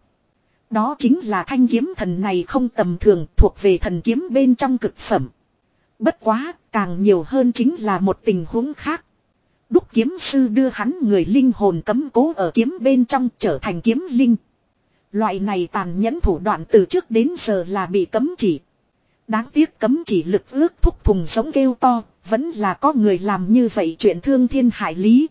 Đó chính là thanh kiếm thần này không tầm thường, thuộc về thần kiếm bên trong cực phẩm. Bất quá, càng nhiều hơn chính là một tình huống khác. Đúc kiếm sư đưa hắn người linh hồn cấm cố ở kiếm bên trong trở thành kiếm linh. Loại này tàn nhẫn thủ đoạn từ trước đến giờ là bị cấm chỉ. Đáng tiếc cấm chỉ lực ước thúc thùng giống kêu to, vẫn là có người làm như vậy chuyện thương thiên hại lý.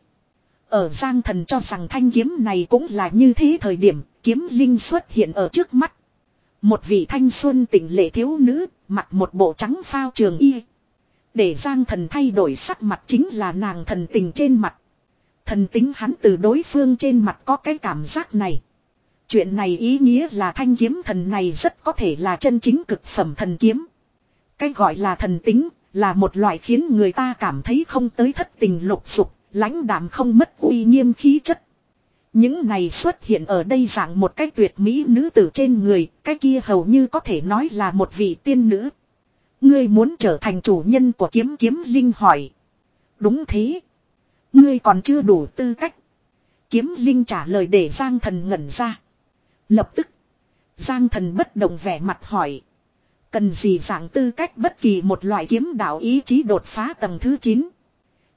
Ở Giang Thần cho rằng thanh kiếm này cũng là như thế thời điểm, kiếm linh xuất hiện ở trước mắt. Một vị thanh xuân tỉnh lệ thiếu nữ, mặc một bộ trắng phao trường y. Để Giang Thần thay đổi sắc mặt chính là nàng thần tình trên mặt. Thần tính hắn từ đối phương trên mặt có cái cảm giác này. Chuyện này ý nghĩa là thanh kiếm thần này rất có thể là chân chính cực phẩm thần kiếm. Cái gọi là thần tính, là một loại khiến người ta cảm thấy không tới thất tình lục dục, lãnh đạm không mất uy nghiêm khí chất. Những này xuất hiện ở đây dạng một cái tuyệt mỹ nữ tử trên người, cái kia hầu như có thể nói là một vị tiên nữ. Ngươi muốn trở thành chủ nhân của kiếm kiếm linh hỏi. Đúng thế. Ngươi còn chưa đủ tư cách. Kiếm linh trả lời để Giang Thần ngẩn ra. Lập tức, Giang Thần bất động vẻ mặt hỏi. Cần gì dạng tư cách bất kỳ một loại kiếm đạo ý chí đột phá tầng thứ chín.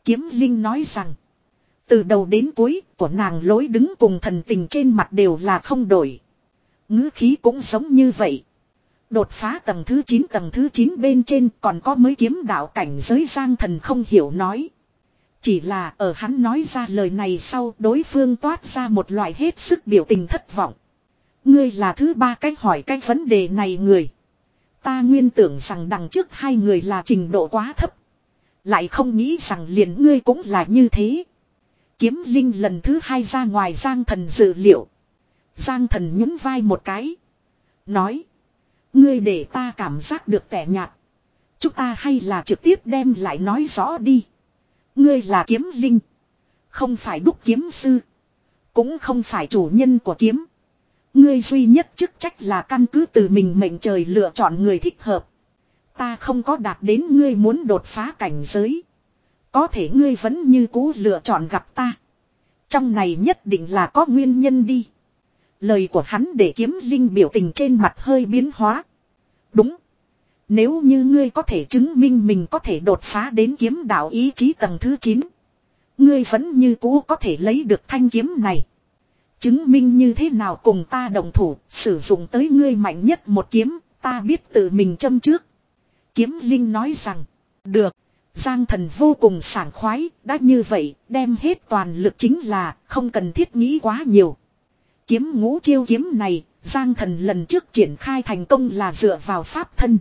Kiếm Linh nói rằng. Từ đầu đến cuối của nàng lối đứng cùng thần tình trên mặt đều là không đổi. Ngữ khí cũng giống như vậy. Đột phá tầng thứ chín tầng thứ chín bên trên còn có mới kiếm đạo cảnh giới Giang Thần không hiểu nói. Chỉ là ở hắn nói ra lời này sau đối phương toát ra một loại hết sức biểu tình thất vọng. Ngươi là thứ ba cách hỏi cái vấn đề này người. Ta nguyên tưởng rằng đằng trước hai người là trình độ quá thấp. Lại không nghĩ rằng liền ngươi cũng là như thế. Kiếm Linh lần thứ hai ra ngoài Giang Thần dự liệu. Giang Thần nhún vai một cái. Nói. Ngươi để ta cảm giác được tẻ nhạt. Chúng ta hay là trực tiếp đem lại nói rõ đi. Ngươi là kiếm linh. Không phải đúc kiếm sư. Cũng không phải chủ nhân của kiếm. Ngươi duy nhất chức trách là căn cứ từ mình mệnh trời lựa chọn người thích hợp. Ta không có đạt đến ngươi muốn đột phá cảnh giới. Có thể ngươi vẫn như cũ lựa chọn gặp ta. Trong này nhất định là có nguyên nhân đi. Lời của hắn để kiếm linh biểu tình trên mặt hơi biến hóa. Đúng. Nếu như ngươi có thể chứng minh mình có thể đột phá đến kiếm đạo ý chí tầng thứ chín. Ngươi vẫn như cũ có thể lấy được thanh kiếm này. Chứng minh như thế nào cùng ta đồng thủ, sử dụng tới ngươi mạnh nhất một kiếm, ta biết tự mình châm trước. Kiếm Linh nói rằng, được. Giang Thần vô cùng sảng khoái, đã như vậy, đem hết toàn lực chính là, không cần thiết nghĩ quá nhiều. Kiếm ngũ chiêu kiếm này, Giang Thần lần trước triển khai thành công là dựa vào pháp thân.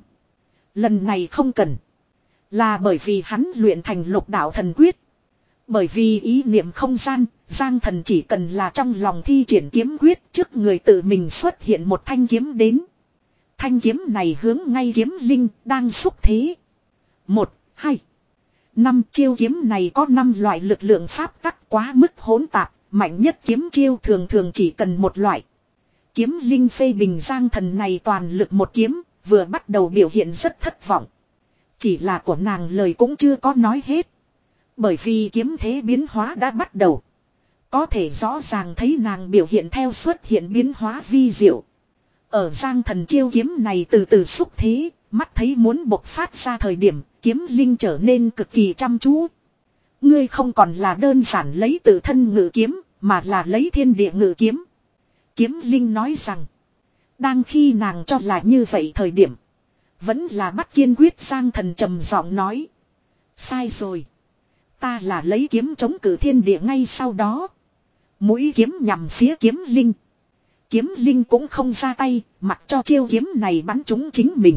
Lần này không cần. Là bởi vì hắn luyện thành lục đạo thần quyết. Bởi vì ý niệm không gian, Giang Thần chỉ cần là trong lòng thi triển kiếm quyết trước người tự mình xuất hiện một thanh kiếm đến. Thanh kiếm này hướng ngay kiếm linh đang xúc thế. Một, hai, năm chiêu kiếm này có năm loại lực lượng pháp tắc quá mức hỗn tạp, mạnh nhất kiếm chiêu thường thường chỉ cần một loại. Kiếm linh phê bình Giang Thần này toàn lực một kiếm, vừa bắt đầu biểu hiện rất thất vọng. Chỉ là của nàng lời cũng chưa có nói hết. Bởi vì kiếm thế biến hóa đã bắt đầu. Có thể rõ ràng thấy nàng biểu hiện theo xuất hiện biến hóa vi diệu. Ở Giang Thần chiêu kiếm này từ từ xúc thế, mắt thấy muốn bộc phát ra thời điểm, kiếm linh trở nên cực kỳ chăm chú. Ngươi không còn là đơn giản lấy tự thân ngự kiếm, mà là lấy thiên địa ngự kiếm. Kiếm linh nói rằng, đang khi nàng cho là như vậy thời điểm, vẫn là bắt kiên quyết. Giang Thần trầm giọng nói, sai rồi. Ta là lấy kiếm chống cự thiên địa ngay sau đó. Mũi kiếm nhằm phía kiếm linh. Kiếm linh cũng không ra tay, mặc cho chiêu kiếm này bắn trúng chính mình.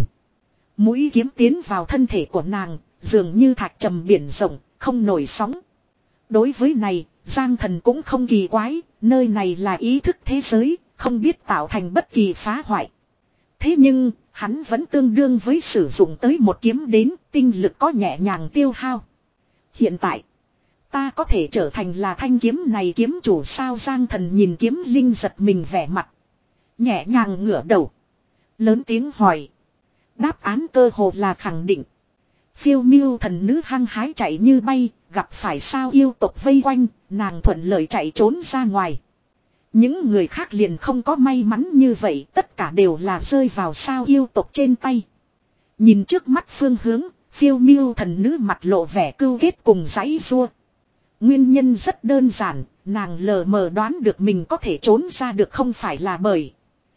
Mũi kiếm tiến vào thân thể của nàng, dường như thạch trầm biển rộng, không nổi sóng. Đối với này, Giang Thần cũng không kỳ quái, nơi này là ý thức thế giới, không biết tạo thành bất kỳ phá hoại. Thế nhưng, hắn vẫn tương đương với sử dụng tới một kiếm đến, tinh lực có nhẹ nhàng tiêu hao. Hiện tại, ta có thể trở thành là thanh kiếm này kiếm chủ sao? Giang Thần nhìn kiếm linh giật mình vẻ mặt. Nhẹ nhàng ngửa đầu. Lớn tiếng hỏi. Đáp án cơ hồ là khẳng định. Phiêu miêu thần nữ hăng hái chạy như bay, gặp phải sao yêu tộc vây quanh, nàng thuận lợi chạy trốn ra ngoài. Những người khác liền không có may mắn như vậy, tất cả đều là rơi vào sao yêu tộc trên tay. Nhìn trước mắt phương hướng, phiêu miêu thần nữ mặt lộ vẻ cưu ghét cùng giãy giụa. Nguyên nhân rất đơn giản, nàng lờ mờ đoán được mình có thể trốn ra được không phải là bởi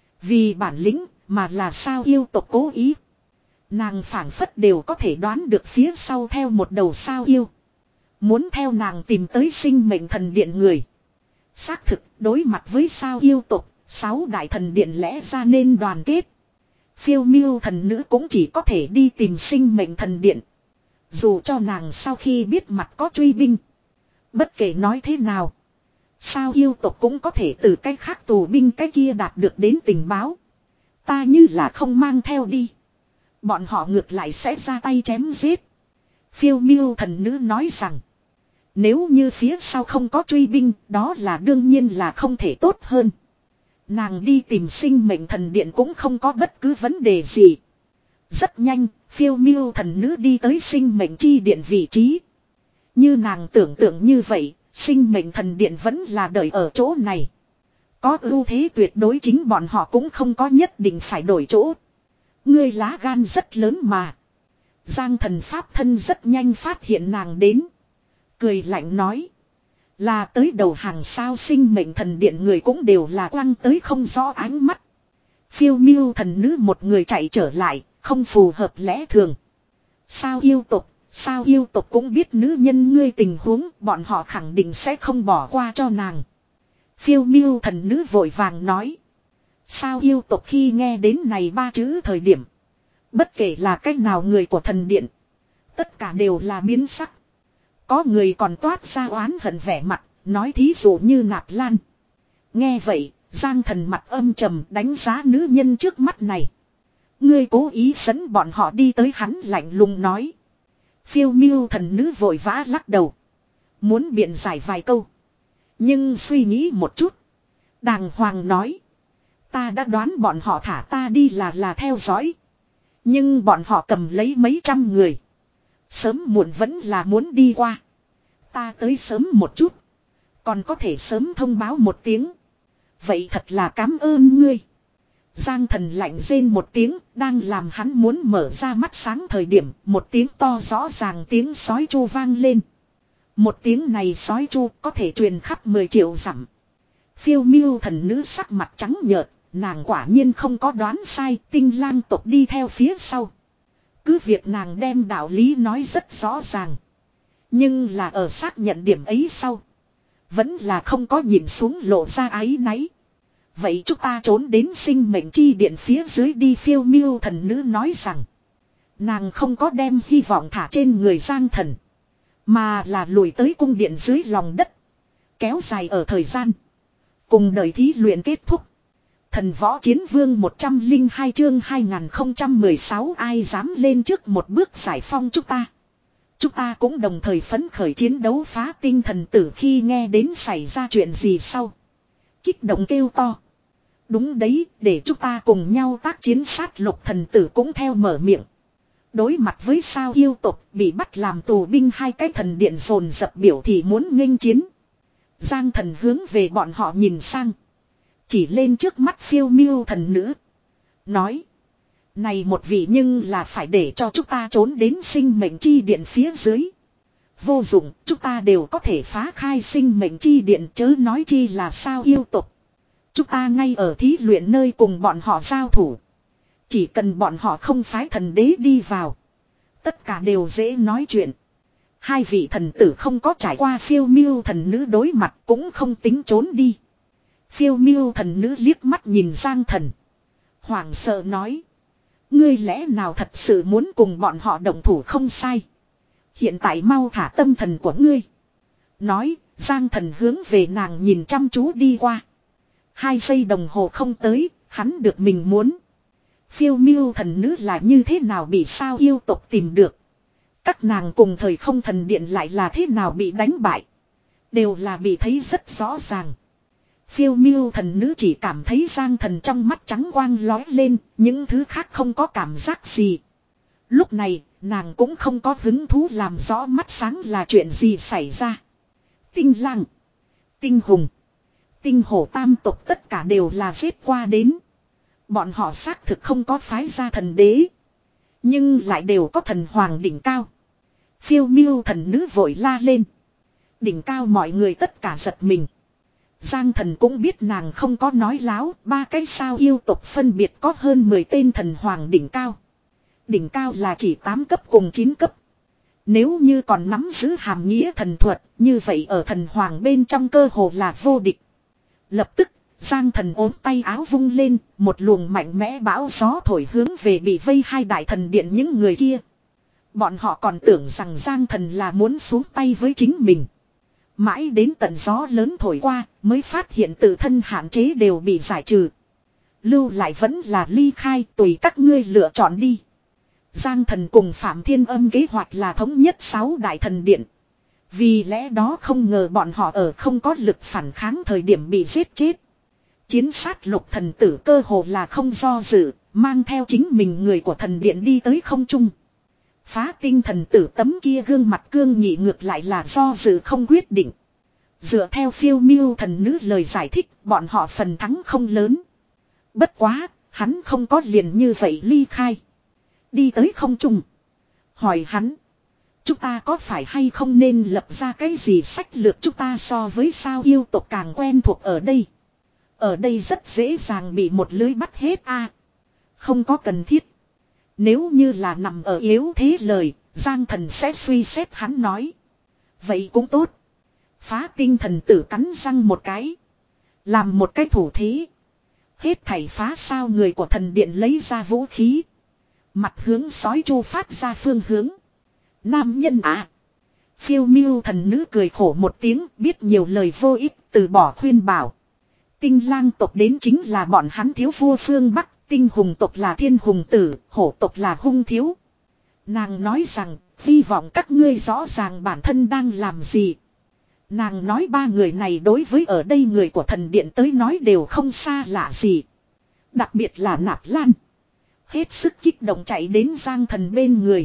vì bản lĩnh, mà là sao yêu tộc cố ý. Nàng phảng phất đều có thể đoán được phía sau theo một đầu sao yêu. Muốn theo nàng tìm tới sinh mệnh thần điện người. Xác thực, đối mặt với sao yêu tộc, sáu đại thần điện lẽ ra nên đoàn kết. Phiêu miêu thần nữ cũng chỉ có thể đi tìm sinh mệnh thần điện. Dù cho nàng sau khi biết mặt có truy binh. Bất kể nói thế nào, sao yêu tộc cũng có thể từ cái khác tù binh cái kia đạt được đến tình báo. Ta như là không mang theo đi, bọn họ ngược lại sẽ ra tay chém giết. Phiêu miêu thần nữ nói rằng, nếu như phía sau không có truy binh, đó là đương nhiên là không thể tốt hơn. Nàng đi tìm sinh mệnh thần điện cũng không có bất cứ vấn đề gì. Rất nhanh, phiêu miêu thần nữ đi tới sinh mệnh chi điện vị trí. Như nàng tưởng tượng như vậy, sinh mệnh thần điện vẫn là đợi ở chỗ này. Có ưu thế tuyệt đối, chính bọn họ cũng không có nhất định phải đổi chỗ. Ngươi lá gan rất lớn mà. Giang Thần pháp thân rất nhanh phát hiện nàng đến. Cười lạnh nói. Là tới đầu hàng sao, sinh mệnh thần điện người cũng đều là quăng tới không rõ ánh mắt. Phiêu miêu thần nữ một người chạy trở lại, không phù hợp lẽ thường. Sao yêu tộc, sao yêu tộc cũng biết nữ nhân ngươi tình huống, bọn họ khẳng định sẽ không bỏ qua cho nàng. Phiêu miêu thần nữ vội vàng nói. Sao yêu tộc khi nghe đến này ba chữ thời điểm. Bất kể là cách nào người của thần điện. Tất cả đều là biến sắc. Có người còn toát ra oán hận vẻ mặt, nói thí dụ như Nạp Lan. Nghe vậy, Giang Thần mặt âm trầm đánh giá nữ nhân trước mắt này. Ngươi cố ý dẫn bọn họ đi tới, hắn lạnh lùng nói. Phiêu miêu thần nữ vội vã lắc đầu. Muốn biện giải vài câu. Nhưng suy nghĩ một chút. Đàng hoàng nói. Ta đã đoán bọn họ thả ta đi là là theo dõi. Nhưng bọn họ cầm lấy mấy trăm người. Sớm muộn vẫn là muốn đi qua. Ta tới sớm một chút. Còn có thể sớm thông báo một tiếng. Vậy thật là cảm ơn ngươi. Giang Thần lạnh rên một tiếng. Đang làm hắn muốn mở ra mắt sáng thời điểm. Một tiếng to rõ ràng tiếng sói chu vang lên. Một tiếng này sói chu có thể truyền khắp mười triệu dặm. Phiêu miêu thần nữ sắc mặt trắng nhợt. Nàng quả nhiên không có đoán sai. Tinh lang tộc đi theo phía sau. Cứ việc nàng đem đạo lý nói rất rõ ràng. Nhưng là ở xác nhận điểm ấy sau. Vẫn là không có nhìn xuống lộ ra áy náy. Vậy chúng ta trốn đến sinh mệnh chi điện phía dưới đi, phiêu miêu thần nữ nói rằng. Nàng không có đem hy vọng thả trên người Giang Thần. Mà là lùi tới cung điện dưới lòng đất. Kéo dài ở thời gian. Cùng đời thí luyện kết thúc. Thần võ chiến vương một trăm lẻ hai chương hai nghìn không trăm mười sáu, ai dám lên trước một bước giải phong chúng ta. Chúng ta cũng đồng thời phấn khởi chiến đấu phá tinh thần tử khi nghe đến xảy ra chuyện gì sau. Kích động kêu to. Đúng đấy, để chúng ta cùng nhau tác chiến, sát lục thần tử cũng theo mở miệng. Đối mặt với sao yêu tộc bị bắt làm tù binh, hai cái thần điện dồn dập biểu thì muốn nghênh chiến. Giang Thần hướng về bọn họ nhìn sang. Chỉ lên trước mắt phiêu miêu thần nữ. Nói. Này một vị nhưng là phải để cho chúng ta trốn đến sinh mệnh chi điện phía dưới. Vô dụng, chúng ta đều có thể phá khai sinh mệnh chi điện, chớ nói chi là sao yêu tục. Chúng ta ngay ở thí luyện nơi cùng bọn họ giao thủ. Chỉ cần bọn họ không phái thần đế đi vào. Tất cả đều dễ nói chuyện. Hai vị thần tử không có trải qua phiêu miêu thần nữ đối mặt cũng không tính trốn đi. Phiêu miêu thần nữ liếc mắt nhìn Giang Thần. Hoảng sợ nói. Ngươi lẽ nào thật sự muốn cùng bọn họ động thủ? Không sai. Hiện tại mau thả tâm thần của ngươi. Nói, Giang Thần hướng về nàng nhìn chăm chú đi qua. Hai giây đồng hồ không tới, hắn được mình muốn. Phiêu miêu thần nữ là như thế nào bị sao yêu tộc tìm được? Các nàng cùng thời không thần điện lại là thế nào bị đánh bại? Đều là bị thấy rất rõ ràng. Phiêu miêu thần nữ chỉ cảm thấy Giang Thần trong mắt trắng quang lói lên, những thứ khác không có cảm giác gì. Lúc này, nàng cũng không có hứng thú làm rõ mắt sáng là chuyện gì xảy ra. Tinh lang, tinh hùng, tinh hổ tam tộc tất cả đều là giết qua đến. Bọn họ xác thực không có phái ra thần đế, nhưng lại đều có thần hoàng đỉnh cao. Phiêu miêu thần nữ vội la lên. Đỉnh cao, mọi người tất cả giật mình. Giang Thần cũng biết nàng không có nói láo, ba cái sao yêu tộc phân biệt có hơn mười tên thần hoàng đỉnh cao. Đỉnh cao là chỉ tám cấp cùng chín cấp. Nếu như còn nắm giữ hàm nghĩa thần thuật, như vậy ở thần hoàng bên trong cơ hồ là vô địch. Lập tức, Giang Thần ốm tay áo vung lên, một luồng mạnh mẽ bão gió thổi hướng về bị vây hai đại thần điện những người kia. Bọn họ còn tưởng rằng Giang Thần là muốn xuống tay với chính mình. Mãi đến tận gió lớn thổi qua mới phát hiện tự thân hạn chế đều bị giải trừ. Lưu lại vẫn là ly khai, tùy các ngươi lựa chọn đi. Giang Thần cùng Phạm Thiên Âm kế hoạch là thống nhất sáu đại thần điện. Vì lẽ đó không ngờ bọn họ ở không có lực phản kháng thời điểm bị giết chết. Chiến sát lục thần tử cơ hồ là không do dự, mang theo chính mình người của thần điện đi tới không trung. Phá tinh thần tử tấm kia gương mặt cương nghị ngược lại là do dự không quyết định. Dựa theo phiêu miêu thần nữ lời giải thích, bọn họ phần thắng không lớn. Bất quá, hắn không có liền như vậy ly khai. Đi tới không trung. Hỏi hắn. Chúng ta có phải hay không nên lập ra cái gì sách lược chúng ta so với sao yêu tộc càng quen thuộc ở đây. Ở đây rất dễ dàng bị một lưới bắt hết a. Không có cần thiết. Nếu như là nằm ở yếu thế lời, Giang Thần sẽ suy xét hắn nói. Vậy cũng tốt. Phá tinh thần tử cắn răng một cái. Làm một cái thủ thế. Hết thảy phá sao người của thần điện lấy ra vũ khí. Mặt hướng sói chu phát ra phương hướng. Nam nhân à. Phiêu miêu thần nữ cười khổ một tiếng, biết nhiều lời vô ích, từ bỏ khuyên bảo. Tinh lang tộc đến chính là bọn hắn thiếu vua phương Bắc, tinh hùng tộc là thiên hùng tử, hổ tộc là hung thiếu. Nàng nói rằng, hy vọng các ngươi rõ ràng bản thân đang làm gì. Nàng nói ba người này đối với ở đây người của thần điện tới nói đều không xa lạ gì. Đặc biệt là Nạp Lan. Hết sức kích động chạy đến Giang Thần bên người.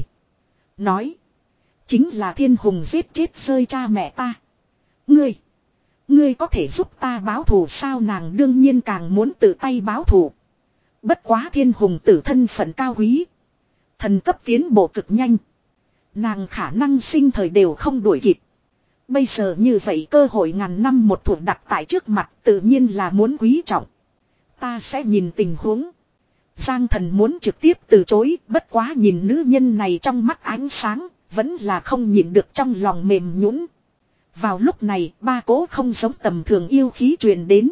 Nói. Chính là thiên hùng giết chết rơi cha mẹ ta. Ngươi. Ngươi có thể giúp ta báo thù sao, nàng đương nhiên càng muốn tự tay báo thù. Bất quá thiên hùng tử thân phận cao quý. Thần cấp tiến bộ cực nhanh. Nàng khả năng sinh thời đều không đuổi kịp. Bây giờ như vậy cơ hội ngàn năm một thủa đặt tại trước mặt tự nhiên là muốn quý trọng. Ta sẽ nhìn tình huống. Giang Thần muốn trực tiếp từ chối, bất quá nhìn nữ nhân này trong mắt ánh sáng, vẫn là không nhìn được trong lòng mềm nhũn. Vào lúc này, ba cỗ không giống tầm thường yêu khí truyền đến.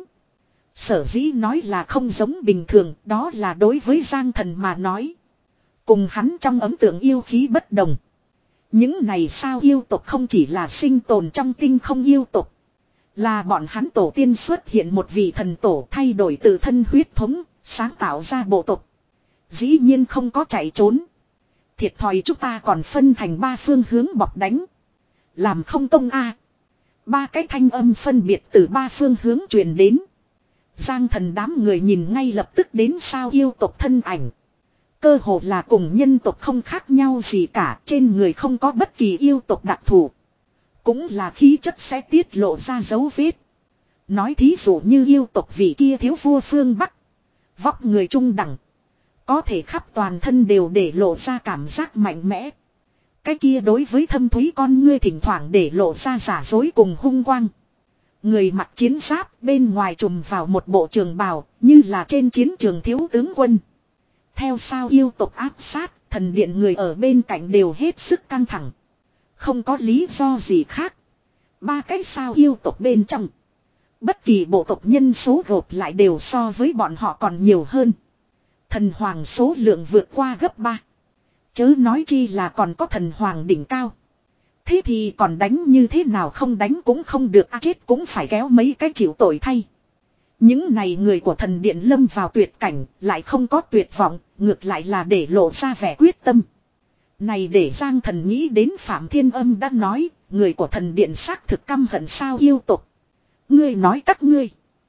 Sở dĩ nói là không giống bình thường, đó là đối với Giang Thần mà nói. Cùng hắn trong ấn tượng yêu khí bất đồng. Những này sao yêu tộc không chỉ là sinh tồn trong tinh không yêu tộc. Là bọn hắn tổ tiên xuất hiện một vị thần tổ thay đổi tự thân huyết thống, sáng tạo ra bộ tộc. Dĩ nhiên không có chạy trốn. Thiệt thòi chúng ta còn phân thành ba phương hướng bọc đánh. Làm không công a. Ba cái thanh âm phân biệt từ ba phương hướng truyền đến. Giang Thần đám người nhìn ngay lập tức đến sao yêu tộc thân ảnh. Cơ hồ là cùng nhân tộc không khác nhau gì cả, trên người không có bất kỳ yêu tộc đặc thù. Cũng là khí chất sẽ tiết lộ ra dấu vết. Nói thí dụ như yêu tộc vị kia thiếu vua phương Bắc. Vóc người trung đẳng. Có thể khắp toàn thân đều để lộ ra cảm giác mạnh mẽ. Cái kia đối với thâm thúy con ngươi thỉnh thoảng để lộ ra giả dối cùng hung quang. Người mặc chiến giáp bên ngoài trùm vào một bộ trường bào như là trên chiến trường thiếu tướng quân. Theo sao yêu tộc áp sát, thần điện người ở bên cạnh đều hết sức căng thẳng. Không có lý do gì khác. Ba cái sao yêu tộc bên trong. Bất kỳ bộ tộc nhân số gộp lại đều so với bọn họ còn nhiều hơn. Thần hoàng số lượng vượt qua gấp ba. Chớ nói chi là còn có thần hoàng đỉnh cao. Thế thì còn đánh như thế nào, không đánh cũng không được, à, chết cũng phải kéo mấy cái chịu tội thay. Những này người của thần điện lâm vào tuyệt cảnh, lại không có tuyệt vọng, ngược lại là để lộ ra vẻ quyết tâm. Này để Giang Thần nghĩ đến Phạm Thiên Âm đã nói, người của thần điện xác thực căm hận sao yêu tộc. Ngươi nói các ngươi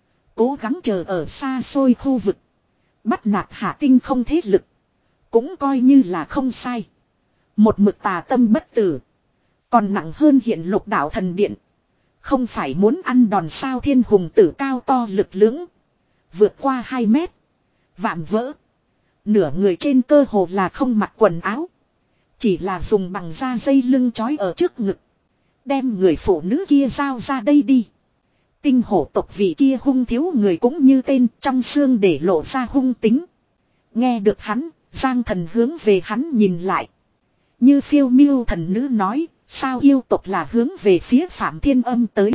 cố gắng chờ ở xa xôi khu vực, bắt nạt hạ tinh không thế lực, cũng coi như là không sai. Một mực tà tâm bất tử, còn nặng hơn hiện lục đạo thần điện. Không phải muốn ăn đòn sao, thiên hùng tử cao to lực lưỡng, vượt qua hai mét, vạm vỡ. Nửa người trên cơ hồ là không mặc quần áo, chỉ là dùng bằng da dây lưng trói ở trước ngực. Đem người phụ nữ kia giao ra đây đi. Tinh hổ tộc vị kia hung thiếu người cũng như tên, trong xương để lộ ra hung tính. Nghe được hắn, Giang Thần hướng về hắn nhìn lại. Như phiêu miêu thần nữ nói, sao yêu tộc là hướng về phía Phạm Thiên Âm tới.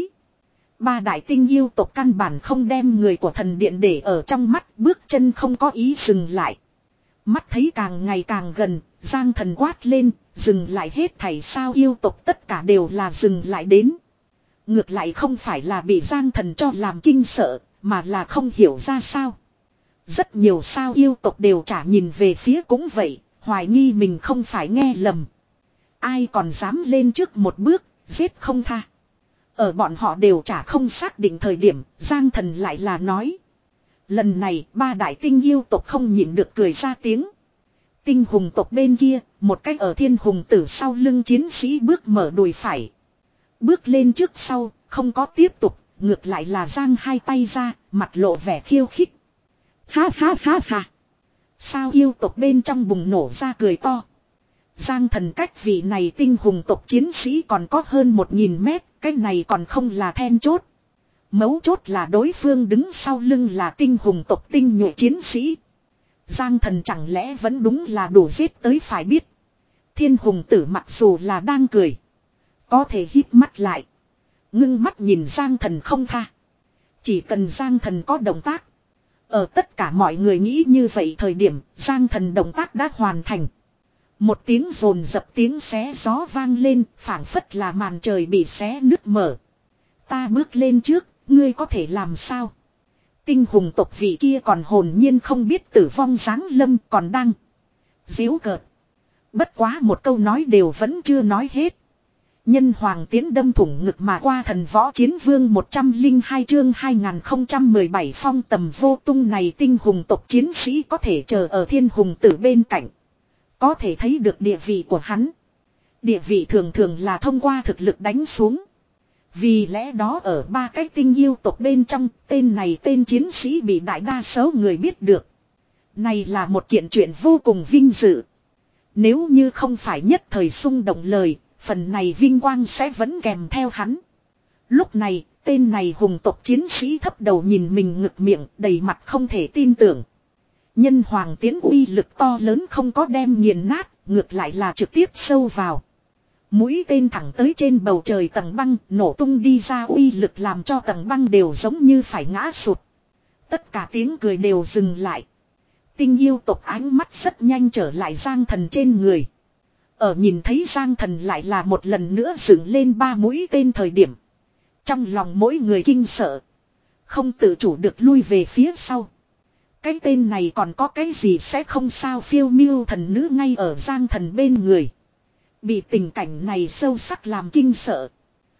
Ba đại tinh yêu tộc căn bản không đem người của thần điện để ở trong mắt, bước chân không có ý dừng lại. Mắt thấy càng ngày càng gần, Giang Thần quát lên, dừng lại hết thảy sao yêu tộc tất cả đều là dừng lại đến. Ngược lại không phải là bị Giang Thần cho làm kinh sợ, mà là không hiểu ra sao. Rất nhiều sao yêu tộc đều trả nhìn về phía cũng vậy, hoài nghi mình không phải nghe lầm. Ai còn dám lên trước một bước, giết không tha. Ở bọn họ đều trả không xác định thời điểm, Giang Thần lại là nói. Lần này ba đại tinh yêu tộc không nhịn được cười ra tiếng. Tinh hùng tộc bên kia, một cách ở thiên hùng tử sau lưng chiến sĩ bước mở đùi phải. Bước lên trước sau, không có tiếp tục, ngược lại là giang hai tay ra, mặt lộ vẻ khiêu khích. Ha ha ha ha. Sao yêu tộc bên trong bùng nổ ra cười to. Giang Thần cách vị này tinh hùng tộc chiến sĩ còn có hơn một nghìn mét, cái này còn không là then chốt. Mấu chốt là đối phương đứng sau lưng là tinh hùng tộc tinh nhuệ chiến sĩ. Giang Thần chẳng lẽ vẫn đúng là đủ giết tới phải biết. Thiên hùng tử mặc dù là đang cười, có thể hít mắt lại, ngưng mắt nhìn Giang Thần không tha. Chỉ cần Giang Thần có động tác. Ở tất cả mọi người nghĩ như vậy thời điểm, Giang Thần động tác đã hoàn thành. Một tiếng rồn dập tiếng xé gió vang lên, phảng phất là màn trời bị xé nứt mở. Ta bước lên trước, ngươi có thể làm sao? Tinh hùng tộc vị kia còn hồn nhiên không biết tử vong giáng lâm còn đang giễu cợt. Bất quá một câu nói đều vẫn chưa nói hết. Nhân hoàng tiến đâm thủng ngực mà qua thần võ chiến vương một trăm lẻ hai chương hai nghìn không trăm mười bảy phong tầm vô tung này tinh hùng tộc chiến sĩ có thể chờ ở thiên hùng tử bên cạnh. Có thể thấy được địa vị của hắn. Địa vị thường thường là thông qua thực lực đánh xuống. Vì lẽ đó ở ba cái tinh yêu tộc bên trong, tên này tên chiến sĩ bị đại đa số người biết được. Này là một kiện chuyện vô cùng vinh dự. Nếu như không phải nhất thời xung động lời, phần này vinh quang sẽ vẫn kèm theo hắn. Lúc này, tên này hùng tộc chiến sĩ thấp đầu nhìn mình ngực miệng, đầy mặt không thể tin tưởng. Nhân hoàng tiến uy lực to lớn không có đem nghiền nát, ngược lại là trực tiếp sâu vào. Mũi tên thẳng tới trên bầu trời tầng băng, nổ tung đi ra uy lực làm cho tầng băng đều giống như phải ngã sụt. Tất cả tiếng cười đều dừng lại. Tinh yêu tộc ánh mắt rất nhanh trở lại Giang Thần trên người. Ở nhìn thấy Giang Thần lại là một lần nữa dựng lên ba mũi tên thời điểm. Trong lòng mỗi người kinh sợ. Không tự chủ được lui về phía sau. Cái tên này còn có cái gì sẽ không sao, phiêu miêu thần nữ ngay ở Giang Thần bên người. Bị tình cảnh này sâu sắc làm kinh sợ.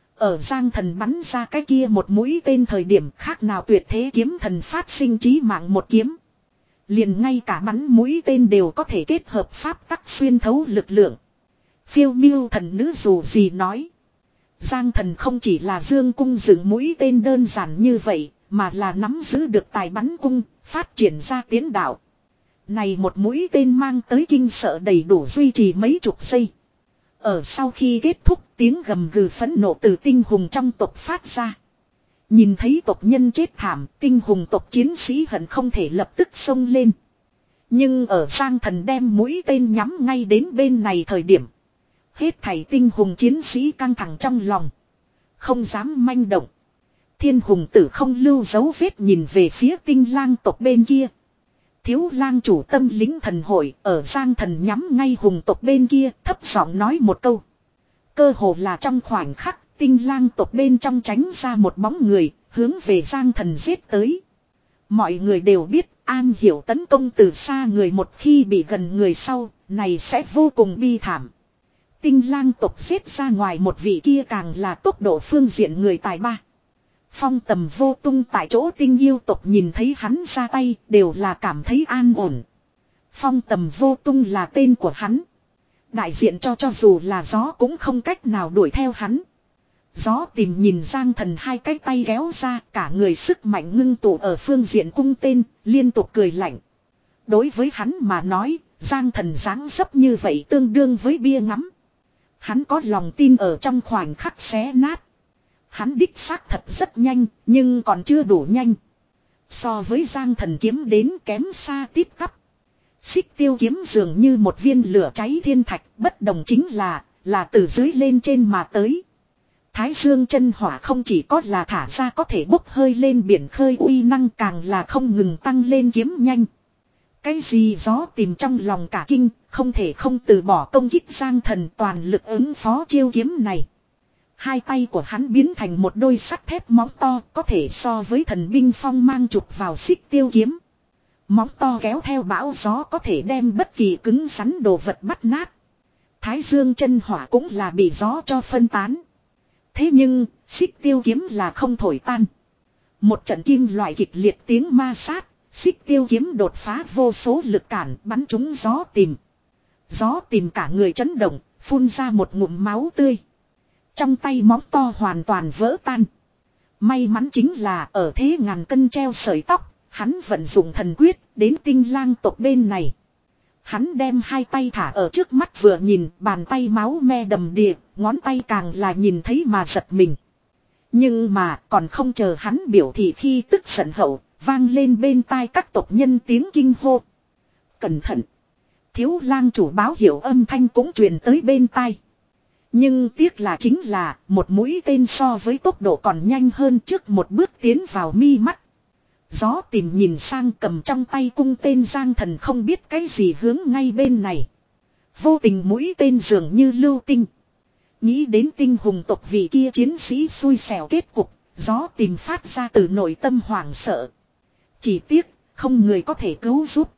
Ở Giang Thần bắn ra cái kia một mũi tên thời điểm khác nào tuyệt thế kiếm thần phát sinh chí mạng một kiếm. Liền ngay cả bắn mũi tên đều có thể kết hợp pháp tắc xuyên thấu lực lượng. Phiêu miêu thần nữ dù gì nói. Giang Thần không chỉ là dương cung dựng mũi tên đơn giản như vậy, mà là nắm giữ được tài bắn cung, phát triển ra tiến đạo. Này một mũi tên mang tới kinh sợ đầy đủ duy trì mấy chục giây. Ở sau khi kết thúc tiếng gầm gừ phẫn nộ từ tinh hùng trong tộc phát ra. Nhìn thấy tộc nhân chết thảm, tinh hùng tộc chiến sĩ hận không thể lập tức xông lên. Nhưng ở Giang Thần đem mũi tên nhắm ngay đến bên này thời điểm. Hết thảy tinh hùng chiến sĩ căng thẳng trong lòng. Không dám manh động. Thiên hùng tử không lưu dấu vết nhìn về phía tinh lang tộc bên kia. Thiếu lang chủ tâm lính thần hội ở Giang Thần nhắm ngay hùng tộc bên kia thấp giọng nói một câu. Cơ hồ là trong khoảnh khắc tinh lang tộc bên trong tránh ra một bóng người hướng về Giang Thần giết tới. Mọi người đều biết an hiểu tấn công từ xa người một khi bị gần người sau này sẽ vô cùng bi thảm. Tinh lang tộc giết ra ngoài một vị kia càng là tốc độ phương diện người tài ba. Phong tầm vô tung tại chỗ tinh yêu tộc nhìn thấy hắn ra tay đều là cảm thấy an ổn. Phong tầm vô tung là tên của hắn. Đại diện cho cho dù là gió cũng không cách nào đuổi theo hắn. Gió tìm nhìn Giang Thần hai cái tay kéo ra cả người sức mạnh ngưng tụ ở phương diện cung tên, liên tục cười lạnh. Đối với hắn mà nói, Giang Thần dáng dấp như vậy tương đương với bia ngắm. Hắn có lòng tin ở trong khoảnh khắc xé nát. Hắn đích xác thật rất nhanh, nhưng còn chưa đủ nhanh. So với Giang Thần kiếm đến kém xa tít tắp. Xích tiêu kiếm dường như một viên lửa cháy thiên thạch, bất đồng chính là, là từ dưới lên trên mà tới. Thái dương chân hỏa không chỉ có là thả ra có thể bốc hơi lên biển khơi uy năng, càng là không ngừng tăng lên kiếm nhanh. Cái gì gió tìm trong lòng cả kinh, không thể không từ bỏ công kích Giang Thần toàn lực ứng phó chiêu kiếm này. Hai tay của hắn biến thành một đôi sắt thép móng to, có thể so với thần binh phong mang chụp vào xích tiêu kiếm. Móng to kéo theo bão gió có thể đem bất kỳ cứng rắn đồ vật bắt nát. Thái dương chân hỏa cũng là bị gió cho phân tán. Thế nhưng, xích tiêu kiếm là không thổi tan. Một trận kim loại kịch liệt tiếng ma sát, xích tiêu kiếm đột phá vô số lực cản bắn trúng gió tìm. Gió tìm cả người chấn động, phun ra một ngụm máu tươi. Trong tay móng to hoàn toàn vỡ tan. May mắn chính là ở thế ngàn cân treo sợi tóc, hắn vận dụng thần quyết đến tinh lang tộc bên này. Hắn đem hai tay thả ở trước mắt vừa nhìn, bàn tay máu me đầm đìa, ngón tay càng là nhìn thấy mà giật mình. Nhưng mà còn không chờ hắn biểu thị khi tức giận hậu, vang lên bên tai các tộc nhân tiếng kinh hô. Cẩn thận! Thiếu lang chủ báo hiệu âm thanh cũng truyền tới bên tai. Nhưng tiếc là chính là một mũi tên so với tốc độ còn nhanh hơn trước một bước tiến vào mi mắt. Gió tìm nhìn sang cầm trong tay cung tên Giang Thần không biết cái gì hướng ngay bên này. Vô tình mũi tên dường như lưu tinh. Nghĩ đến tinh hùng tộc vị kia chiến sĩ xui xẻo kết cục, gió tìm phát ra từ nội tâm hoảng sợ. Chỉ tiếc, không người có thể cứu giúp.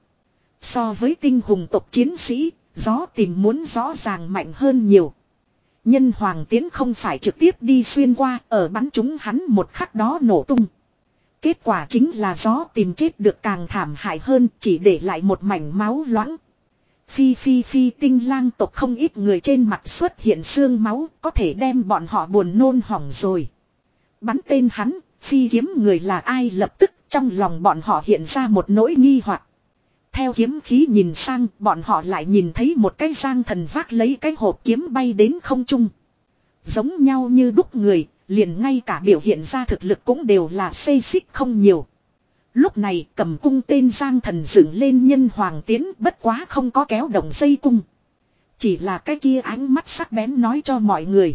So với tinh hùng tộc chiến sĩ, gió tìm muốn rõ ràng mạnh hơn nhiều. Nhân hoàng tiến không phải trực tiếp đi xuyên qua, ở bắn chúng hắn một khắc đó nổ tung. Kết quả chính là gió tìm chết được càng thảm hại hơn, chỉ để lại một mảnh máu loãng. Phi phi phi tinh lang tộc không ít người trên mặt xuất hiện xương máu, có thể đem bọn họ buồn nôn hỏng rồi. Bắn tên hắn, phi kiếm người là ai lập tức trong lòng bọn họ hiện ra một nỗi nghi hoặc. Theo kiếm khí nhìn sang, bọn họ lại nhìn thấy một cái Giang Thần vác lấy cái hộp kiếm bay đến không trung. Giống nhau như đúc người, liền ngay cả biểu hiện ra thực lực cũng đều là xê xích không nhiều. Lúc này cầm cung tên Giang Thần dựng lên nhân hoàng tiến, bất quá không có kéo động dây cung. Chỉ là cái kia ánh mắt sắc bén nói cho mọi người.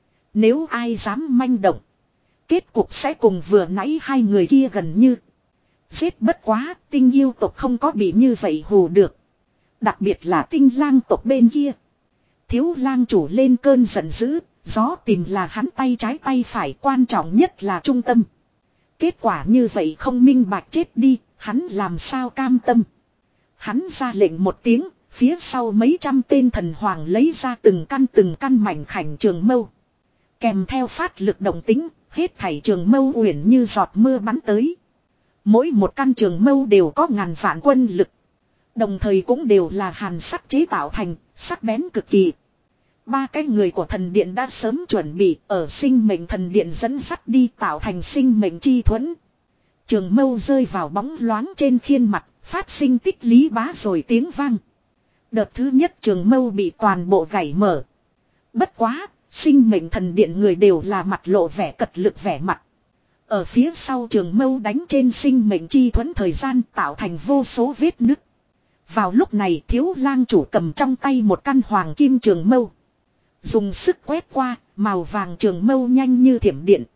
Nếu ai dám manh động, kết cục sẽ cùng vừa nãy hai người kia gần như. Giết bất quá, tinh yêu tộc không có bị như vậy hù được. Đặc biệt là tinh lang tộc bên kia. Thiếu lang chủ lên cơn giận dữ, gió tìm là hắn tay trái tay phải, quan trọng nhất là trung tâm. Kết quả như vậy không minh bạch chết đi, hắn làm sao cam tâm. Hắn ra lệnh một tiếng, phía sau mấy trăm tên thần hoàng lấy ra từng căn từng căn mảnh khảnh trường mâu. Kèm theo phát lực động tính, hết thảy trường mâu uyển như giọt mưa bắn tới. Mỗi một căn trường mâu đều có ngàn vạn quân lực. Đồng thời cũng đều là hàn sắc chế tạo thành, sắc bén cực kỳ. Ba cái người của thần điện đã sớm chuẩn bị ở sinh mệnh thần điện dẫn sắt đi tạo thành sinh mệnh chi thuẫn. Trường mâu rơi vào bóng loáng trên khiên mặt, phát sinh tích lý bá rồi tiếng vang. Đợt thứ nhất trường mâu bị toàn bộ gãy mở. Bất quá, sinh mệnh thần điện người đều là mặt lộ vẻ cật lực vẻ mặt. Ở phía sau trường mâu đánh trên sinh mệnh chi thuẫn thời gian tạo thành vô số vết nứt. Vào lúc này thiếu lang chủ cầm trong tay một căn hoàng kim trường mâu. Dùng sức quét qua, màu vàng trường mâu nhanh như thiểm điện.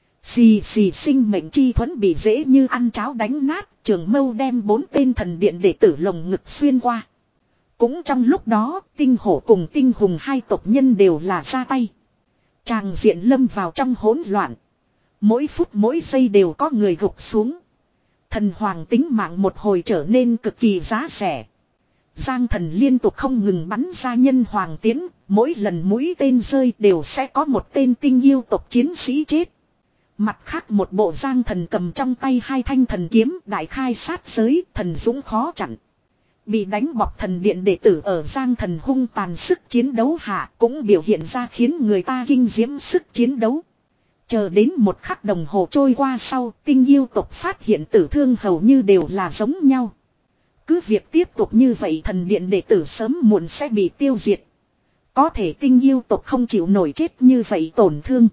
Xì xì sinh mệnh chi thuẫn bị dễ như ăn cháo đánh nát, trường mâu đem bốn tên thần điện đệ tử lồng ngực xuyên qua. Cũng trong lúc đó, tinh hổ cùng tinh hùng hai tộc nhân đều là ra tay. Tràng diện lâm vào trong hỗn loạn. Mỗi phút mỗi giây đều có người gục xuống. Thần hoàng tính mạng một hồi trở nên cực kỳ giá rẻ. Giang Thần liên tục không ngừng bắn ra nhân hoàng tiến, mỗi lần mũi tên rơi đều sẽ có một tên tinh yêu tộc chiến sĩ chết. Mặt khác một bộ Giang Thần cầm trong tay hai thanh thần kiếm đại khai sát giới, thần dũng khó chặn. Bị đánh bọc thần điện đệ tử ở Giang Thần hung tàn sức chiến đấu hạ cũng biểu hiện ra khiến người ta kinh diễm sức chiến đấu. Chờ đến một khắc đồng hồ trôi qua sau, tinh yêu tộc phát hiện tử thương hầu như đều là giống nhau. Cứ việc tiếp tục như vậy thần điện đệ tử sớm muộn sẽ bị tiêu diệt. Có thể tinh yêu tộc không chịu nổi chết như vậy tổn thương.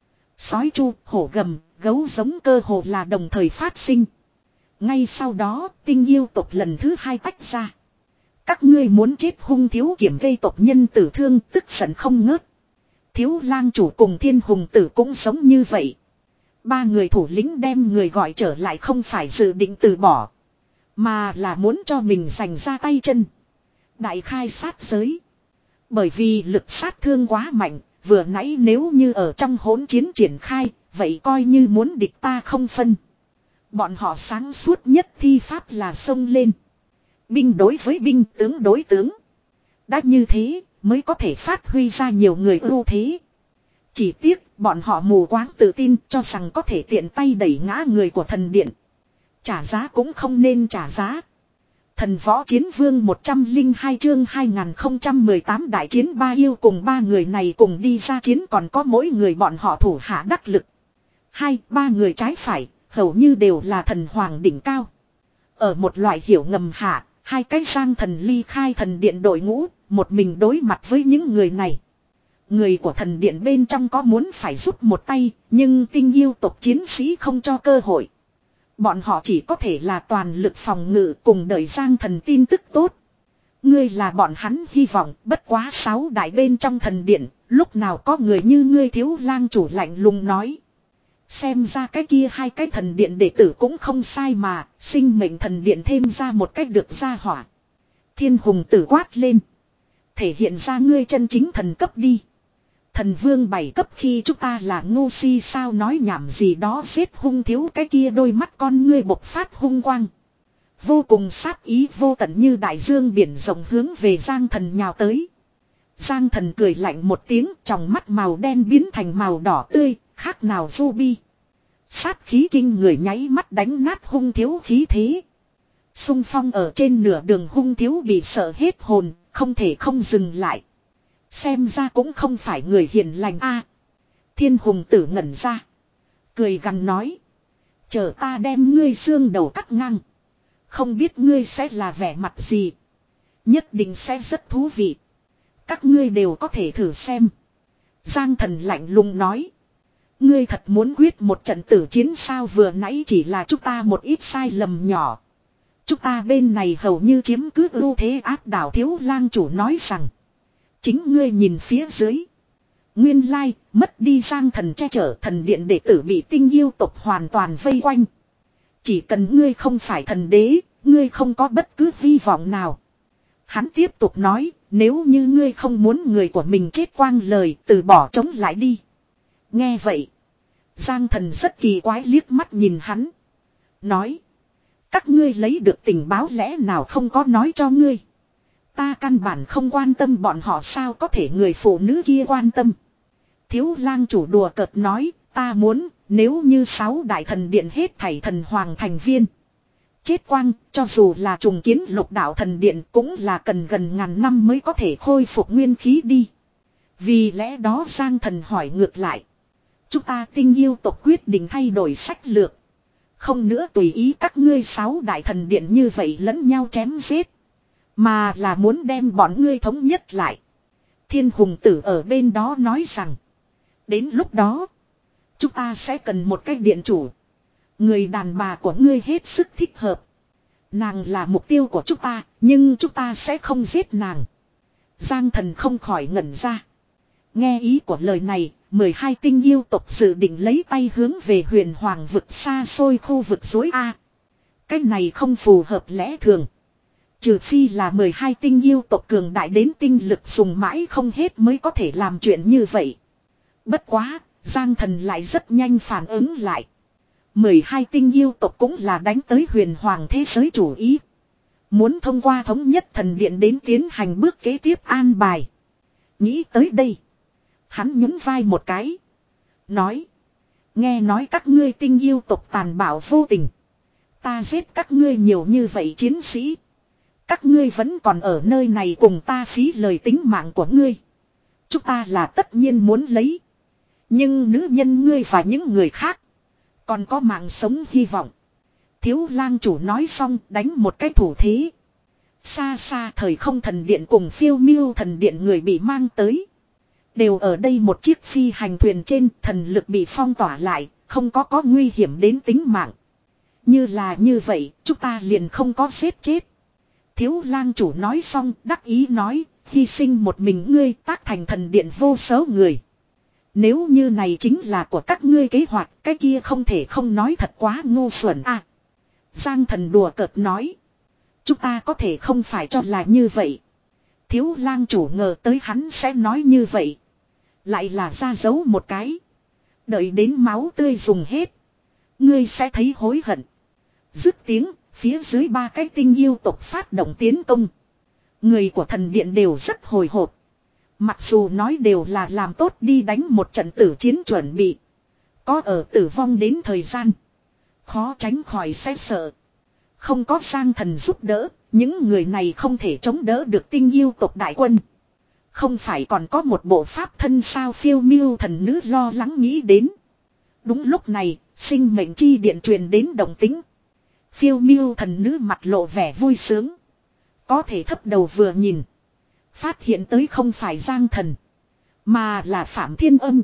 Sói chu, hổ gầm, gấu giống cơ hồ là đồng thời phát sinh. Ngay sau đó, tinh yêu tộc lần thứ hai tách ra. Các ngươi muốn chết hung thiếu kiểm gây tộc nhân tử thương, tức giận không ngớt. Thiếu lang chủ cùng thiên hùng tử cũng giống như vậy. Ba người thủ lĩnh đem người gọi trở lại không phải dự định từ bỏ. Mà là muốn cho mình giành ra tay chân. Đại khai sát giới. Bởi vì lực sát thương quá mạnh, vừa nãy nếu như ở trong hỗn chiến triển khai, vậy coi như muốn địch ta không phân. Bọn họ sáng suốt nhất thi pháp là xông lên. Binh đối với binh, tướng đối tướng. Đã như thế, mới có thể phát huy ra nhiều người ưu thế. Chỉ tiếc, bọn họ mù quáng tự tin cho rằng có thể tiện tay đẩy ngã người của thần điện. Trả giá cũng không nên trả giá. Thần võ chiến vương một trăm lẻ hai chương hai nghìn không trăm mười tám đại chiến ba yêu cùng ba người này cùng đi ra chiến còn có mỗi người bọn họ thủ hạ đắc lực. Hai, ba người trái phải, hầu như đều là thần hoàng đỉnh cao. Ở một loại hiểu ngầm hạ, Hai cái Giang Thần ly khai thần điện đội ngũ, một mình đối mặt với những người này. Người của thần điện bên trong có muốn phải giúp một tay, nhưng tinh yêu tộc chiến sĩ không cho cơ hội. Bọn họ chỉ có thể là toàn lực phòng ngự cùng đợi Giang Thần tin tức tốt. Ngươi là bọn hắn hy vọng, bất quá sáu đại bên trong thần điện, lúc nào có người như ngươi Thiếu Lang chủ lạnh lùng nói. Xem ra cái kia hai cái thần điện đệ tử cũng không sai mà, sinh mệnh thần điện thêm ra một cách được ra hỏa. Thiên hùng tử quát lên. Thể hiện ra ngươi chân chính thần cấp đi. Thần vương bảy cấp khi chúng ta là ngu si sao nói nhảm gì đó giết hung thiếu cái kia đôi mắt con ngươi bộc phát hung quang. Vô cùng sát ý vô tận như đại dương biển rộng hướng về Giang Thần nhào tới. Giang Thần cười lạnh một tiếng, trong mắt màu đen biến thành màu đỏ tươi, khác nào ruby. Sát khí kinh người nháy mắt đánh nát hung thiếu khí thế. Xung phong ở trên nửa đường hung thiếu bị sợ hết hồn, không thể không dừng lại. Xem ra cũng không phải người hiền lành a. Thiên hùng tử ngẩn ra. Cười gằn nói. Chờ ta đem ngươi xương đầu cắt ngang. Không biết ngươi sẽ là vẻ mặt gì. Nhất định sẽ rất thú vị. Các ngươi đều có thể thử xem. Giang Thần lạnh lùng nói. Ngươi thật muốn quyết một trận tử chiến sao vừa nãy chỉ là chúng ta một ít sai lầm nhỏ. Chúng ta bên này hầu như chiếm cứ ưu thế áp đảo Thiếu Lang chủ nói rằng. Chính ngươi nhìn phía dưới. Nguyên lai, mất đi Giang Thần che chở thần điện đệ tử bị tinh yêu tộc hoàn toàn vây quanh. Chỉ cần ngươi không phải thần đế, ngươi không có bất cứ hy vọng nào. Hắn tiếp tục nói, nếu như ngươi không muốn người của mình chết quang lời, từ bỏ chống lại đi. Nghe vậy, Giang Thần rất kỳ quái liếc mắt nhìn hắn. Nói, các ngươi lấy được tình báo lẽ nào không có nói cho ngươi. Ta căn bản không quan tâm bọn họ sao có thể người phụ nữ kia quan tâm. Thiếu Lang chủ đùa cợt nói, ta muốn, nếu như sáu đại thần điện hết thảy thần hoàng thành viên. Chết quang, cho dù là trùng kiến lục đạo thần điện cũng là cần gần ngàn năm mới có thể khôi phục nguyên khí đi. Vì lẽ đó Giang Thần hỏi ngược lại. Chúng ta tinh yêu tộc quyết định thay đổi sách lược. Không nữa tùy ý các ngươi sáu đại thần điện như vậy lẫn nhau chém giết. Mà là muốn đem bọn ngươi thống nhất lại. Thiên hùng tử ở bên đó nói rằng. Đến lúc đó. Chúng ta sẽ cần một cái điện chủ. Người đàn bà của ngươi hết sức thích hợp. Nàng là mục tiêu của chúng ta. Nhưng chúng ta sẽ không giết nàng. Giang Thần không khỏi ngẩn ra. Nghe ý của lời này. mười hai tinh yêu tộc dự định lấy tay hướng về huyền hoàng vực xa xôi khu vực dối A. Cái này không phù hợp lẽ thường. Trừ phi là mười hai tinh yêu tộc cường đại đến tinh lực dùng mãi không hết mới có thể làm chuyện như vậy. Bất quá, Giang Thần lại rất nhanh phản ứng lại. mười hai tinh yêu tộc cũng là đánh tới huyền hoàng thế giới chủ ý. Muốn thông qua thống nhất thần điện đến tiến hành bước kế tiếp an bài. Nghĩ tới đây. Hắn nhún vai một cái. Nói. Nghe nói các ngươi tinh yêu tộc tàn bạo vô tình. Ta giết các ngươi nhiều như vậy chiến sĩ. Các ngươi vẫn còn ở nơi này cùng ta phí lời tính mạng của ngươi. Chúng ta là tất nhiên muốn lấy. Nhưng nữ nhân ngươi và những người khác. Còn có mạng sống hy vọng. Thiếu Lang chủ nói xong đánh một cái thủ thế. Xa xa thời không thần điện cùng phiêu miêu thần điện người bị mang tới. Đều ở đây một chiếc phi hành thuyền trên thần lực bị phong tỏa lại. Không có có nguy hiểm đến tính mạng. Như là như vậy chúng ta liền không có giết chết. Thiếu Lang chủ nói xong đắc ý nói. Hy sinh một mình ngươi tác thành thần điện vô số người. Nếu như này chính là của các ngươi kế hoạch. Cái kia không thể không nói thật quá ngu xuẩn à. Giang Thần đùa cợt nói. Chúng ta có thể không phải cho là như vậy. Thiếu Lang chủ ngờ tới hắn sẽ nói như vậy. Lại là ra dấu một cái. Đợi đến máu tươi dùng hết. Ngươi sẽ thấy hối hận. Dứt tiếng. Phía dưới ba cái tinh yêu tộc phát động tiến công. Người của thần điện đều rất hồi hộp. Mặc dù nói đều là làm tốt đi đánh một trận tử chiến chuẩn bị. Có ở tử vong đến thời gian. Khó tránh khỏi sẽ sợ. Không có Giang Thần giúp đỡ. Những người này không thể chống đỡ được tinh yêu tộc đại quân. Không phải còn có một bộ pháp thân sao phiêu miêu thần nữ lo lắng nghĩ đến. Đúng lúc này, sinh mệnh chi điện truyền đến động tính. Phiêu miêu thần nữ mặt lộ vẻ vui sướng. Có thể thấp đầu vừa nhìn. Phát hiện tới không phải Giang Thần. Mà là Phạm Thiên Âm.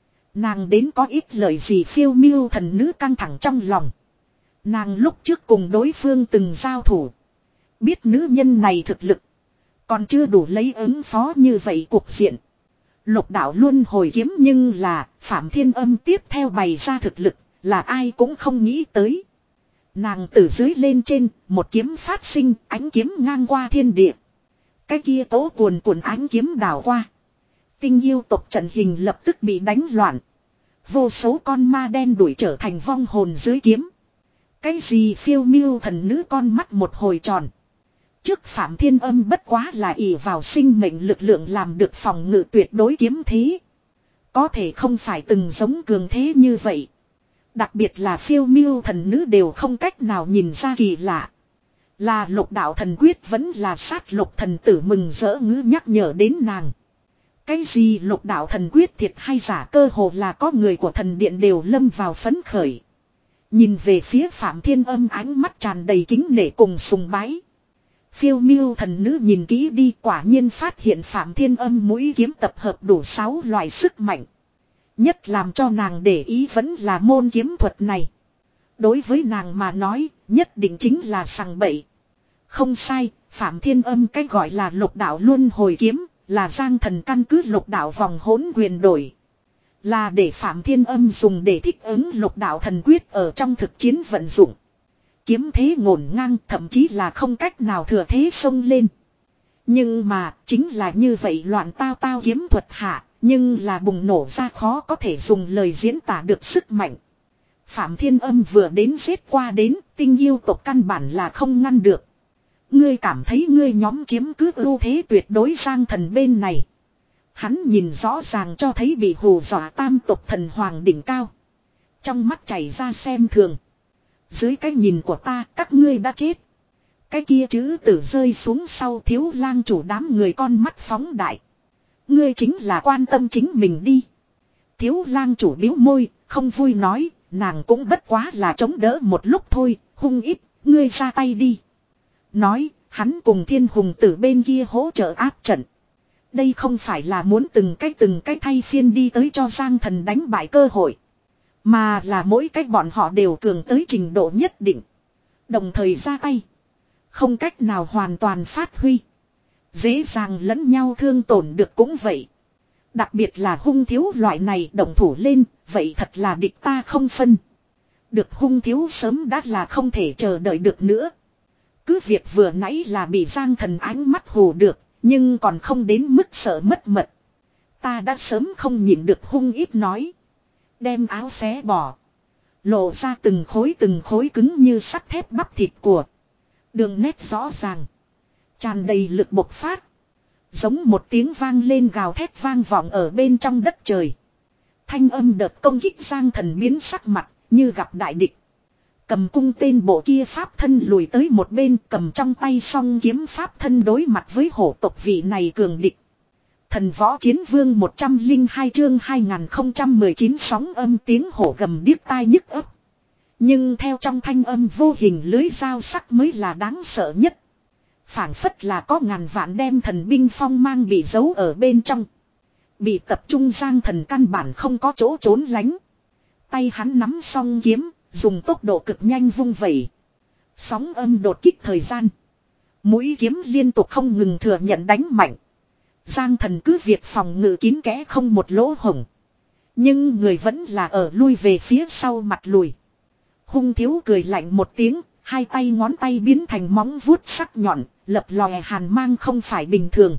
Nàng đến có ít lời gì phiêu miêu thần nữ căng thẳng trong lòng. Nàng lúc trước cùng đối phương từng giao thủ. Biết nữ nhân này thực lực. Còn chưa đủ lấy ứng phó như vậy cuộc diện. Lục đạo luôn hồi kiếm nhưng là Phạm Thiên Âm tiếp theo bày ra thực lực là ai cũng không nghĩ tới. Nàng từ dưới lên trên một kiếm phát sinh ánh kiếm ngang qua thiên địa. Cái kia tố cuồn cuộn ánh kiếm đảo qua. Tinh yêu tộc trận hình lập tức bị đánh loạn. Vô số con ma đen đuổi trở thành vong hồn dưới kiếm. Cái gì phiêu miêu thần nữ con mắt một hồi tròn. Trước Phạm Thiên Âm bất quá là ỷ vào sinh mệnh lực lượng làm được phòng ngự tuyệt đối kiếm thế. Có thể không phải từng giống cường thế như vậy. Đặc biệt là phiêu miêu thần nữ đều không cách nào nhìn ra kỳ lạ. Là lục đạo thần quyết vẫn là sát lục thần tử mừng rỡ ngữ nhắc nhở đến nàng. Cái gì lục đạo thần quyết thiệt hay giả cơ hồ là có người của thần điện đều lâm vào phấn khởi. Nhìn về phía Phạm Thiên Âm ánh mắt tràn đầy kính nể cùng sùng bái. Phiêu miêu thần nữ nhìn kỹ đi quả nhiên phát hiện Phạm Thiên Âm mũi kiếm tập hợp đủ sáu loại sức mạnh. Nhất làm cho nàng để ý vẫn là môn kiếm thuật này. Đối với nàng mà nói, nhất định chính là sằng bậy. Không sai, Phạm Thiên Âm cái gọi là lục đạo luân hồi kiếm, là Giang Thần căn cứ lục đạo vòng hỗn quyền đổi. Là để Phạm Thiên Âm dùng để thích ứng lục đạo thần quyết ở trong thực chiến vận dụng. Kiếm thế ngổn ngang thậm chí là không cách nào thừa thế xông lên. Nhưng mà chính là như vậy loạn tao tao kiếm thuật hạ, nhưng là bùng nổ ra khó có thể dùng lời diễn tả được sức mạnh. Phạm Thiên Âm vừa đến giết qua đến, tinh yêu tộc căn bản là không ngăn được. Ngươi cảm thấy ngươi nhóm chiếm cứ ưu thế tuyệt đối Giang Thần bên này. Hắn nhìn rõ ràng cho thấy bị hù dọa tam tộc thần hoàng đỉnh cao. Trong mắt chảy ra xem thường. Dưới cái nhìn của ta các ngươi đã chết. Cái kia chữ tử rơi xuống sau Thiếu Lang chủ đám người con mắt phóng đại. Ngươi chính là quan tâm chính mình đi. Thiếu Lang chủ biếu môi, không vui nói, nàng cũng bất quá là chống đỡ một lúc thôi, hung ít, ngươi ra tay đi. Nói, hắn cùng Thiên Hùng Tử bên kia hỗ trợ áp trận. Đây không phải là muốn từng cái từng cái thay phiên đi tới cho Giang Thần đánh bại cơ hội. Mà là mỗi cách bọn họ đều cường tới trình độ nhất định. Đồng thời ra tay. Không cách nào hoàn toàn phát huy. Dễ dàng lẫn nhau thương tổn được cũng vậy. Đặc biệt là hung thiếu loại này động thủ lên, vậy thật là địch ta không phân. Được hung thiếu sớm đã là không thể chờ đợi được nữa. Cứ việc vừa nãy là bị Giang Thần ánh mắt hù được, nhưng còn không đến mức sợ mất mật. Ta đã sớm không nhịn được hung ít nói. Đem áo xé bỏ. Lộ ra từng khối từng khối cứng như sắt thép bắp thịt của. Đường nét rõ ràng. Tràn đầy lực bộc phát. Giống một tiếng vang lên gào thét vang vọng ở bên trong đất trời. Thanh âm đợt công kích Giang Thần biến sắc mặt như gặp đại địch. Cầm cung tên bộ kia pháp thân lùi tới một bên cầm trong tay song kiếm pháp thân đối mặt với hổ tộc vị này cường địch. Thần võ chiến vương một trăm lẻ hai chương hai nghìn không trăm mười chín sóng âm tiếng hổ gầm điếc tai nhức ấp. Nhưng theo trong thanh âm vô hình lưới dao sắc mới là đáng sợ nhất. Phảng phất là có ngàn vạn đem thần binh phong mang bị giấu ở bên trong. Bị tập trung Giang Thần căn bản không có chỗ trốn lánh. Tay hắn nắm song kiếm, dùng tốc độ cực nhanh vung vẩy. Sóng âm đột kích thời gian. Mũi kiếm liên tục không ngừng thừa nhận đánh mạnh. Giang Thần cứ việc phòng ngự kín kẽ không một lỗ hổng. Nhưng người vẫn là ở lui về phía sau mặt lùi. Hung thiếu cười lạnh một tiếng, hai tay ngón tay biến thành móng vuốt sắc nhọn, lập lòe hàn mang không phải bình thường.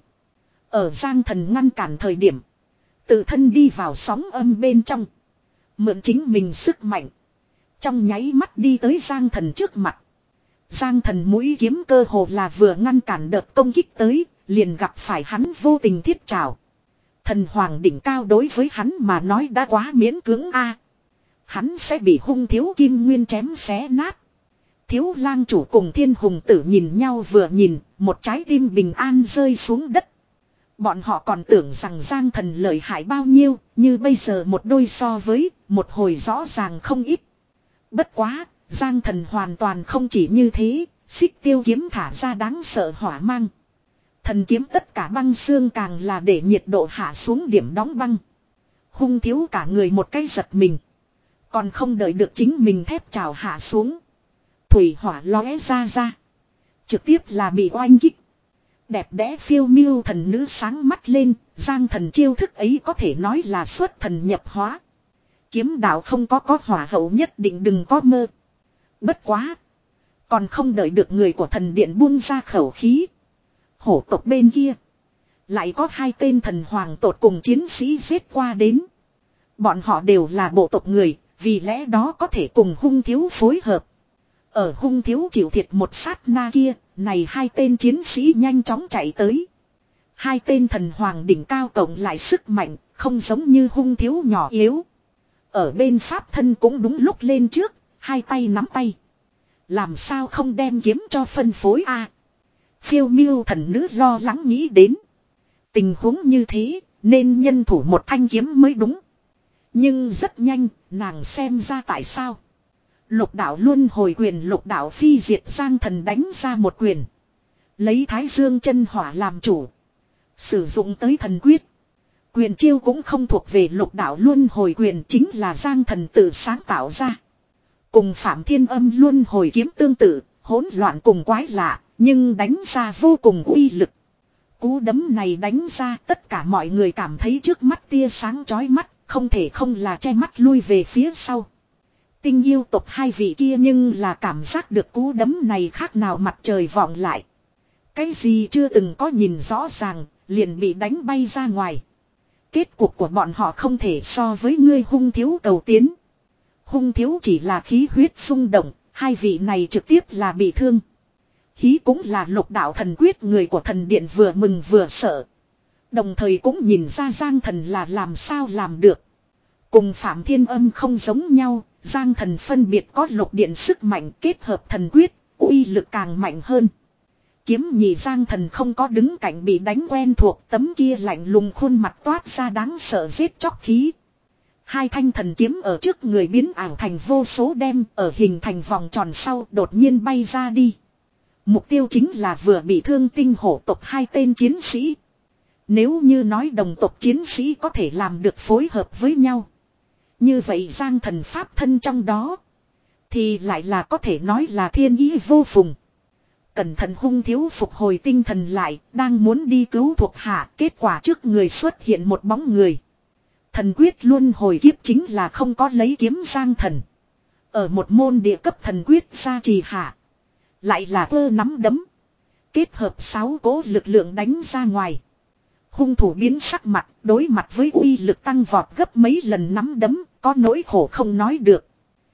Ở Giang Thần ngăn cản thời điểm, tự thân đi vào sóng âm bên trong. Mượn chính mình sức mạnh. Trong nháy mắt đi tới Giang Thần trước mặt. Giang Thần mũi kiếm cơ hồ là vừa ngăn cản đợt công kích tới, liền gặp phải hắn vô tình thiết trảo. Thần hoàng đỉnh cao đối với hắn mà nói đã quá miễn cưỡng a. Hắn sẽ bị hung thiếu kim nguyên chém xé nát. Thiếu Lang chủ cùng Thiên Hùng Tử nhìn nhau vừa nhìn, một trái tim bình an rơi xuống đất. Bọn họ còn tưởng rằng Giang Thần lợi hại bao nhiêu, như bây giờ một đôi so với, một hồi rõ ràng không ít. Bất quá, Giang Thần hoàn toàn không chỉ như thế, Xích tiêu kiếm thả ra đáng sợ hỏa mang. Thần kiếm tất cả băng xương càng là để nhiệt độ hạ xuống điểm đóng băng. Hung thiếu cả người một cái giật mình. Còn không đợi được chính mình thép trào hạ xuống. Thủy hỏa lóe ra ra. Trực tiếp là bị oanh kích. Đẹp đẽ phiêu miêu thần nữ sáng mắt lên. Giang thần chiêu thức ấy có thể nói là xuất thần nhập hóa. Kiếm đạo không có có hỏa hậu nhất định đừng có mơ. Bất quá. Còn không đợi được người của thần điện buông ra khẩu khí. Hổ tộc bên kia. Lại có hai tên thần hoàng tột cùng chiến sĩ giết qua đến. Bọn họ đều là bộ tộc người. Vì lẽ đó có thể cùng hung thiếu phối hợp. Ở hung thiếu chịu thiệt một sát na kia. Này hai tên chiến sĩ nhanh chóng chạy tới. Hai tên thần hoàng đỉnh cao cộng lại sức mạnh. Không giống như hung thiếu nhỏ yếu. Ở bên pháp thân cũng đúng lúc lên trước. Hai tay nắm tay. Làm sao không đem kiếm cho phân phối a? À, phiêu miêu thần nữ lo lắng nghĩ đến. Tình huống như thế nên nhân thủ một thanh kiếm mới đúng. Nhưng rất nhanh nàng xem ra tại sao. Lục đạo luân hồi quyền lục đạo phi diệt giang thần đánh ra một quyền. Lấy thái dương chân hỏa làm chủ. Sử dụng tới thần quyết. Quyền chiêu cũng không thuộc về lục đạo luân hồi quyền chính là giang thần tự sáng tạo ra. Cùng Phạm Thiên Âm luân hồi kiếm tương tự, hỗn loạn cùng quái lạ, nhưng đánh ra vô cùng uy lực. Cú đấm này đánh ra tất cả mọi người cảm thấy trước mắt tia sáng chói mắt, không thể không là che mắt lui về phía sau. Tinh yêu tộc hai vị kia nhưng là cảm giác được cú đấm này khác nào mặt trời vọng lại. Cái gì chưa từng có nhìn rõ ràng, liền bị đánh bay ra ngoài. Kết cục của bọn họ không thể so với ngươi hung thiếu cầu tiến. Hung thiếu chỉ là khí huyết xung động, hai vị này trực tiếp là bị thương. Hí cũng là lục đạo thần quyết người của thần điện vừa mừng vừa sợ. Đồng thời cũng nhìn ra Giang thần là làm sao làm được. Cùng Phạm Thiên Âm không giống nhau, Giang thần phân biệt có lục điện sức mạnh kết hợp thần quyết, uy lực càng mạnh hơn. Kiếm nhị Giang thần không có đứng cạnh bị đánh quen thuộc, tấm kia lạnh lùng khuôn mặt toát ra đáng sợ giết chóc khí. Hai thanh thần kiếm ở trước người biến ảo thành vô số đem ở hình thành vòng tròn sau đột nhiên bay ra đi. Mục tiêu chính là vừa bị thương tinh hổ tộc hai tên chiến sĩ. Nếu như nói đồng tộc chiến sĩ có thể làm được phối hợp với nhau. Như vậy Giang thần pháp thân trong đó. Thì lại là có thể nói là thiên ý vô phùng. Cẩn thận hung thiếu phục hồi tinh thần lại. Đang muốn đi cứu thuộc hạ. Kết quả trước người xuất hiện một bóng người. Thần quyết luân hồi kiếp chính là không có lấy kiếm Giang thần. Ở một môn địa cấp thần quyết gia trì hạ. Lại là cơ nắm đấm. Kết hợp sáu cỗ lực lượng đánh ra ngoài. Hung thủ biến sắc mặt, đối mặt với uy lực tăng vọt gấp mấy lần nắm đấm, có nỗi khổ không nói được.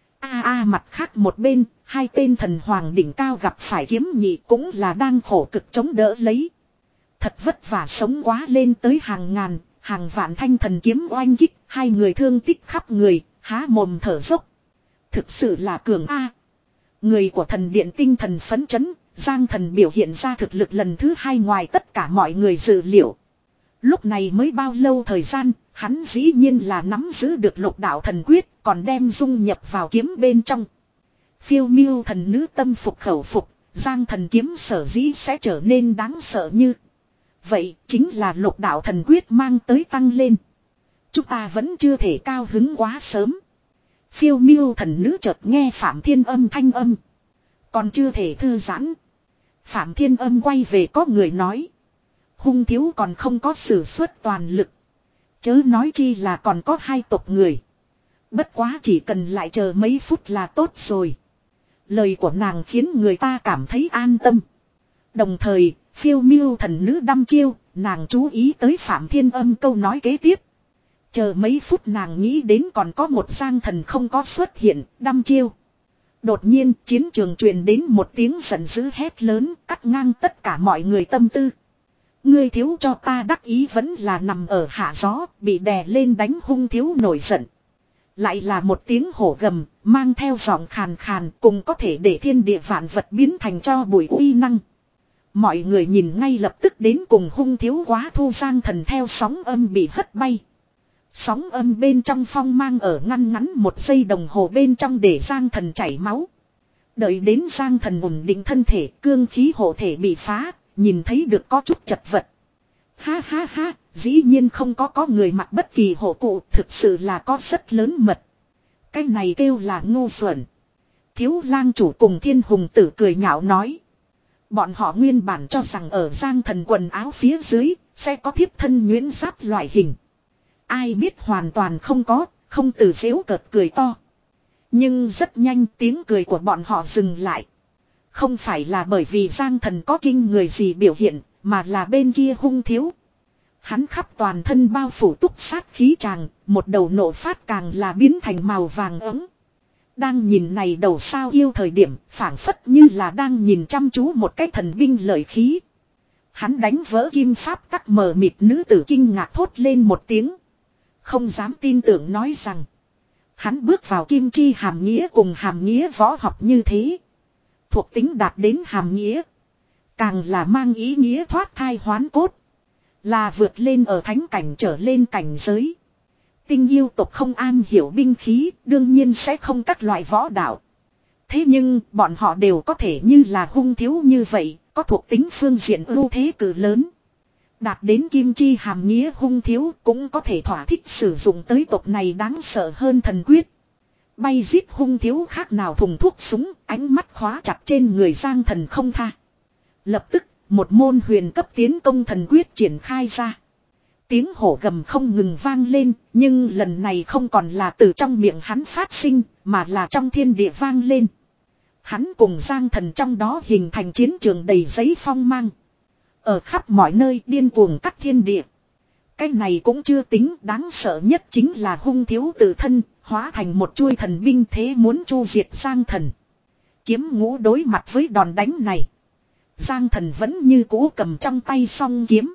A a mặt khác một bên, hai tên thần hoàng đỉnh cao gặp phải kiếm nhị cũng là đang khổ cực chống đỡ lấy. Thật vất vả sống quá lên tới hàng ngàn, hàng vạn thanh thần kiếm oanh kích, hai người thương tích khắp người, há mồm thở dốc. Thực sự là cường A. Người của thần điện tinh thần phấn chấn, Giang thần biểu hiện ra thực lực lần thứ hai ngoài tất cả mọi người dự liệu. Lúc này mới bao lâu thời gian, hắn dĩ nhiên là nắm giữ được lục đạo thần quyết, còn đem dung nhập vào kiếm bên trong. Phiêu miêu thần nữ tâm phục khẩu phục, Giang thần kiếm sở dĩ sẽ trở nên đáng sợ như. Vậy chính là lục đạo thần quyết mang tới tăng lên. Chúng ta vẫn chưa thể cao hứng quá sớm. Phiêu miêu thần nữ chợt nghe Phạm Thiên Âm thanh âm. Còn chưa thể thư giãn. Phạm Thiên Âm quay về có người nói. Hung thiếu còn không có sử xuất toàn lực. Chớ nói chi là còn có hai tộc người. Bất quá chỉ cần lại chờ mấy phút là tốt rồi. Lời của nàng khiến người ta cảm thấy an tâm. Đồng thời, phiêu miêu thần nữ đăm chiêu, nàng chú ý tới Phạm Thiên Âm câu nói kế tiếp. Chờ mấy phút nàng nghĩ đến còn có một Giang thần không có xuất hiện, đăm chiêu. Đột nhiên chiến trường truyền đến một tiếng giận dữ hét lớn, cắt ngang tất cả mọi người tâm tư. Ngươi thiếu cho ta đắc ý vẫn là nằm ở hạ gió, bị đè lên đánh hung thiếu nổi giận. Lại là một tiếng hổ gầm, mang theo giọng khàn khàn cùng có thể để thiên địa vạn vật biến thành cho bụi uy năng. Mọi người nhìn ngay lập tức đến cùng hung thiếu quá thu Giang thần theo sóng âm bị hất bay. Sóng âm bên trong phong mang ở ngăn ngắn một giây đồng hồ bên trong để Giang thần chảy máu. Đợi đến Giang Thần ổn định thân thể, cương khí hộ thể bị phá, nhìn thấy được có chút chật vật. Ha ha ha, dĩ nhiên không có có người mặc bất kỳ hộ cụ, thực sự là có rất lớn mật. Cái này kêu là ngu xuẩn. Thiếu lang chủ cùng Thiên Hùng Tử cười nhạo nói. Bọn họ nguyên bản cho rằng ở Giang Thần quần áo phía dưới sẽ có thiếp thân nhuyễn giáp loại hình. Ai biết hoàn toàn không có, không từ giễu cợt cười to. Nhưng rất nhanh tiếng cười của bọn họ dừng lại. Không phải là bởi vì Giang Thần có kinh người gì biểu hiện, mà là bên kia hung thiếu. Hắn khắp toàn thân bao phủ túc sát khí tràng, một đầu nộ phát càng là biến thành màu vàng ấm. Đang nhìn này đầu sao yêu thời điểm, phảng phất như là đang nhìn chăm chú một cái thần binh lợi khí. Hắn đánh vỡ kim pháp tắc mờ mịt, nữ tử kinh ngạc thốt lên một tiếng. Không dám tin tưởng nói rằng, hắn bước vào kim chi hàm nghĩa cùng hàm nghĩa võ học như thế. Thuộc tính đạt đến hàm nghĩa. Càng là mang ý nghĩa thoát thai hoán cốt. Là vượt lên ở thánh cảnh trở lên cảnh giới. Tinh yêu tộc không an hiểu binh khí, đương nhiên sẽ không các loại võ đạo. Thế nhưng bọn họ đều có thể như là hung thiếu như vậy, có thuộc tính phương diện ưu thế cử lớn. Đạt đến kim chi hàm nghĩa hung thiếu cũng có thể thỏa thích sử dụng tới tộc này đáng sợ hơn thần quyết. Bay giết hung thiếu khác nào thùng thuốc súng, ánh mắt khóa chặt trên người Giang Thần không tha. Lập tức, một môn huyền cấp tiến công thần quyết triển khai ra. Tiếng hổ gầm không ngừng vang lên, nhưng lần này không còn là từ trong miệng hắn phát sinh, mà là trong thiên địa vang lên. Hắn cùng Giang Thần trong đó hình thành chiến trường đầy giấy phong mang. Ở khắp mọi nơi điên cuồng cắt thiên địa. Cái này cũng chưa tính, đáng sợ nhất chính là hung thiếu tự thân, hóa thành một chuôi thần binh thế muốn chu diệt Giang Thần. Kiếm ngũ đối mặt với đòn đánh này. Giang Thần vẫn như cũ cầm trong tay song kiếm.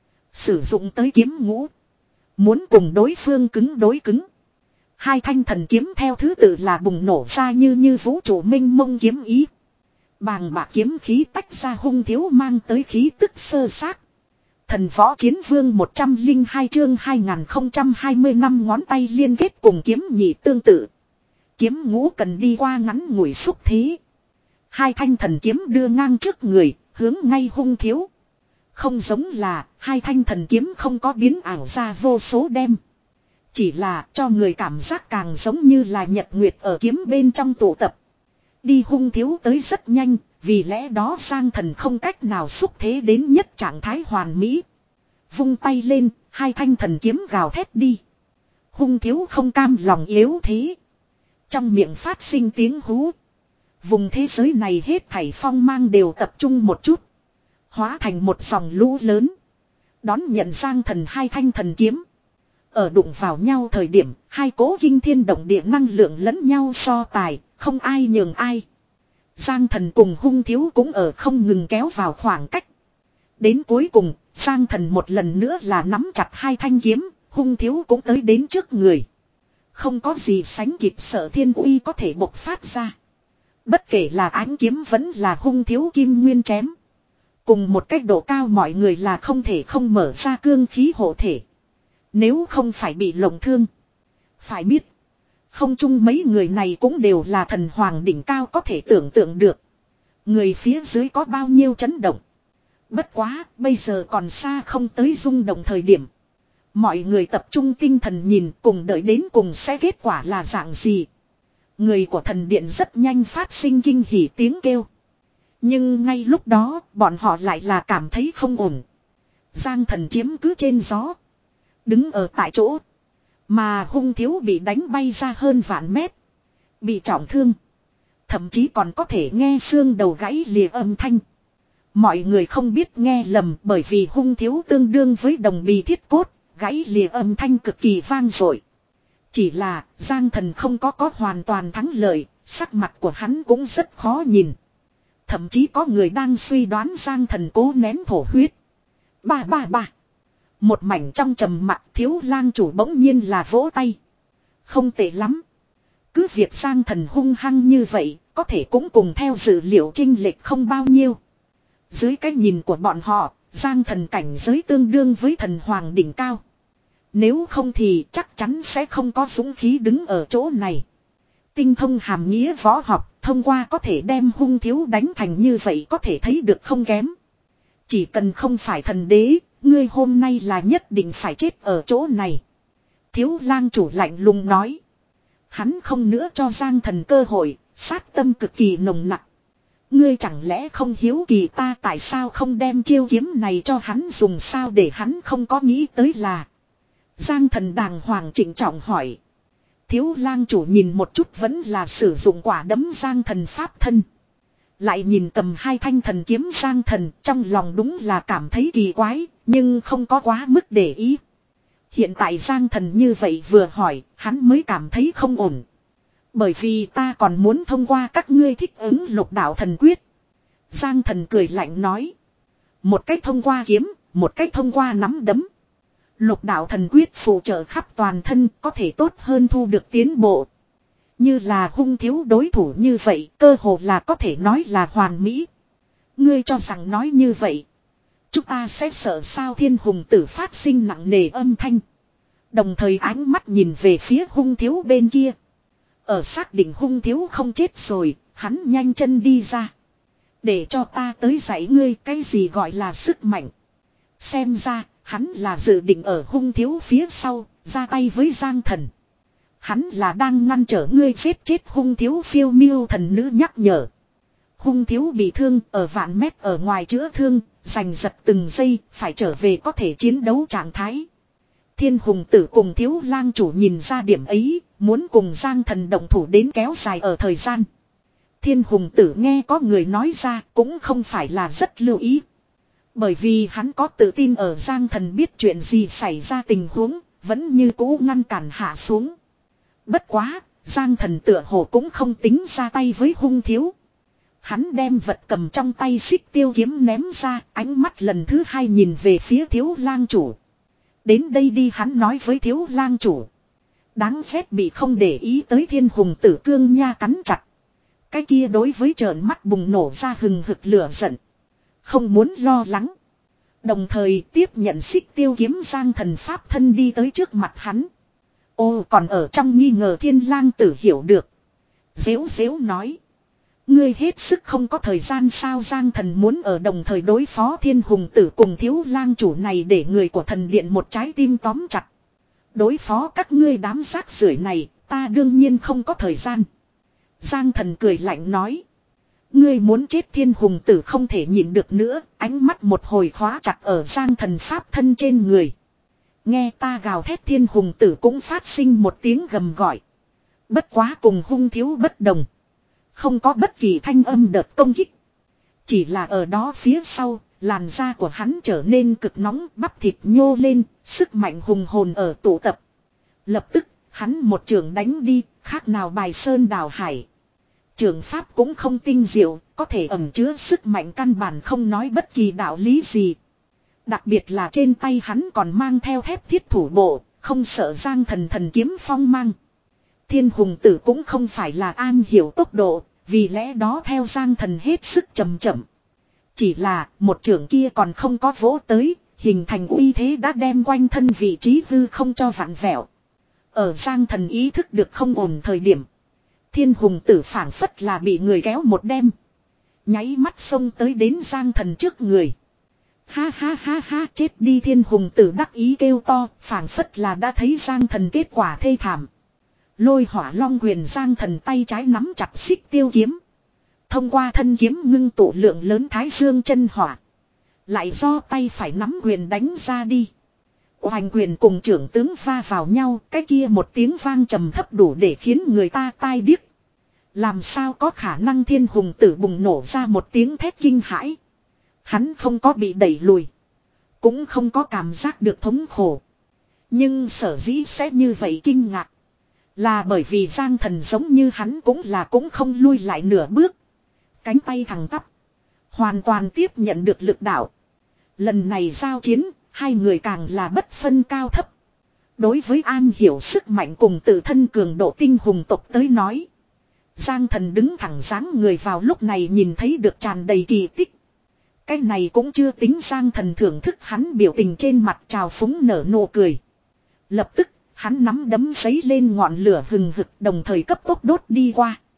Sử dụng tới kiếm ngũ. Muốn cùng đối phương cứng đối cứng. Hai thanh thần kiếm theo thứ tự là bùng nổ ra như như vũ trụ minh mông kiếm ý. Bàng bạc kiếm khí tách ra hung thiếu mang tới khí tức sơ xác. Thần võ chiến vương một trăm lẻ hai chương hai nghìn không trăm hai mươi năm ngón tay liên kết cùng kiếm nhị tương tự. Kiếm ngũ cần đi qua ngắn ngủi xúc thế. Hai thanh thần kiếm đưa ngang trước người, hướng ngay hung thiếu. Không giống là hai thanh thần kiếm không có biến ảo ra vô số đem. Chỉ là cho người cảm giác càng giống như là nhật nguyệt ở kiếm bên trong tụ tập. Đi hung thiếu tới rất nhanh, vì lẽ đó Giang Thần không cách nào xúc thế đến nhất trạng thái hoàn mỹ. Vung tay lên, hai thanh thần kiếm gào thét đi. Hung thiếu không cam lòng yếu thế. Trong miệng phát sinh tiếng hú. Vùng thế giới này hết thảy phong mang đều tập trung một chút. Hóa thành một dòng lũ lớn. Đón nhận Giang Thần hai thanh thần kiếm. Ở đụng vào nhau thời điểm, hai cố kinh thiên động địa năng lượng lẫn nhau so tài, không ai nhường ai. Giang Thần cùng hung thiếu cũng ở không ngừng kéo vào khoảng cách. Đến cuối cùng, Giang Thần một lần nữa là nắm chặt hai thanh kiếm, hung thiếu cũng tới đến trước người. Không có gì sánh kịp sợ thiên uy có thể bộc phát ra. Bất kể là ánh kiếm vẫn là hung thiếu kim nguyên chém. Cùng một cách độ cao mọi người là không thể không mở ra cương khí hộ thể. Nếu không phải bị lộng thương. Phải biết. Không chung mấy người này cũng đều là thần hoàng đỉnh cao có thể tưởng tượng được. Người phía dưới có bao nhiêu chấn động. Bất quá, bây giờ còn xa không tới rung động thời điểm. Mọi người tập trung tinh thần nhìn cùng đợi đến cùng sẽ kết quả là dạng gì. Người của thần điện rất nhanh phát sinh kinh hỉ tiếng kêu. Nhưng ngay lúc đó, bọn họ lại là cảm thấy không ổn. Giang Thần chiếm cứ trên gió. Đứng ở tại chỗ. Mà hung thiếu bị đánh bay ra hơn vạn mét. Bị trọng thương. Thậm chí còn có thể nghe xương đầu gãy lìa âm thanh. Mọi người không biết nghe lầm bởi vì hung thiếu tương đương với đồng bì thiết cốt. Gãy lìa âm thanh cực kỳ vang dội. Chỉ là Giang Thần không có có hoàn toàn thắng lợi. Sắc mặt của hắn cũng rất khó nhìn. Thậm chí có người đang suy đoán Giang Thần cố nén thổ huyết. Ba ba ba. Một mảnh trong trầm mặc thiếu lang chủ bỗng nhiên là vỗ tay. Không tệ lắm. Cứ việc Giang Thần hung hăng như vậy, có thể cũng cùng theo dự liệu chênh lệch không bao nhiêu. Dưới cái nhìn của bọn họ, Giang Thần cảnh giới tương đương với thần hoàng đỉnh cao. Nếu không thì chắc chắn sẽ không có dũng khí đứng ở chỗ này. Tinh thông hàm nghĩa võ học, thông qua có thể đem hung thiếu đánh thành như vậy có thể thấy được không kém. Chỉ cần không phải thần đế, ngươi hôm nay là nhất định phải chết ở chỗ này. Thiếu lang chủ lạnh lùng nói. Hắn không nữa cho Giang Thần cơ hội, sát tâm cực kỳ nồng nặc. Ngươi chẳng lẽ không hiếu kỳ ta tại sao không đem chiêu kiếm này cho hắn dùng sao để hắn không có nghĩ tới là. Giang Thần đàng hoàng trịnh trọng hỏi. Thiếu lang chủ nhìn một chút vẫn là sử dụng quả đấm Giang Thần pháp thân. Lại nhìn cầm hai thanh thần kiếm Giang Thần trong lòng đúng là cảm thấy kỳ quái, nhưng không có quá mức để ý. Hiện tại Giang Thần như vậy vừa hỏi, hắn mới cảm thấy không ổn. Bởi vì ta còn muốn thông qua các ngươi thích ứng lục đạo thần quyết. Giang Thần cười lạnh nói. Một cách thông qua kiếm, một cách thông qua nắm đấm. Lục đạo thần quyết phụ trợ khắp toàn thân có thể tốt hơn thu được tiến bộ. Như là hung thiếu đối thủ như vậy, cơ hồ là có thể nói là hoàn mỹ. Ngươi cho rằng nói như vậy. Chúng ta sẽ sợ sao Thiên Hùng Tử phát sinh nặng nề âm thanh. Đồng thời ánh mắt nhìn về phía hung thiếu bên kia. Ở xác định hung thiếu không chết rồi, hắn nhanh chân đi ra. Để cho ta tới dạy ngươi cái gì gọi là sức mạnh. Xem ra, hắn là dự định ở hung thiếu phía sau, ra tay với Giang Thần. Hắn là đang ngăn trở ngươi giết chết hung thiếu phiêu miêu thần nữ nhắc nhở. Hung thiếu bị thương ở vạn mét ở ngoài chữa thương, giành giật từng giây, phải trở về có thể chiến đấu trạng thái. Thiên Hùng Tử cùng thiếu lang chủ nhìn ra điểm ấy, muốn cùng Giang Thần động thủ đến kéo dài ở thời gian. Thiên Hùng Tử nghe có người nói ra cũng không phải là rất lưu ý. Bởi vì hắn có tự tin ở Giang Thần biết chuyện gì xảy ra tình huống, vẫn như cũ ngăn cản hạ xuống. Bất quá, Giang Thần tựa hồ cũng không tính ra tay với hung thiếu. Hắn đem vật cầm trong tay xích tiêu kiếm ném ra, ánh mắt lần thứ hai nhìn về phía thiếu lang chủ. Đến đây đi hắn nói với thiếu lang chủ. Đáng ghét bị không để ý tới Thiên Hùng Tử cương nha cắn chặt. Cái kia đối với trợn mắt bùng nổ ra hừng hực lửa giận. Không muốn lo lắng. Đồng thời tiếp nhận xích tiêu kiếm Giang Thần pháp thân đi tới trước mặt hắn. Ô còn ở trong nghi ngờ Thiên Lang Tử hiểu được. Dễu dễu nói. Ngươi hết sức không có thời gian sao Giang Thần muốn ở đồng thời đối phó Thiên Hùng Tử cùng thiếu lang chủ này để người của thần điện một trái tim tóm chặt. Đối phó các ngươi đám rác rưởi này, ta đương nhiên không có thời gian. Giang Thần cười lạnh nói. Ngươi muốn chết Thiên Hùng Tử không thể nhịn được nữa, ánh mắt một hồi khóa chặt ở Giang Thần pháp thân trên người. Nghe ta gào thét Thiên Hùng Tử cũng phát sinh một tiếng gầm gọi. Bất quá cùng hung thiếu bất đồng. Không có bất kỳ thanh âm đợt công kích. Chỉ là ở đó phía sau, làn da của hắn trở nên cực nóng, bắp thịt nhô lên, sức mạnh hùng hồn ở tụ tập. Lập tức, hắn một trường đánh đi, khác nào bài sơn đào hải. Trường pháp cũng không tinh diệu, có thể ẩn chứa sức mạnh căn bản không nói bất kỳ đạo lý gì. Đặc biệt là trên tay hắn còn mang theo thép thiết thủ bộ, không sợ Giang Thần thần kiếm phong mang. Thiên Hùng Tử cũng không phải là an hiểu tốc độ, vì lẽ đó theo Giang Thần hết sức chậm chậm. Chỉ là một trưởng kia còn không có vỗ tới, hình thành uy thế đã đem quanh thân vị trí hư không cho vặn vẹo. Ở Giang Thần ý thức được không ổn thời điểm. Thiên Hùng Tử phảng phất là bị người kéo một đêm. Nháy mắt xông tới đến Giang Thần trước người. Ha ha ha ha chết đi Thiên Hùng Tử đắc ý kêu to, phảng phất là đã thấy Giang Thần kết quả thê thảm. Lôi hỏa long quyền Giang Thần tay trái nắm chặt xích tiêu kiếm. Thông qua thân kiếm ngưng tụ lượng lớn thái dương chân hỏa. Lại do tay phải nắm quyền đánh ra đi. Hoành quyền cùng trưởng tướng va vào nhau, cái kia một tiếng vang trầm thấp đủ để khiến người ta tai điếc. Làm sao có khả năng Thiên Hùng Tử bùng nổ ra một tiếng thét kinh hãi. Hắn không có bị đẩy lùi. Cũng không có cảm giác được thống khổ. Nhưng sở dĩ sẽ như vậy kinh ngạc. Là bởi vì Giang Thần giống như hắn cũng là cũng không lui lại nửa bước. Cánh tay thẳng tắp. Hoàn toàn tiếp nhận được lực đạo. Lần này giao chiến, hai người càng là bất phân cao thấp. Đối với an hiểu sức mạnh cùng tự thân cường độ tinh hùng tộc tới nói. Giang Thần đứng thẳng dáng người vào lúc này nhìn thấy được tràn đầy kỳ tích. Cái này cũng chưa tính Giang Thần thưởng thức hắn biểu tình trên mặt trào phúng nở nụ cười. Lập tức, hắn nắm đấm giấy lên ngọn lửa hừng hực đồng thời cấp tốc đốt đi qua.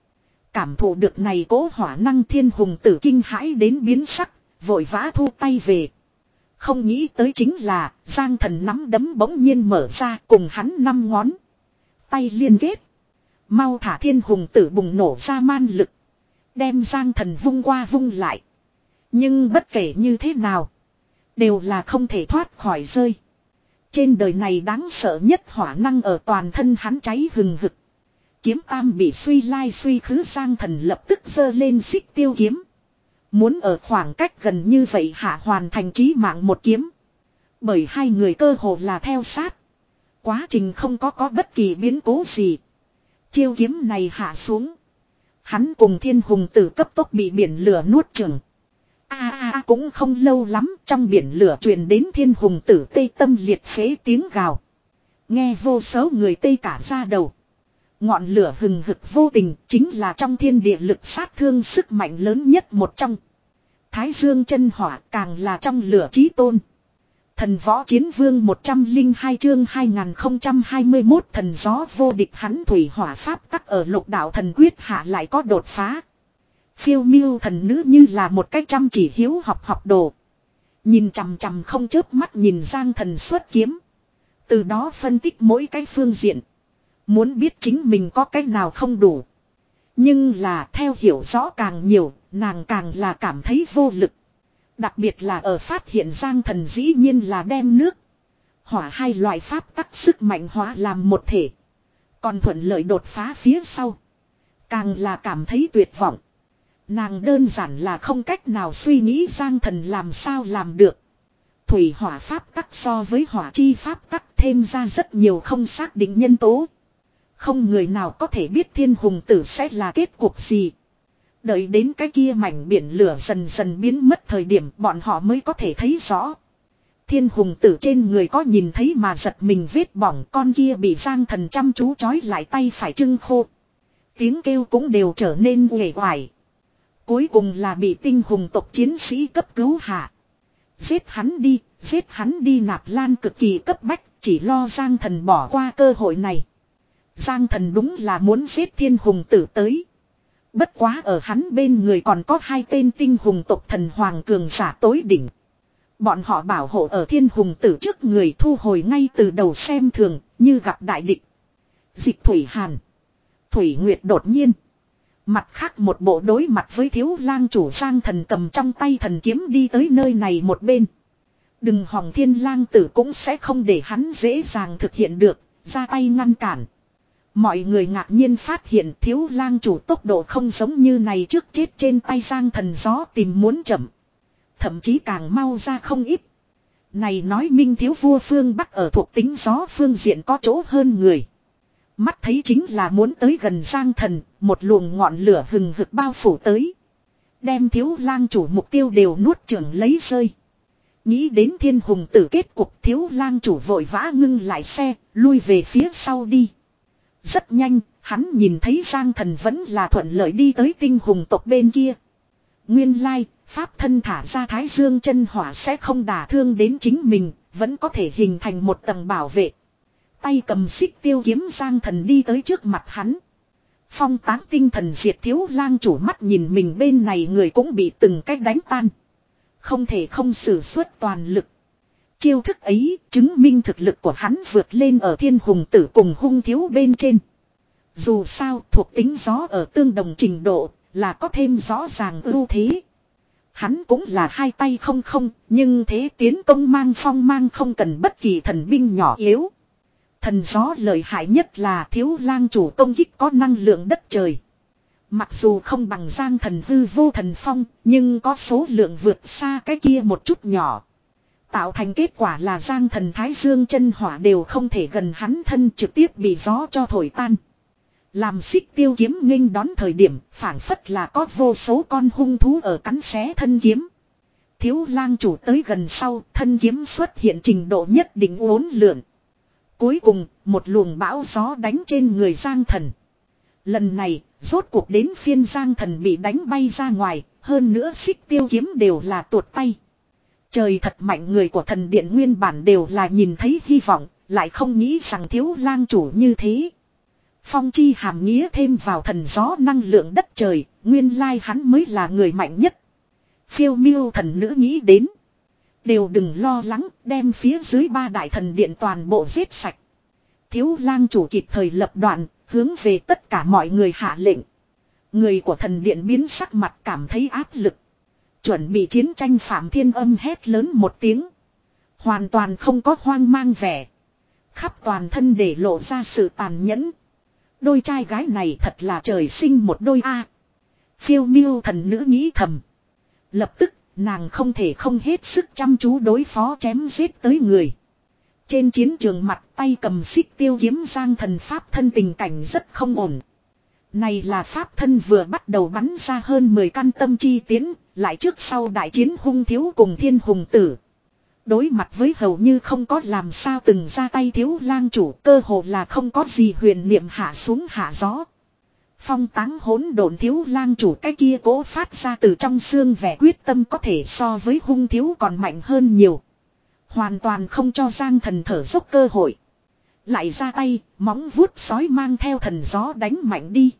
Cảm thụ được này cố hỏa năng, Thiên Hùng Tử kinh hãi đến biến sắc, vội vã thu tay về. Không nghĩ tới chính là Giang Thần nắm đấm bỗng nhiên mở ra, cùng hắn năm ngón tay liên kết. Mau thả, Thiên Hùng Tử bùng nổ ra man lực, đem Giang Thần vung qua vung lại. Nhưng bất kể như thế nào, đều là không thể thoát khỏi rơi. Trên đời này đáng sợ nhất hỏa năng ở toàn thân hắn cháy hừng hực. Kiếm tam bị suy lai suy khứ, Giang Thần lập tức giơ lên xích tiêu kiếm. Muốn ở khoảng cách gần như vậy hạ hoàn thành chí mạng một kiếm. Bởi hai người cơ hồ là theo sát. Quá trình không có có bất kỳ biến cố gì. Chiêu kiếm này hạ xuống, hắn cùng Thiên Hùng Tử cấp tốc bị biển lửa nuốt chửng. A a a, cũng không lâu lắm, trong biển lửa truyền đến Thiên Hùng Tử tê tâm liệt phế tiếng gào. Nghe vô số người tê cả da đầu. Ngọn lửa hừng hực vô tình, chính là trong thiên địa lực sát thương sức mạnh lớn nhất một trong. Thái Dương chân hỏa càng là trong lửa chí tôn. Thần võ chiến vương một trăm lẻ hai chương hai nghìn không trăm hai mươi mốt thần gió vô địch, hắn thủy hỏa pháp tắc ở lục đạo thần quyết hạ lại có đột phá. Phiêu miêu thần nữ như là một cách chăm chỉ hiếu học học đồ. Nhìn chằm chằm không chớp mắt nhìn Giang Thần xuất kiếm. Từ đó phân tích mỗi cái phương diện. Muốn biết chính mình có cách nào không đủ. Nhưng là theo hiểu rõ càng nhiều, nàng càng là cảm thấy vô lực. Đặc biệt là ở phát hiện Giang Thần dĩ nhiên là đem nước, hỏa hai loại pháp tắc sức mạnh hóa làm một thể. Còn thuận lợi đột phá phía sau, càng là cảm thấy tuyệt vọng. Nàng đơn giản là không cách nào suy nghĩ Giang Thần làm sao làm được. Thủy hỏa pháp tắc so với hỏa chi pháp tắc thêm ra rất nhiều không xác định nhân tố. Không người nào có thể biết Thiên Hùng Tử sẽ là kết cục gì. Đợi đến cái kia mảnh biển lửa dần dần biến mất thời điểm, bọn họ mới có thể thấy rõ. Thiên Hùng Tử trên người có nhìn thấy mà giật mình vết bỏng, con kia bị Giang Thần chăm chú trói lại tay phải trưng khô. Tiếng kêu cũng đều trở nên uể oải. Cuối cùng là bị tinh hùng tộc chiến sĩ cấp cứu hạ. Giết hắn đi, giết hắn đi, Nạp Lan cực kỳ cấp bách, chỉ lo Giang Thần bỏ qua cơ hội này. Giang Thần đúng là muốn giết Thiên Hùng Tử tới. Bất quá ở hắn bên người còn có hai tên tinh hùng tộc thần hoàng cường giả tối đỉnh. Bọn họ bảo hộ ở Thiên Hùng Tử trước người, thu hồi ngay từ đầu xem thường, như gặp đại địch. Dịch Thủy Hàn, Thủy Nguyệt đột nhiên. Mặt khác một bộ đối mặt với thiếu lang chủ Giang Thần cầm trong tay thần kiếm đi tới nơi này một bên. Đừng hòng Thiên Lang Tử cũng sẽ không để hắn dễ dàng thực hiện được, ra tay ngăn cản. Mọi người ngạc nhiên phát hiện thiếu lang chủ tốc độ không giống như này trước chết trên tay Giang Thần gió tìm muốn chậm. Thậm chí càng mau ra không ít. Này nói minh thiếu vua phương Bắc ở thuộc tính gió phương diện có chỗ hơn người. Mắt thấy chính là muốn tới gần Giang Thần, một luồng ngọn lửa hừng hực bao phủ tới. Đem thiếu lang chủ mục tiêu đều nuốt chửng lấy rơi. Nghĩ đến Thiên Hùng Tử kết cục, thiếu lang chủ vội vã ngưng lại xe, lui về phía sau đi. Rất nhanh, hắn nhìn thấy Giang Thần vẫn là thuận lợi đi tới tinh hùng tộc bên kia. Nguyên lai, pháp thân thả ra Thái Dương chân hỏa sẽ không đả thương đến chính mình, vẫn có thể hình thành một tầng bảo vệ. Tay cầm xích tiêu kiếm Giang Thần đi tới trước mặt hắn. Phong táng tinh thần diệt thiếu lang chủ mắt nhìn mình bên này người cũng bị từng cách đánh tan. Không thể không sử xuất toàn lực. Chiêu thức ấy chứng minh thực lực của hắn vượt lên ở Thiên Hùng Tử cùng hung thiếu bên trên. Dù sao thuộc tính gió ở tương đồng trình độ là có thêm rõ ràng ưu thế. Hắn cũng là hai tay không không, nhưng thế tiến công mang phong mang không cần bất kỳ thần binh nhỏ yếu. Thần gió lợi hại nhất là thiếu lang chủ công kích có năng lượng đất trời. Mặc dù không bằng Giang Thần hư vô thần phong, nhưng có số lượng vượt xa cái kia một chút nhỏ. Tạo thành kết quả là Giang Thần Thái Dương chân hỏa đều không thể gần hắn thân, trực tiếp bị gió cho thổi tan. Làm xích tiêu kiếm nghênh đón thời điểm, phảng phất là có vô số con hung thú ở cắn xé thân kiếm. Thiếu lang chủ tới gần sau, thân kiếm xuất hiện trình độ nhất định uốn lượn. Cuối cùng, một luồng bão gió đánh trên người Giang Thần. Lần này, rốt cuộc đến phiên Giang Thần bị đánh bay ra ngoài, hơn nữa xích tiêu kiếm đều là tuột tay. Trời thật mạnh, người của thần điện nguyên bản đều là nhìn thấy hy vọng, lại không nghĩ rằng thiếu lang chủ như thế. Phong chi hàm nghĩa thêm vào thần gió năng lượng đất trời, nguyên lai hắn mới là người mạnh nhất. Phiêu miêu thần nữ nghĩ đến. Đều đừng lo lắng, đem phía dưới ba đại thần điện toàn bộ giết sạch. Thiếu lang chủ kịp thời lập đoạn, hướng về tất cả mọi người hạ lệnh. Người của thần điện biến sắc mặt cảm thấy áp lực. Chuẩn bị chiến tranh Phạm Thiên Âm hét lớn một tiếng. Hoàn toàn không có hoang mang vẻ. Khắp toàn thân để lộ ra sự tàn nhẫn. Đôi trai gái này thật là trời sinh một đôi A. Phiêu miêu thần nữ nghĩ thầm. Lập tức, nàng không thể không hết sức chăm chú đối phó chém giết tới người. Trên chiến trường mặt tay cầm xích tiêu kiếm giang thần pháp thân tình cảnh rất không ổn. Này là pháp thân vừa bắt đầu bắn ra hơn mười căn tâm chi tiến, lại trước sau đại chiến hung thiếu cùng thiên hùng tử. Đối mặt với hầu như không có làm sao từng ra tay thiếu lang chủ, cơ hồ là không có gì huyền niệm hạ xuống hạ gió. Phong táng hỗn độn thiếu lang chủ cái kia cố phát ra từ trong xương vẻ quyết tâm có thể so với hung thiếu còn mạnh hơn nhiều. Hoàn toàn không cho Giang thần thở dốc cơ hội. Lại ra tay, móng vuốt sói mang theo thần gió đánh mạnh đi.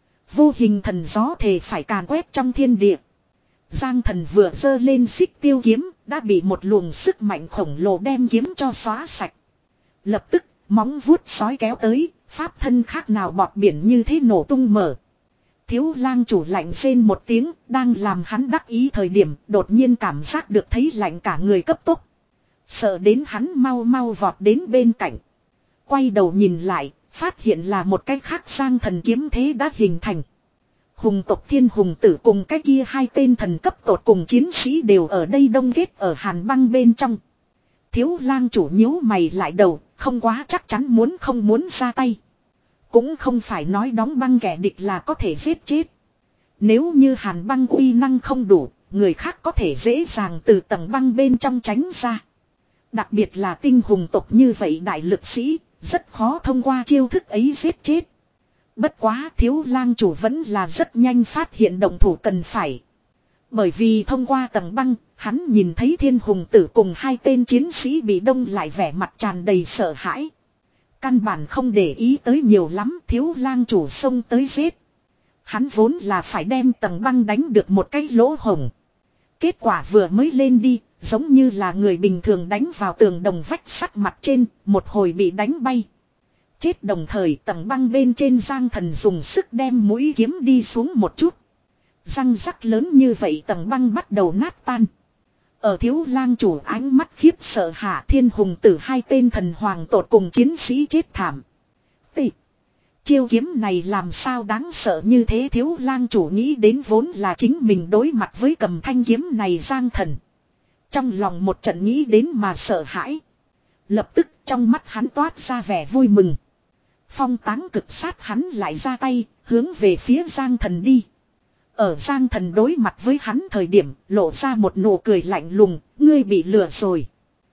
Vô hình thần gió thề phải càn quét trong thiên địa. Giang thần vừa giơ lên xích tiêu kiếm, đã bị một luồng sức mạnh khổng lồ đem kiếm cho xóa sạch. Lập tức, móng vuốt sói kéo tới, pháp thân khác nào bọt biển như thế nổ tung mở. Thiếu lang chủ lạnh rên một tiếng, đang làm hắn đắc ý thời điểm, đột nhiên cảm giác được thấy lạnh cả người cấp tốc. Sợ đến hắn mau mau vọt đến bên cạnh. Quay đầu nhìn lại, phát hiện là một cái khác Giang thần kiếm thế đã hình thành. Hùng tộc thiên hùng tử cùng cái kia hai tên thần cấp tột cùng chiến sĩ đều ở đây đông kết ở hàn băng bên trong. Thiếu lang chủ nhíu mày lại đầu, không quá chắc chắn muốn không muốn ra tay. Cũng không phải nói đóng băng kẻ địch là có thể giết chết. Nếu như hàn băng uy năng không đủ, người khác có thể dễ dàng từ tầng băng bên trong tránh ra. Đặc biệt là tinh hùng tộc như vậy đại lực sĩ, rất khó thông qua chiêu thức ấy giết chết. Bất quá thiếu lang chủ vẫn là rất nhanh phát hiện động thủ cần phải. Bởi vì thông qua tầng băng, hắn nhìn thấy thiên hùng tử cùng hai tên chiến sĩ bị đông lại vẻ mặt tràn đầy sợ hãi. Căn bản không để ý tới nhiều lắm, thiếu lang chủ xông tới giết. Hắn vốn là phải đem tầng băng đánh được một cái lỗ hổng. Kết quả vừa mới lên đi, giống như là người bình thường đánh vào tường đồng vách sắt mặt trên, một hồi bị đánh bay. Chết đồng thời tầng băng bên trên Giang thần dùng sức đem mũi kiếm đi xuống một chút. Răng rắc lớn như vậy tầng băng bắt đầu nát tan. Ở thiếu lang chủ ánh mắt khiếp sợ hạ thiên hùng tử hai tên thần hoàng tột cùng chiến sĩ chết thảm. Tị. Chiêu kiếm này làm sao đáng sợ như thế thiếu lang chủ nghĩ đến vốn là chính mình đối mặt với cầm thanh kiếm này Giang thần. Trong lòng một trận nghĩ đến mà sợ hãi. Lập tức trong mắt hắn toát ra vẻ vui mừng. Phong táng cực sát hắn lại ra tay, hướng về phía Giang thần đi. Ở Giang thần đối mặt với hắn thời điểm, lộ ra một nụ cười lạnh lùng, ngươi bị lừa rồi.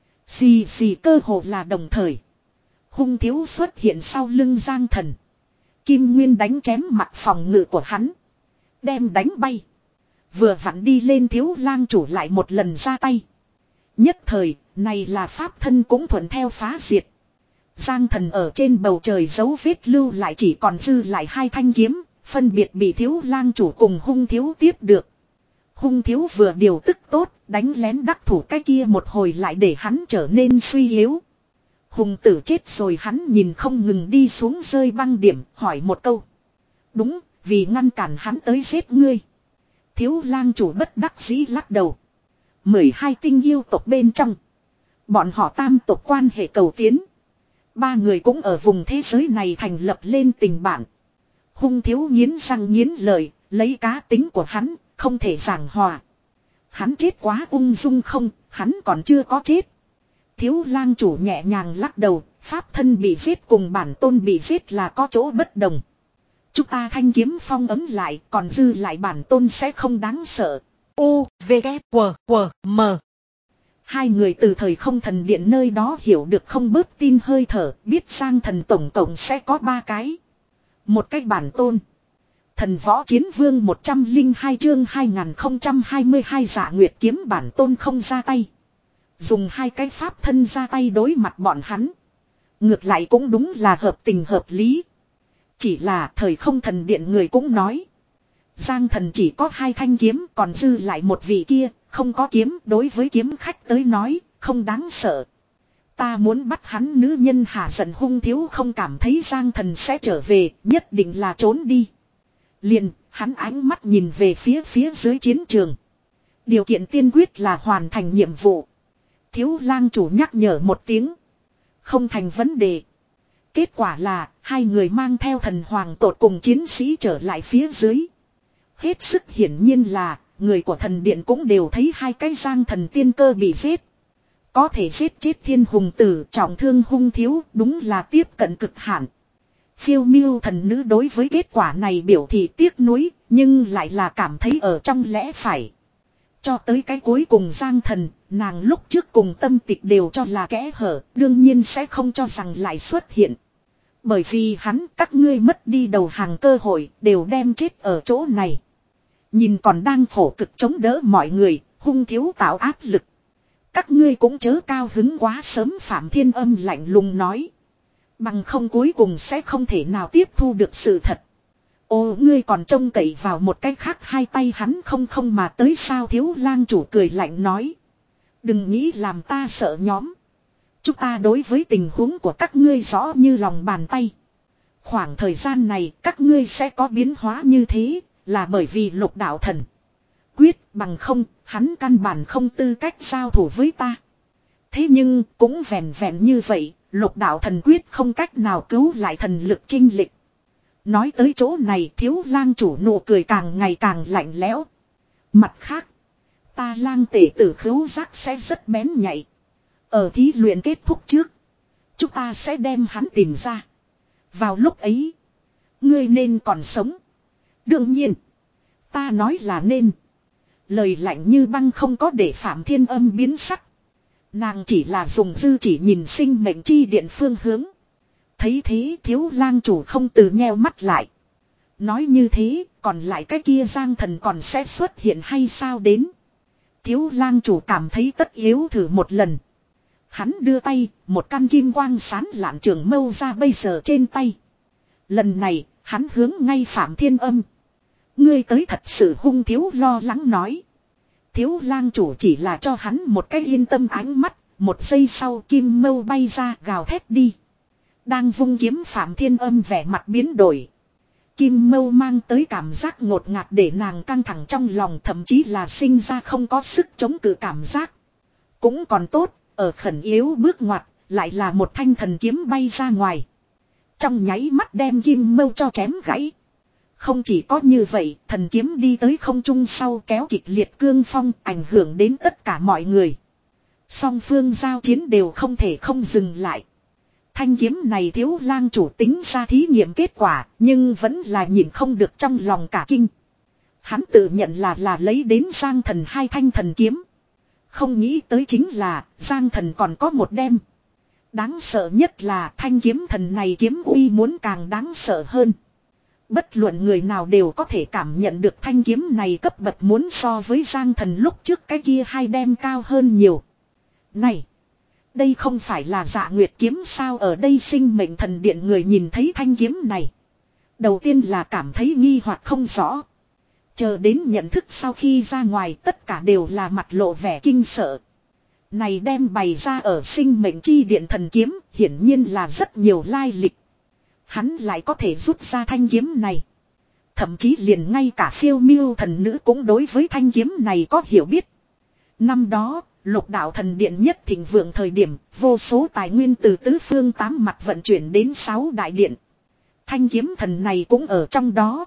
Xì xì cơ hồ là đồng thời. Hung thiếu xuất hiện sau lưng Giang thần. Kim Nguyên đánh chém mặt phòng ngự của hắn. Đem đánh bay. Vừa vặn đi lên thiếu lang chủ lại một lần ra tay. Nhất thời, này là pháp thân cũng thuận theo phá diệt. Giang thần ở trên bầu trời dấu vết lưu lại chỉ còn dư lại hai thanh kiếm, phân biệt bị thiếu lang chủ cùng hung thiếu tiếp được. Hung thiếu vừa điều tức tốt, đánh lén đắc thủ cái kia một hồi lại để hắn trở nên suy yếu. Hùng tử chết rồi hắn nhìn không ngừng đi xuống rơi băng điểm, hỏi một câu. Đúng, vì ngăn cản hắn tới giết ngươi. Thiếu lang chủ bất đắc dĩ lắc đầu. mười hai tinh yêu tộc bên trong. Bọn họ tam tộc quan hệ cầu tiến. Ba người cũng ở vùng thế giới này thành lập lên tình bạn. Hung thiếu nghiến răng nghiến lợi, lấy cá tính của hắn, không thể giảng hòa. Hắn chết quá ung dung không, hắn còn chưa có chết. Thiếu lang chủ nhẹ nhàng lắc đầu, pháp thân bị giết cùng bản tôn bị giết là có chỗ bất đồng. Chúng ta thanh kiếm phong ấm lại, còn dư lại bản tôn sẽ không đáng sợ. U, V, K, W, W, M. Hai người từ thời không thần điện nơi đó hiểu được không bớt tin hơi thở, biết Giang thần tổng cộng sẽ có ba cái. Một cách bản tôn. Thần võ chiến vương một trăm lẻ hai chương hai nghìn không trăm hai mươi hai Dạ Nguyệt kiếm bản tôn không ra tay. Dùng hai cái pháp thân ra tay đối mặt bọn hắn. Ngược lại cũng đúng là hợp tình hợp lý. Chỉ là thời không thần điện người cũng nói. Giang thần chỉ có hai thanh kiếm, còn dư lại một vị kia, không có kiếm, đối với kiếm khách tới nói, không đáng sợ. Ta muốn bắt hắn nữ nhân hạ giận hung thiếu không cảm thấy Giang thần sẽ trở về, nhất định là trốn đi. Liền, hắn ánh mắt nhìn về phía phía dưới chiến trường. Điều kiện tiên quyết là hoàn thành nhiệm vụ. Thiếu lang chủ nhắc nhở một tiếng. Không thành vấn đề. Kết quả là, hai người mang theo thần hoàng tột cùng chiến sĩ trở lại phía dưới. Hết sức hiển nhiên là, người của thần điện cũng đều thấy hai cái Giang thần tiên cơ bị giết. Có thể giết chết thiên hùng tử trọng thương hung thiếu, đúng là tiếp cận cực hạn. Phiêu miêu thần nữ đối với kết quả này biểu thị tiếc nuối, nhưng lại là cảm thấy ở trong lẽ phải. Cho tới cái cuối cùng Giang thần, nàng lúc trước cùng tâm tịch đều cho là kẽ hở, đương nhiên sẽ không cho rằng lại xuất hiện. Bởi vì hắn, các ngươi mất đi đầu hàng cơ hội, đều đem chết ở chỗ này. Nhìn còn đang khổ cực chống đỡ mọi người, hung thiếu tạo áp lực. Các ngươi cũng chớ cao hứng quá sớm, Phạm Thiên Âm lạnh lùng nói. Bằng không cuối cùng sẽ không thể nào tiếp thu được sự thật. Ô, ngươi còn trông cậy vào một cái khác, hai tay hắn không không mà tới sao? Thiếu lang chủ cười lạnh nói. Đừng nghĩ làm ta sợ nhóm. Chúng ta đối với tình huống của các ngươi rõ như lòng bàn tay. Khoảng thời gian này các ngươi sẽ có biến hóa như thế, là bởi vì Lục đạo thần quyết, bằng không, hắn căn bản không tư cách giao thủ với ta. Thế nhưng, cũng vẹn vẹn như vậy, Lục đạo thần quyết không cách nào cứu lại thần lực chinh lịch. Nói tới chỗ này, thiếu lang chủ nụ cười càng ngày càng lạnh lẽo. Mặt khác, ta lang tể tử khứu giác sẽ rất bén nhạy. Ở thí luyện kết thúc trước, chúng ta sẽ đem hắn tìm ra. Vào lúc ấy, ngươi nên còn sống. Đương nhiên, ta nói là nên. Lời lạnh như băng không có để Phạm Thiên Âm biến sắc. Nàng chỉ là dùng dư chỉ nhìn sinh mệnh chi điện phương hướng. Thấy thế thiếu lang chủ không từ nheo mắt lại. Nói như thế, còn lại cái kia Giang thần còn sẽ xuất hiện hay sao đến. Thiếu lang chủ cảm thấy tất yếu thử một lần. Hắn đưa tay, một căn kim quang sán lạn trường mâu ra bây giờ trên tay. Lần này, hắn hướng ngay Phạm Thiên Âm. Ngươi tới thật sự hung thiếu lo lắng nói. Thiếu lang chủ chỉ là cho hắn một cái yên tâm ánh mắt, một giây sau kim mâu bay ra gào thét đi. Đang vung kiếm Phạm Thiên Âm vẻ mặt biến đổi. Kim mâu mang tới cảm giác ngột ngạt để nàng căng thẳng trong lòng, thậm chí là sinh ra không có sức chống cự cảm giác. Cũng còn tốt, ở khẩn yếu bước ngoặt, lại là một thanh thần kiếm bay ra ngoài. Trong nháy mắt đem kim mâu cho chém gãy. Không chỉ có như vậy, thần kiếm đi tới không trung sau kéo kịch liệt cương phong, ảnh hưởng đến tất cả mọi người. Song phương giao chiến đều không thể không dừng lại. Thanh kiếm này thiếu lang chủ tính ra thí nghiệm kết quả, nhưng vẫn là nhìn không được trong lòng cả kinh. Hắn tự nhận là là lấy đến Giang thần hai thanh thần kiếm. Không nghĩ tới chính là Giang thần còn có một đem. Đáng sợ nhất là thanh kiếm thần này kiếm uy muốn càng đáng sợ hơn. Bất luận người nào đều có thể cảm nhận được thanh kiếm này cấp bậc muốn so với Giang thần lúc trước cái kia hai đem cao hơn nhiều. Này! Đây không phải là Dạ Nguyệt kiếm sao? Ở đây sinh mệnh thần điện người nhìn thấy thanh kiếm này. Đầu tiên là cảm thấy nghi hoặc không rõ. Chờ đến nhận thức sau khi ra ngoài tất cả đều là mặt lộ vẻ kinh sợ. Này đem bày ra ở sinh mệnh chi điện thần kiếm, hiển nhiên là rất nhiều lai lịch. Hắn lại có thể rút ra thanh kiếm này. Thậm chí liền ngay cả phiêu miêu thần nữ cũng đối với thanh kiếm này có hiểu biết. Năm đó, Lục đạo thần điện nhất thịnh vượng thời điểm, vô số tài nguyên từ tứ phương tám mặt vận chuyển đến sáu đại điện. Thanh kiếm thần này cũng ở trong đó.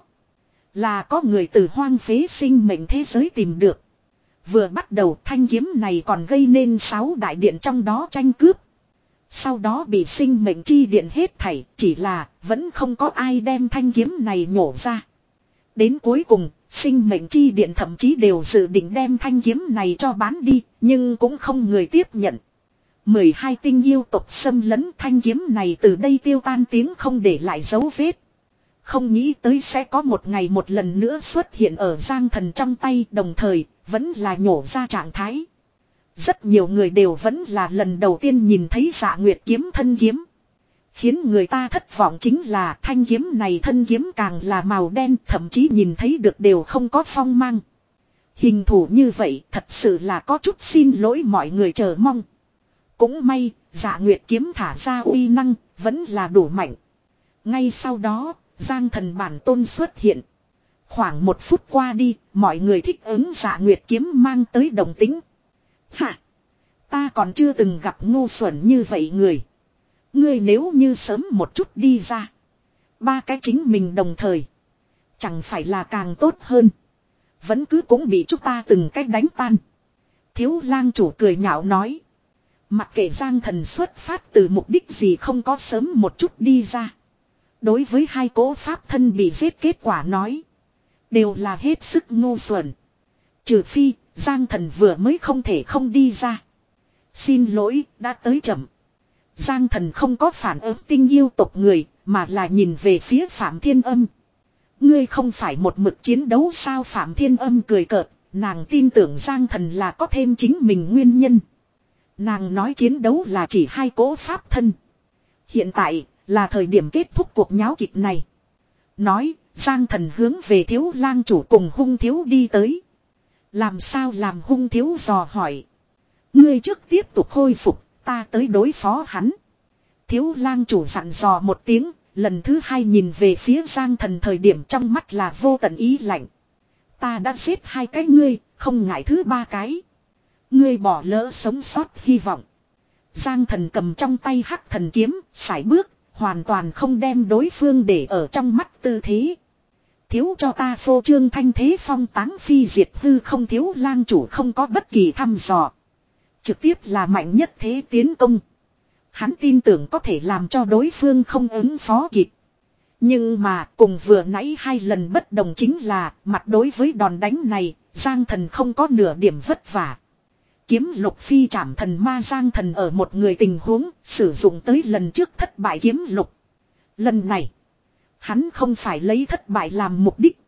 Là có người từ hoang phế sinh mệnh thế giới tìm được. Vừa bắt đầu thanh kiếm này còn gây nên sáu đại điện trong đó tranh cướp. Sau đó bị sinh mệnh chi điện hết thảy, chỉ là vẫn không có ai đem thanh kiếm này nhổ ra. Đến cuối cùng, sinh mệnh chi điện thậm chí đều dự định đem thanh kiếm này cho bán đi, nhưng cũng không người tiếp nhận. mười hai tinh yêu tộc xâm lấn, thanh kiếm này từ đây tiêu tan tiếng không để lại dấu vết. Không nghĩ tới sẽ có một ngày một lần nữa xuất hiện ở Giang thần trong tay, đồng thời vẫn là nhổ ra trạng thái. Rất nhiều người đều vẫn là lần đầu tiên nhìn thấy Dạ Nguyệt kiếm thân kiếm. Khiến người ta thất vọng chính là thanh kiếm này thân kiếm càng là màu đen, thậm chí nhìn thấy được đều không có phong mang. Hình thù như vậy thật sự là có chút xin lỗi mọi người chờ mong. Cũng may, Dạ Nguyệt kiếm thả ra uy năng, vẫn là đủ mạnh. Ngay sau đó, Giang Thần bản tôn xuất hiện. Khoảng một phút qua đi, mọi người thích ứng Dạ Nguyệt kiếm mang tới đồng tính. Hả? Ta còn chưa từng gặp ngu xuẩn như vậy người. Ngươi nếu như sớm một chút đi ra. Ba cái chính mình đồng thời. Chẳng phải là càng tốt hơn. Vẫn cứ cũng bị chúng ta từng cách đánh tan. Thiếu lang chủ cười nhạo nói. Mặc kệ Giang Thần xuất phát từ mục đích gì không có sớm một chút đi ra. Đối với hai cỗ pháp thân bị giết kết quả nói. Đều là hết sức ngu xuẩn. Trừ phi, Giang Thần vừa mới không thể không đi ra. Xin lỗi, đã tới chậm. Giang Thần không có phản ứng tinh yêu tộc người, mà là nhìn về phía Phạm Thiên Âm. Ngươi không phải một mực chiến đấu sao? Phạm Thiên Âm cười cợt, nàng tin tưởng Giang Thần là có thêm chính mình nguyên nhân. Nàng nói chiến đấu là chỉ hai cỗ pháp thân. Hiện tại, là thời điểm kết thúc cuộc nháo kịch này. Nói, Giang Thần hướng về Thiếu lang chủ cùng Hung Thiếu đi tới. Làm sao làm? Hung Thiếu dò hỏi. Ngươi trước tiếp tục khôi phục, ta tới đối phó hắn. Thiếu lang chủ dặn dò một tiếng, lần thứ hai nhìn về phía Giang Thần thời điểm trong mắt là vô tận ý lạnh. Ta đã giết hai cái ngươi, không ngại thứ ba cái. Ngươi bỏ lỡ sống sót hy vọng. Giang Thần cầm trong tay hắc thần kiếm, sải bước, hoàn toàn không đem đối phương để ở trong mắt tư thế. Thiếu cho ta phô trương thanh thế phong táng phi diệt hư không. Thiếu lang chủ không có bất kỳ thăm dò. Trực tiếp là mạnh nhất thế tiến công. Hắn tin tưởng có thể làm cho đối phương không ứng phó kịp. Nhưng mà cùng vừa nãy hai lần bất đồng chính là mặt đối với đòn đánh này, Giang Thần không có nửa điểm vất vả. Kiếm lục phi trảm thần ma. Giang Thần ở một người tình huống sử dụng tới lần trước thất bại kiếm lục. Lần này, hắn không phải lấy thất bại làm mục đích,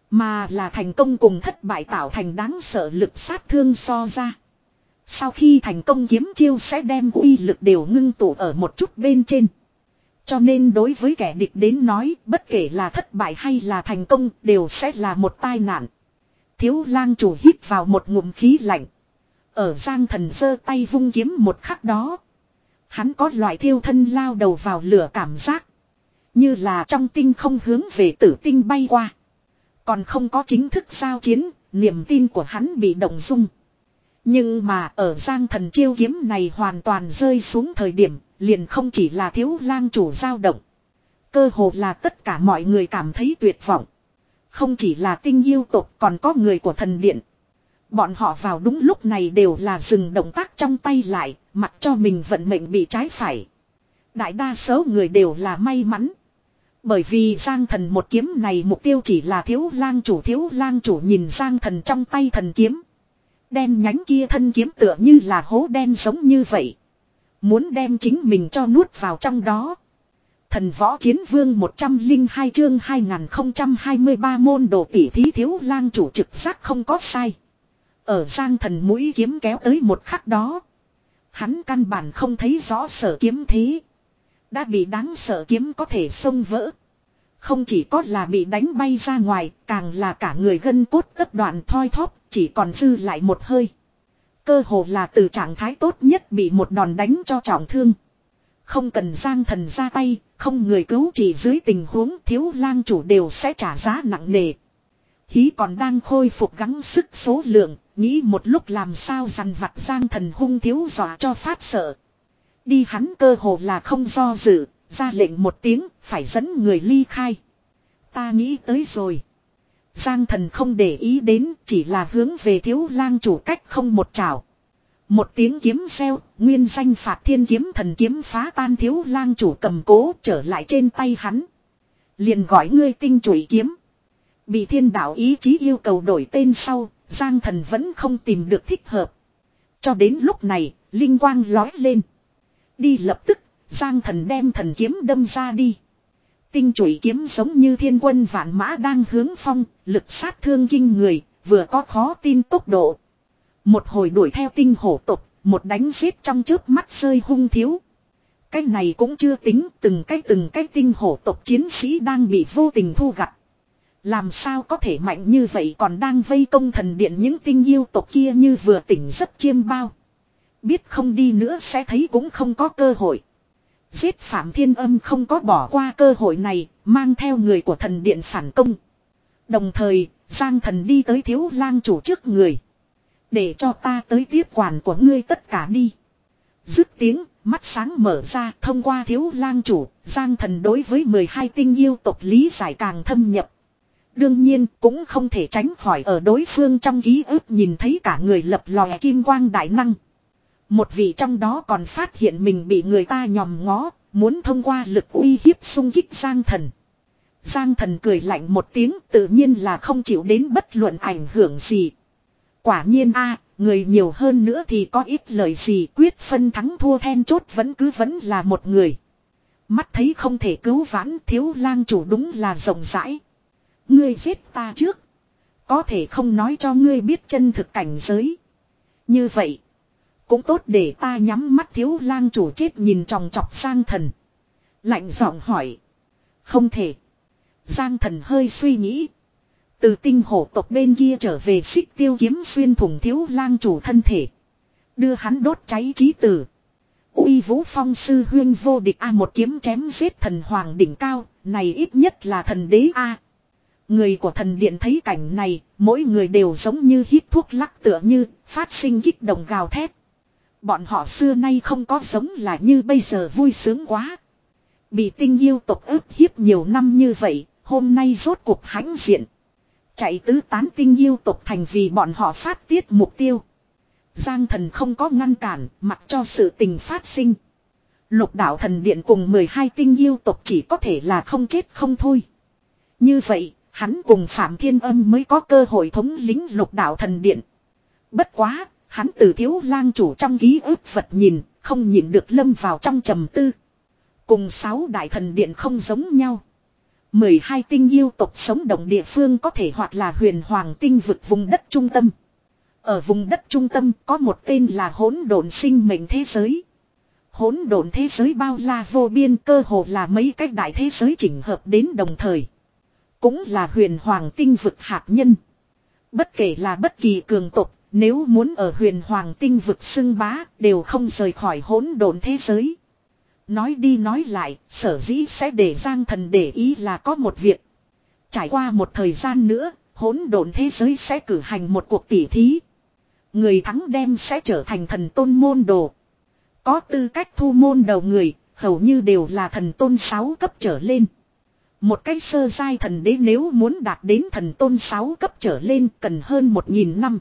mà là thành công cùng thất bại tạo thành đáng sợ lực sát thương so ra. Sau khi thành công kiếm chiêu sẽ đem uy lực đều ngưng tụ ở một chút bên trên. Cho nên đối với kẻ địch đến nói, bất kể là thất bại hay là thành công đều sẽ là một tai nạn. Thiếu lang chủ hít vào một ngụm khí lạnh. Ở Giang Thần giơ tay vung kiếm một khắc đó, hắn có loại thiêu thân lao đầu vào lửa cảm giác. Như là trong tinh không hướng về tử tinh bay qua. Còn không có chính thức giao chiến, niềm tin của hắn bị động dung. Nhưng mà ở Giang Thần chiêu kiếm này hoàn toàn rơi xuống thời điểm, liền không chỉ là thiếu lang chủ dao động. Cơ hồ là tất cả mọi người cảm thấy tuyệt vọng. Không chỉ là tinh yêu tộc, còn có người của thần điện. Bọn họ vào đúng lúc này đều là dừng động tác trong tay lại, mặc cho mình vận mệnh bị trái phải. Đại đa số người đều là may mắn. Bởi vì Giang Thần một kiếm này mục tiêu chỉ là thiếu lang chủ. Thiếu lang chủ nhìn Giang Thần trong tay thần kiếm. Đen nhánh kia thân kiếm tựa như là hố đen giống như vậy. Muốn đem chính mình cho nuốt vào trong đó. Thần võ chiến vương một trăm lẻ hai chương hai nghìn không trăm hai mươi ba môn đồ tỷ thí. Thiếu lang chủ trực giác không có sai. Ở Giang Thần mũi kiếm kéo tới một khắc đó, hắn căn bản không thấy rõ sở kiếm thế. Đã bị đáng sợ kiếm có thể xông vỡ. Không chỉ có là bị đánh bay ra ngoài, càng là cả người gân cốt tất đoạn thoi thóp, chỉ còn dư lại một hơi. Cơ hồ là từ trạng thái tốt nhất bị một đòn đánh cho trọng thương. Không cần Giang Thần ra tay, không người cứu chỉ dưới tình huống thiếu lang chủ đều sẽ trả giá nặng nề. Hí còn đang khôi phục gắng sức số lượng, nghĩ một lúc làm sao dằn vặt Giang Thần. Hung Thiếu dọa cho phát sợ. Đi hắn cơ hồ là không do dự, ra lệnh một tiếng, phải dẫn người ly khai. Ta nghĩ tới rồi. Giang Thần không để ý đến, chỉ là hướng về thiếu lang chủ cách không một trảo. Một tiếng kiếm reo, nguyên danh Phạt Thiên kiếm thần kiếm phá tan thiếu lang chủ cầm cố trở lại trên tay hắn. Liền gọi ngươi tinh chủy kiếm. Bị thiên đạo ý chí yêu cầu đổi tên sau, Giang Thần vẫn không tìm được thích hợp. Cho đến lúc này, linh quang lói lên. Đi lập tức, Giang Thần đem thần kiếm đâm ra đi. Tinh chủy kiếm giống như thiên quân vạn mã đang hướng phong, lực sát thương kinh người, vừa có khó tin tốc độ. Một hồi đuổi theo tinh hổ tộc, một đánh giết trong chớp mắt rơi Hung Thiếu. cái này cũng chưa tính, từng cái từng cái tinh hổ tộc chiến sĩ đang bị vô tình thu gặt. Làm sao có thể mạnh như vậy, còn đang vây công thần điện những tinh yêu tộc kia như vừa tỉnh giấc chiêm bao. Biết không đi nữa sẽ thấy cũng không có cơ hội. Giết Phạm Thiên Âm không có bỏ qua cơ hội này, mang theo người của thần điện phản công. Đồng thời, Giang Thần đi tới Thiếu Lang chủ trước người. Để cho ta tới tiếp quản của ngươi tất cả đi. Dứt tiếng, mắt sáng mở ra, thông qua Thiếu Lang chủ, Giang Thần đối với mười hai tinh yêu tộc lý giải càng thâm nhập. Đương nhiên, cũng không thể tránh khỏi ở đối phương trong ký ức nhìn thấy cả người lập lòe kim quang đại năng. Một vị trong đó còn phát hiện mình bị người ta nhòm ngó, muốn thông qua lực uy hiếp xung kích Giang Thần. Giang Thần cười lạnh một tiếng, tự nhiên là không chịu đến bất luận ảnh hưởng gì. Quả nhiên a, người nhiều hơn nữa thì có ít lời gì, quyết phân thắng thua then chốt vẫn cứ vẫn là một người. Mắt thấy không thể cứu vãn, Thiếu Lang chủ đúng là rộng rãi. Ngươi giết ta trước, có thể không nói cho ngươi biết chân thực cảnh giới. Như vậy cũng tốt để ta nhắm mắt. Thiếu Lang chủ chết nhìn chòng chọc Giang Thần, lạnh giọng hỏi. Không thể. Giang Thần hơi suy nghĩ. Từ tinh hổ tộc bên kia trở về, xích tiêu kiếm xuyên thủng Thiếu Lang chủ thân thể, đưa hắn đốt cháy chí tử. Uy vũ phong sư huyên vô địch a, một kiếm chém giết thần hoàng đỉnh cao, này ít nhất là thần đế a. Người của thần điện thấy cảnh này, mỗi người đều giống như hít thuốc lắc tựa như, phát sinh kích động gào thét. Bọn họ xưa nay không có giống là như bây giờ vui sướng quá. Bị tinh yêu tộc ức hiếp nhiều năm như vậy, hôm nay rốt cuộc hãnh diện. Chạy tứ tán tinh yêu tộc thành vì bọn họ phát tiết mục tiêu. Giang Thần không có ngăn cản, mặc cho sự tình phát sinh. Lục đạo thần điện cùng mười hai tinh yêu tộc chỉ có thể là không chết không thôi. Như vậy, hắn cùng Phạm Thiên Âm mới có cơ hội thống lĩnh lục đạo thần điện. Bất quá, hắn từ Thiếu Lang chủ trong ký ức vật nhìn, không nhìn được lâm vào trong trầm tư. Cùng sáu đại thần điện không giống nhau. mười hai tinh yêu tộc sống động địa phương có thể hoặc là huyền hoàng tinh vực vùng đất trung tâm. Ở vùng đất trung tâm có một tên là hỗn độn sinh mệnh thế giới. Hỗn độn thế giới bao la vô biên, cơ hồ là mấy cái đại thế giới chỉnh hợp đến đồng thời. Cũng là huyền hoàng tinh vực hạt nhân. Bất kể là bất kỳ cường tộc, nếu muốn ở huyền hoàng tinh vực xưng bá, đều không rời khỏi hỗn độn thế giới. Nói đi nói lại, sở dĩ sẽ để Giang Thần để ý là có một việc. Trải qua một thời gian nữa, hỗn độn thế giới sẽ cử hành một cuộc tỉ thí. Người thắng đem sẽ trở thành thần tôn môn đồ. Có tư cách thu môn đầu người, hầu như đều là thần tôn sáu cấp trở lên. Một cái sơ giai thần đế nếu muốn đạt đến thần tôn sáu cấp trở lên cần hơn một nghìn năm.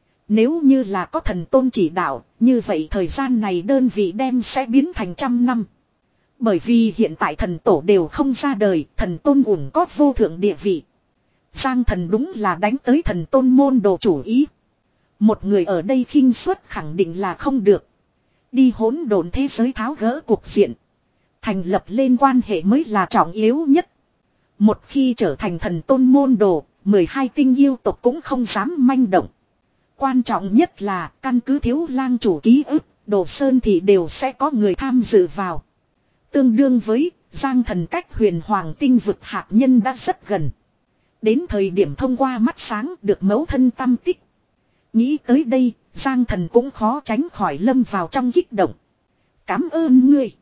Nếu như là có thần tôn chỉ đạo, như vậy thời gian này đơn vị đem sẽ biến thành trăm năm. Bởi vì hiện tại thần tổ đều không ra đời, thần tôn ủng có vô thượng địa vị. Giang Thần đúng là đánh tới thần tôn môn đồ chủ ý. Một người ở đây khinh suất khẳng định là không được. Đi hỗn độn thế giới tháo gỡ cuộc diện. Thành lập lên quan hệ mới là trọng yếu nhất. Một khi trở thành thần tôn môn đồ, mười hai tinh yêu tộc cũng không dám manh động. Quan trọng nhất là căn cứ Thiếu Lang chủ ký ức, Đồ Sơn thì đều sẽ có người tham dự vào. Tương đương với Giang Thần cách huyền hoàng tinh vực hạt nhân đã rất gần. Đến thời điểm thông qua mắt sáng được mẫu thân tâm tích. Nghĩ tới đây, Giang Thần cũng khó tránh khỏi lâm vào trong kích động. Cảm ơn ngươi.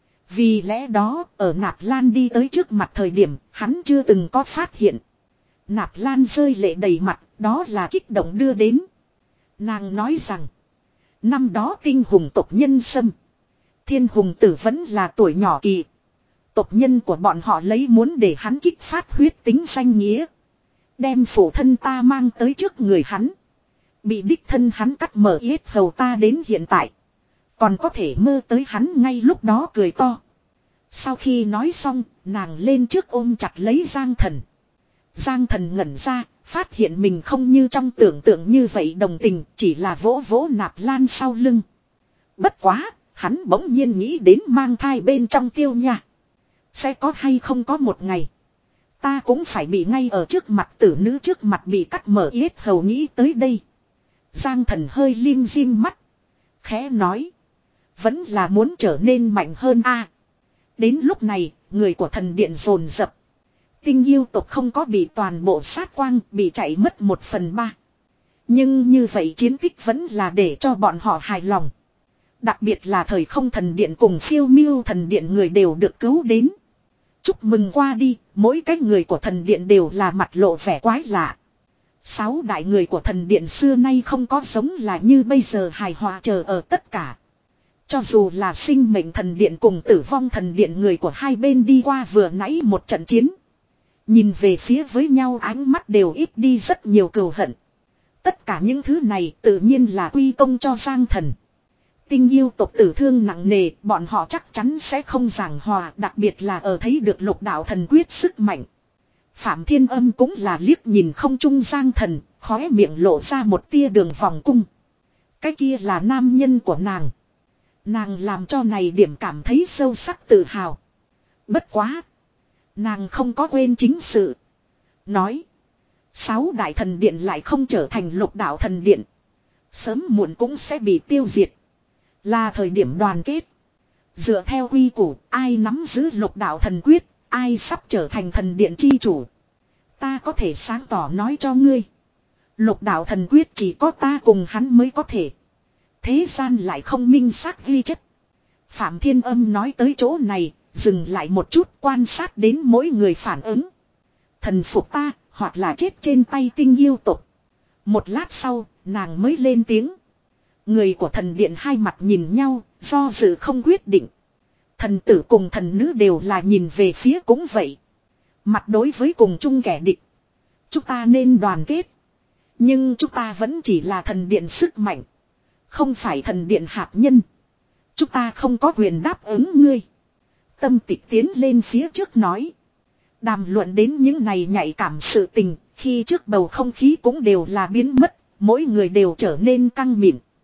Vì lẽ đó, ở Nạp Lan đi tới trước mặt thời điểm, hắn chưa từng có phát hiện. Nạp Lan rơi lệ đầy mặt, đó là kích động đưa đến. Nàng nói rằng, năm đó tinh hùng tộc nhân xâm. Thiên hùng tử vẫn là tuổi nhỏ kỳ. Tộc nhân của bọn họ lấy muốn để hắn kích phát huyết tính danh nghĩa. Đem phụ thân ta mang tới trước người hắn. Bị đích thân hắn cắt mở yết hầu ta đến hiện tại. Còn có thể mơ tới hắn ngay lúc đó cười to. Sau khi nói xong, nàng lên trước ôm chặt lấy Giang Thần. Giang Thần ngẩn ra, phát hiện mình không như trong tưởng tượng như vậy đồng tình, chỉ là vỗ vỗ Nạp Lan sau lưng. Bất quá, hắn bỗng nhiên nghĩ đến mang thai bên trong Tiêu Nha. Sẽ có hay không có một ngày, ta cũng phải bị ngay ở trước mặt tử nữ trước mặt bị cắt mở yết hầu. Nghĩ tới đây, Giang Thần hơi lim dim mắt, khẽ nói, Vẫn là muốn trở nên mạnh hơn a. Đến lúc này, người của thần điện dồn dập. Tinh yêu tộc không có bị toàn bộ sát quang, bị chạy mất một phần ba. Nhưng như vậy chiến tích vẫn là để cho bọn họ hài lòng. Đặc biệt là thời không thần điện cùng phiêu miêu thần điện người đều được cứu đến. Chúc mừng qua đi, mỗi cái người của thần điện đều là mặt lộ vẻ quái lạ. Sáu đại người của thần điện xưa nay không có giống là như bây giờ hài hòa chờ ở tất cả. Cho dù là sinh mệnh thần điện cùng tử vong thần điện người của hai bên đi qua vừa nãy một trận chiến. Nhìn về phía với nhau ánh mắt đều ít đi rất nhiều cừu hận. Tất cả những thứ này tự nhiên là quy công cho Giang Thần. Tinh yêu tộc tử thương nặng nề, bọn họ chắc chắn sẽ không giảng hòa, đặc biệt là ở thấy được lục đạo thần quyết sức mạnh. Phạm Thiên Âm cũng là liếc nhìn không trung Giang Thần, khóe miệng lộ ra một tia đường vòng cung. Cái kia là nam nhân của nàng. Nàng làm cho này điểm cảm thấy sâu sắc tự hào. Bất quá. Nàng không có quên chính sự. Nói. Sáu đại thần điện lại không trở thành lục đạo thần điện. Sớm muộn cũng sẽ bị tiêu diệt. Là thời điểm đoàn kết. Dựa theo quy củ, ai nắm giữ lục đạo thần quyết, ai sắp trở thành thần điện chi chủ. Ta có thể sáng tỏ nói cho ngươi. Lục đạo thần quyết chỉ có ta cùng hắn mới có thể. Thế gian lại không minh xác ghi chất. Phạm Thiên Âm nói tới chỗ này, dừng lại một chút quan sát đến mỗi người phản ứng. Thần phục ta, hoặc là chết trên tay tinh yêu tộc. Một lát sau, nàng mới lên tiếng. Người của thần điện hai mặt nhìn nhau, do dự không quyết định. Thần tử cùng thần nữ đều là nhìn về phía cũng vậy. Mặt đối với cùng chung kẻ địch. Chúng ta nên đoàn kết. Nhưng chúng ta vẫn chỉ là thần điện sức mạnh. Không phải thần điện hạt nhân. Chúng ta không có quyền đáp ứng ngươi. Tâm Tịch tiến lên phía trước nói. Đàm luận đến những này nhạy cảm sự tình. Khi trước bầu không khí cũng đều là biến mất. Mỗi người đều trở nên căng mịn.